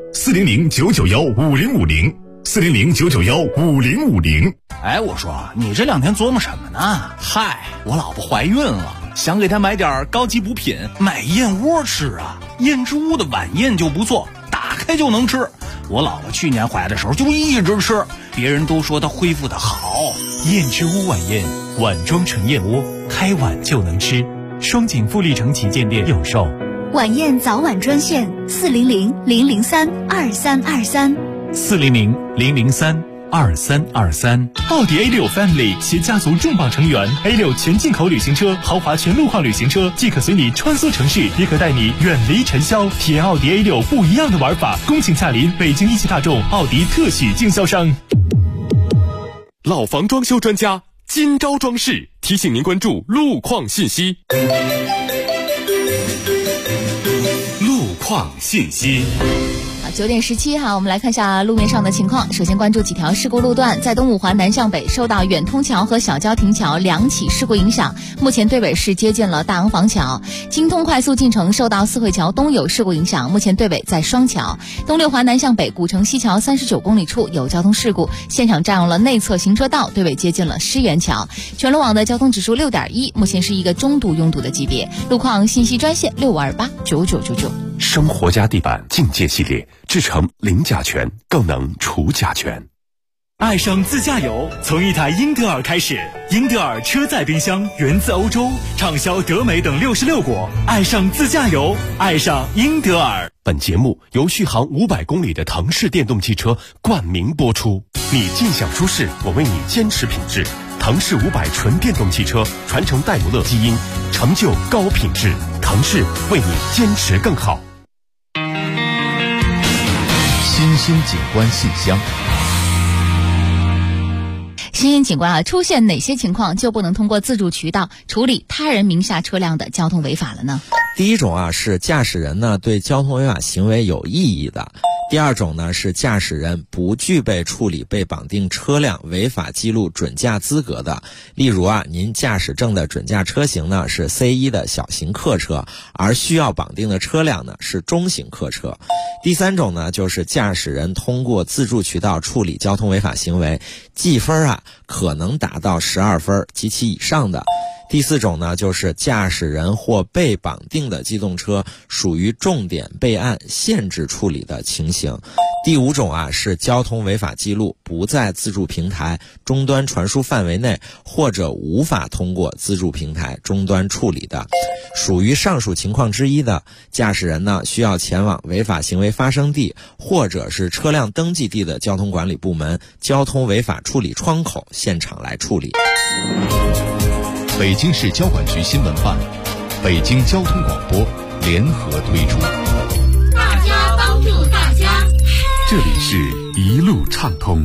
，400-991-5050，400-991-5050。 哎，我说你这2天琢磨什么呢？嗨，我老婆怀孕了，想给她买点高级补品，买燕窝吃啊。燕之屋的晚宴就不错，打开就能吃。 我姥姥去年怀的时候就一直吃，别人都说她恢复的好。 燕之屋晚宴，碗装纯燕窝，开碗就能吃。双井富力城旗舰店有售。 晚宴早晚专线 400-003-2323，400-003-2323。奥迪 A6 Family 携家族重磅成员 A6 全进口旅行车，豪华全路况旅行车，既可随你穿梭城市，也可带你远离尘嚣，体验奥迪 A6 不一样的玩法。恭请驾临北京一汽大众奥迪特许经销商。 老房装修专家金招装饰提醒您关注路况信息。路况信息。 9点17哈，我们来看一下路面上的情况。首先关注几条事故路段，在东五环南向北，受到远通桥和小交亭桥2起事故影响，目前对尾是接近了大昂房桥。京通快速进城受到四惠桥东有事故影响，目前对尾在双桥。东六环南向北，古城西桥39公里处有交通事故，现场占用了内侧行车道，对尾接近了狮园桥。全路网的交通指数6.1，目前是一个中度拥堵的级别。路况信息专线65289999。 生活家地板境界系列，制成零甲醛，更能除甲醛。 爱上自驾游，从一台英德尔开始。英德尔车载冰箱源自欧洲，畅销德美等66国。爱上自驾游，爱上英德尔。 本节目由续航500公里的腾势电动汽车冠名播出。你尽享舒适，我为你坚持品质。腾势500纯电动汽车传承戴姆勒基因，成就高品质。腾势为你坚持更好。 新兴景观信箱。 新兴景观出现哪些情况就不能通过自助渠道处理他人名下车辆的交通违法了呢？ 第一种是驾驶人对交通违法行为有异议的。第二种是驾驶人不具备处理被绑定车辆违法记录准驾资格的。例如您驾驶证的准驾车型是 C1 的小型客车，而需要绑定的车辆是中型客车。第三种就是驾驶人通过自助渠道处理交通违法行为，记分可能达到12分及其以上的。第四种就是驾驶人或被绑定的机动车属于重点备案限制处理的情形。第五种是交通违法记录不在自助平台终端传输范围内，或者无法通过自助平台终端处理的。属于上述情况之一的，驾驶人需要前往违法行为发生地或者是车辆登记地的交通管理部门交通违法处理窗口现场来处理。 北京市交管局新闻办、北京交通广播联合推出。 大家帮助大家， 这里是一路畅通。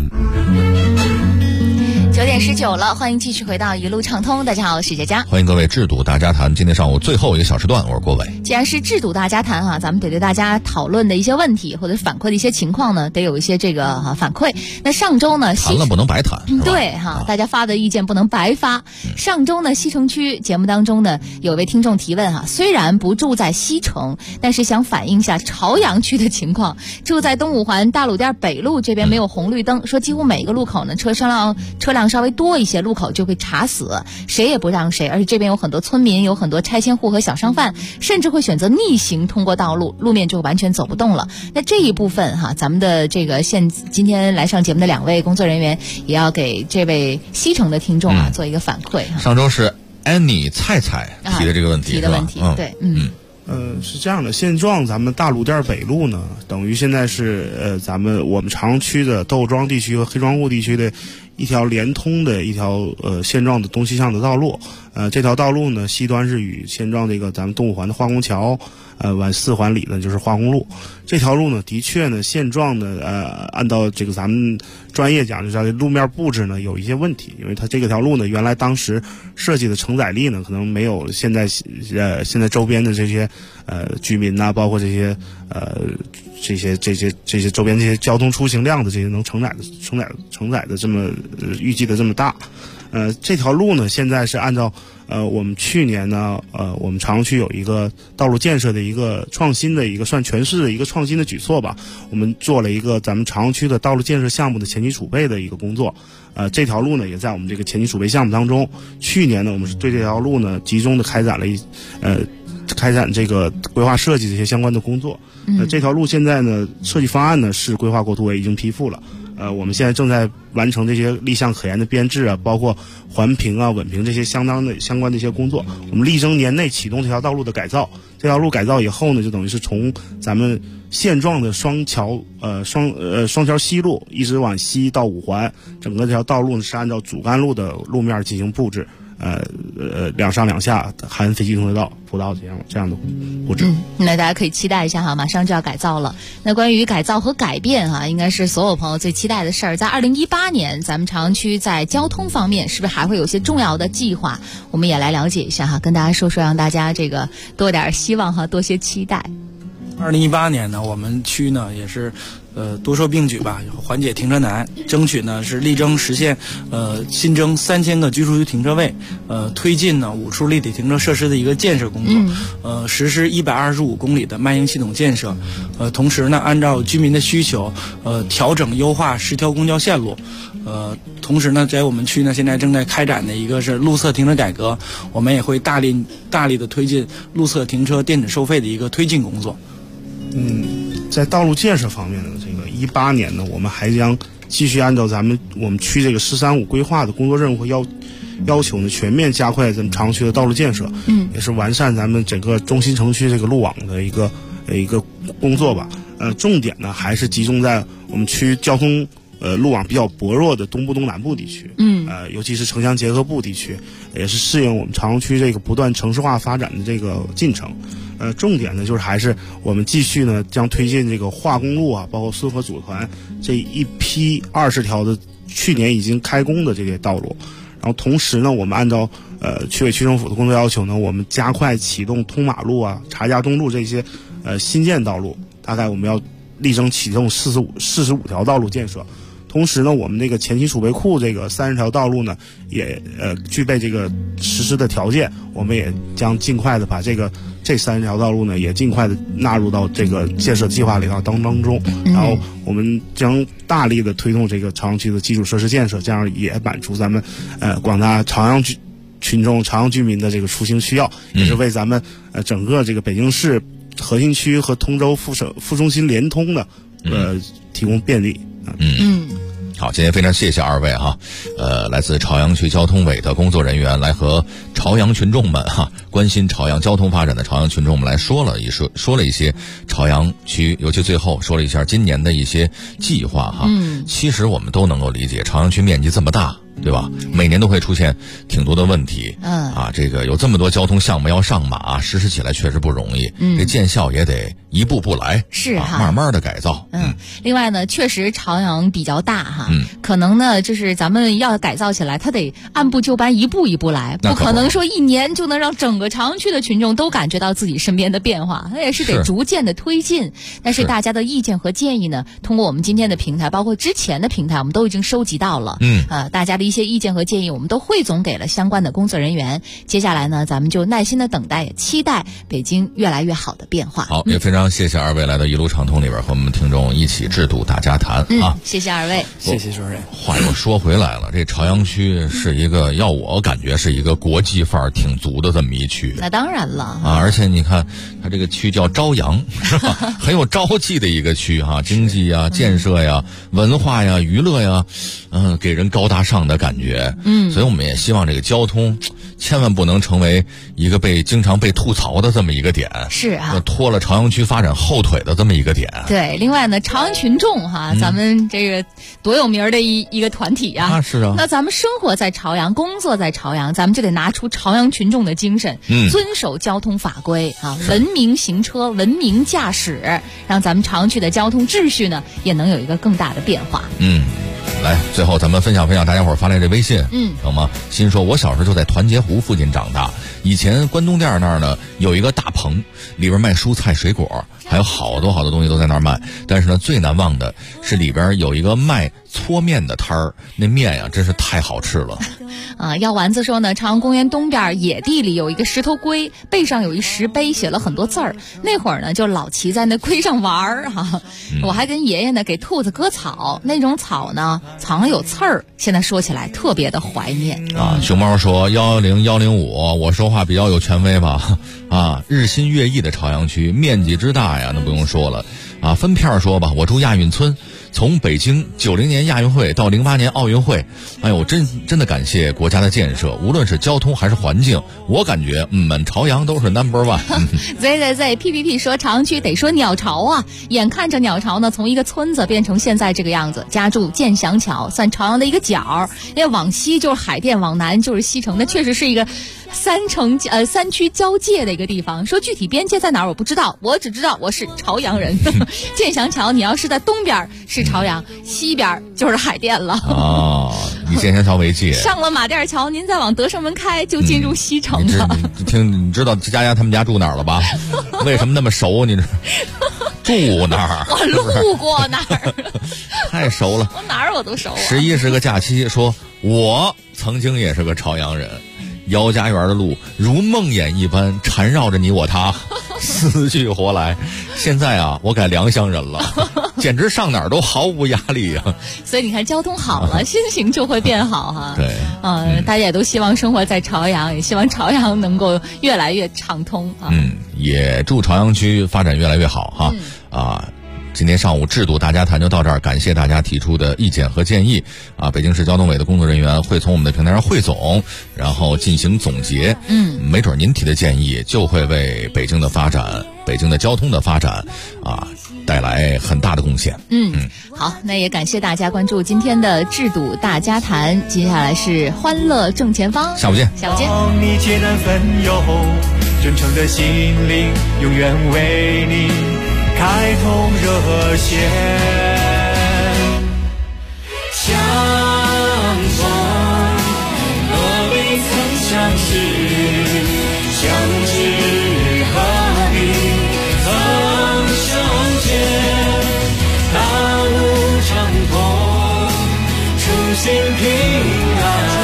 9点19了，欢迎继续回到一路畅通。大家好，我是佳佳， 欢迎各位制度大家谈。今天上午最后一个小时段，我是郭伟。 既然是制度大家谈咱们得对大家讨论的一些问题或者反馈的一些情况呢，得有一些这个反馈。那上周呢， 谈了不能白谈， 对大家发的意见不能白发。上周呢，西城区节目当中呢，有位听众提问虽然不住在西城，但是想反映一下朝阳区的情况。住在东五环大鲁店北路这边没有红绿灯，说几乎每一个路口呢，车辆稍微多一些，路口就会查死，谁也不让谁。而且这边有很多村民，有很多拆迁户和小商贩，甚至会选择逆行通过道路，路面就完全走不动了。那这一部分咱们的这个今天来上节目的2位工作人员也要给这位西城的听众做一个反馈。 上周是安妮菜菜提的这个问题， 提的问题，对， 是这样的，现状咱们大鲁店北路呢，等于现在是我们朝阳区的窦庄地区和黑庄户地区的一条连通的一条现状的东西向的道路。这条道路呢，西端是与现状这个咱们东五环的化工桥，往4环里呢就是化工路。这条路呢，的确呢，现状呢，按照这个咱们专业讲，就是路面布置呢有一些问题，因为它这个条路呢，原来当时设计的承载力呢，可能没有现在周边的这些居民呐，包括这些周边这些交通出行量的这些能承载的这么预计的这么大。这条路呢，现在是按照我们去年呢，我们朝阳区有一个道路建设的一个创新的一个算全市的一个创新的举措吧。我们做了一个咱们朝阳区的道路建设项目的前期储备的一个工作。这条路呢也在我们这个前期储备项目当中。去年呢，我们是对这条路呢集中的开展了开展这个规划设计这些相关的工作。这条路现在呢，设计方案呢是规划国土委已经批复了。我们现在正在完成这些立项可研的编制啊，包括环评啊、稳评这些相关的一些工作。我们力争年内启动这条道路的改造。这条路改造以后呢，就等于是从咱们现状的双桥西路一直往西到五环，整个这条道路呢是按照主干路的路面进行布置。两上两下含非机动车道、坡道这样的布置。 那大家可以期待一下哈，马上就要改造了。那关于改造和改变哈，应该是所有朋友最期待的事儿。在2018年，咱们朝阳区在交通方面是不是还会有些重要的计划？我们也来了解一下哈，跟大家说说，让大家这个多点希望哈，多些期待。 2018年呢，我们区呢也是多说并举吧，缓解停车难，争取呢是力争实现新增3000个居住区停车位，推进呢5处立体停车设施的一个建设工作，实施125公里的慢行系统建设，同时呢按照居民的需求，调整优化10条公交线路，同时呢在我们区呢现在正在开展的一个是路侧停车改革，我们也会大力的推进路侧停车电子收费的一个推进工作。 在道路建设方面呢，这个18年呢，我们还将继续按照我们区这个“13-5”规划的工作任务和要求呢，全面加快咱们朝阳区的道路建设，也是完善咱们整个中心城区这个路网的一个工作吧。重点呢还是集中在我们区交通路网比较薄弱的东部、东南部地区，尤其是城乡结合部地区，也是适应我们朝阳区这个不断城市化发展的这个进程。重点呢就是还是我们继续呢将推进这个化工路啊，包括孙河组团这一批20条的去年已经开工的这些道路。然后同时呢，我们按照区委区政府的工作要求呢，我们加快启动通马路啊、查家东路这些新建道路，大概我们要力争启动45条道路建设。同时呢，我们这个前期储备库这个30条道路呢，也具备这个实施的条件，我们也将尽快的把这30条道路呢，也尽快的纳入到这个建设计划里当中。然后我们将大力的推动这个朝阳区的基础设施建设，这样也满足咱们广大朝阳群众、朝阳居民的这个出行需要，也是为咱们整个这个北京市核心区和通州副中心联通的提供便利。 好，今天非常谢谢二位哈，来自朝阳区交通委的工作人员来和朝阳群众们哈，关心朝阳交通发展的朝阳群众们来说了一些朝阳区，尤其最后说了一下今年的一些计划哈。其实我们都能够理解，朝阳区面积这么大，对吧？每年都会出现挺多的问题。这个有这么多交通项目要上马，实施起来确实不容易。这见效也得一步步来， 是哈， 慢慢的改造。 另外呢，确实朝阳比较大哈，可能呢就是咱们要改造起来，它得按部就班，一步一步来，不可能说一年就能让整个朝阳区的群众都感觉到自己身边的变化，它也是得逐渐的推进。但是大家的意见和建议呢，通过我们今天的平台，包括之前的平台，我们都已经收集到了。大家的一些意见和建议，我们都汇总给了相关的工作人员。接下来呢，咱们就耐心的等待，也期待北京越来越好的变化。 好，也非常谢谢二位来到一路畅通里边和我们听众一起制度大家谈啊！ 谢谢二位， 谢谢主任。 话又说回来了，这朝阳区是一个我感觉是一个国际范儿挺足的这么一区。 那当然了啊！而且你看，它这个区叫朝阳，是吧？很有朝气的一个区哈，经济呀、建设呀、文化呀、娱乐呀，给人高大上的感觉。所以我们也希望这个交通千万不能成为一个经常被吐槽的这么一个点， 是啊， 拖了朝阳区发展后腿的这么一个点。 对，另外呢，朝阳群众哈，咱们这个多有名的一个团体啊， 是啊。 那咱们生活在朝阳，工作在朝阳，咱们就得拿出朝阳群众的精神，遵守交通法规啊，文明行车，文明驾驶，让咱们朝阳区的交通秩序呢，也能有一个更大的变化。 来，最后咱们分享大家伙发来这微信，懂吗？心说，我小时候就在团结湖附近长大，以前关东店那儿呢有一个大棚，里边卖蔬菜水果， 还有好多好多东西都在那儿卖。但是呢，最难忘的是里边有一个卖搓面的摊儿，那面呀真是太好吃了。 药丸子说呢，朝阳公园东边野地里有一个石头龟，背上有一石碑，写了很多字儿。那会儿呢，就老骑在那龟上玩儿哈。我还跟爷爷呢给兔子割草，那种草呢常有刺儿，现在说起来特别的怀念啊。熊猫说10105，我说话比较有权威吧？啊，日新月异的朝阳区，面积之大呀，那不用说了啊。分片说吧，我住亚运村。从北京90年亚运会到08年奥运会，哎呦，真的感谢国家的建设，无论是交通还是环境，我感觉朝阳都是 No.1。 PPP 说朝阳区得说鸟巢啊，眼看着鸟巢呢从一个村子变成现在这个样子，家住建祥桥，算朝阳的一个角，因为往西就是海淀，往南就是西城，那确实是一个三区交界的一个地方。说具体边界在哪儿我不知道，我只知道我是朝阳人。建祥桥你要是在东边是朝阳，西边就是海淀了。 哦，以建祥桥为界， 上了马甸桥，您再往德胜门开就进入西城了。 你知道佳佳他们家住哪儿了吧？为什么那么熟？你住那儿？ 我路过那儿， 太熟了。 我哪儿我都熟啊。 11是个假期，说我曾经也是个朝阳人。姚家园的路如梦魇一般缠绕着你我他，死去活来。现在啊，我改良乡人了，简直上哪儿都毫无压力啊。 所以你看，交通好了，心情就会变好哈。 对， 大家也都希望生活在朝阳，也希望朝阳能够越来越畅通啊。 也祝朝阳区发展越来越好哈。今天上午制度大家谈就到这儿，感谢大家提出的意见和建议啊！北京市交通委的工作人员会从我们的平台上汇总，然后进行总结。没准您提的建议就会为北京的发展、北京的交通的发展带来很大的贡献。 好，那也感谢大家关注今天的制度大家谈，接下来是欢乐正前方， 下午见。 下午见。 你皆难分忧，真诚的心灵永远为你开通热线，相逢何必曾相识，相知何必曾相见，大路长通，初心平安。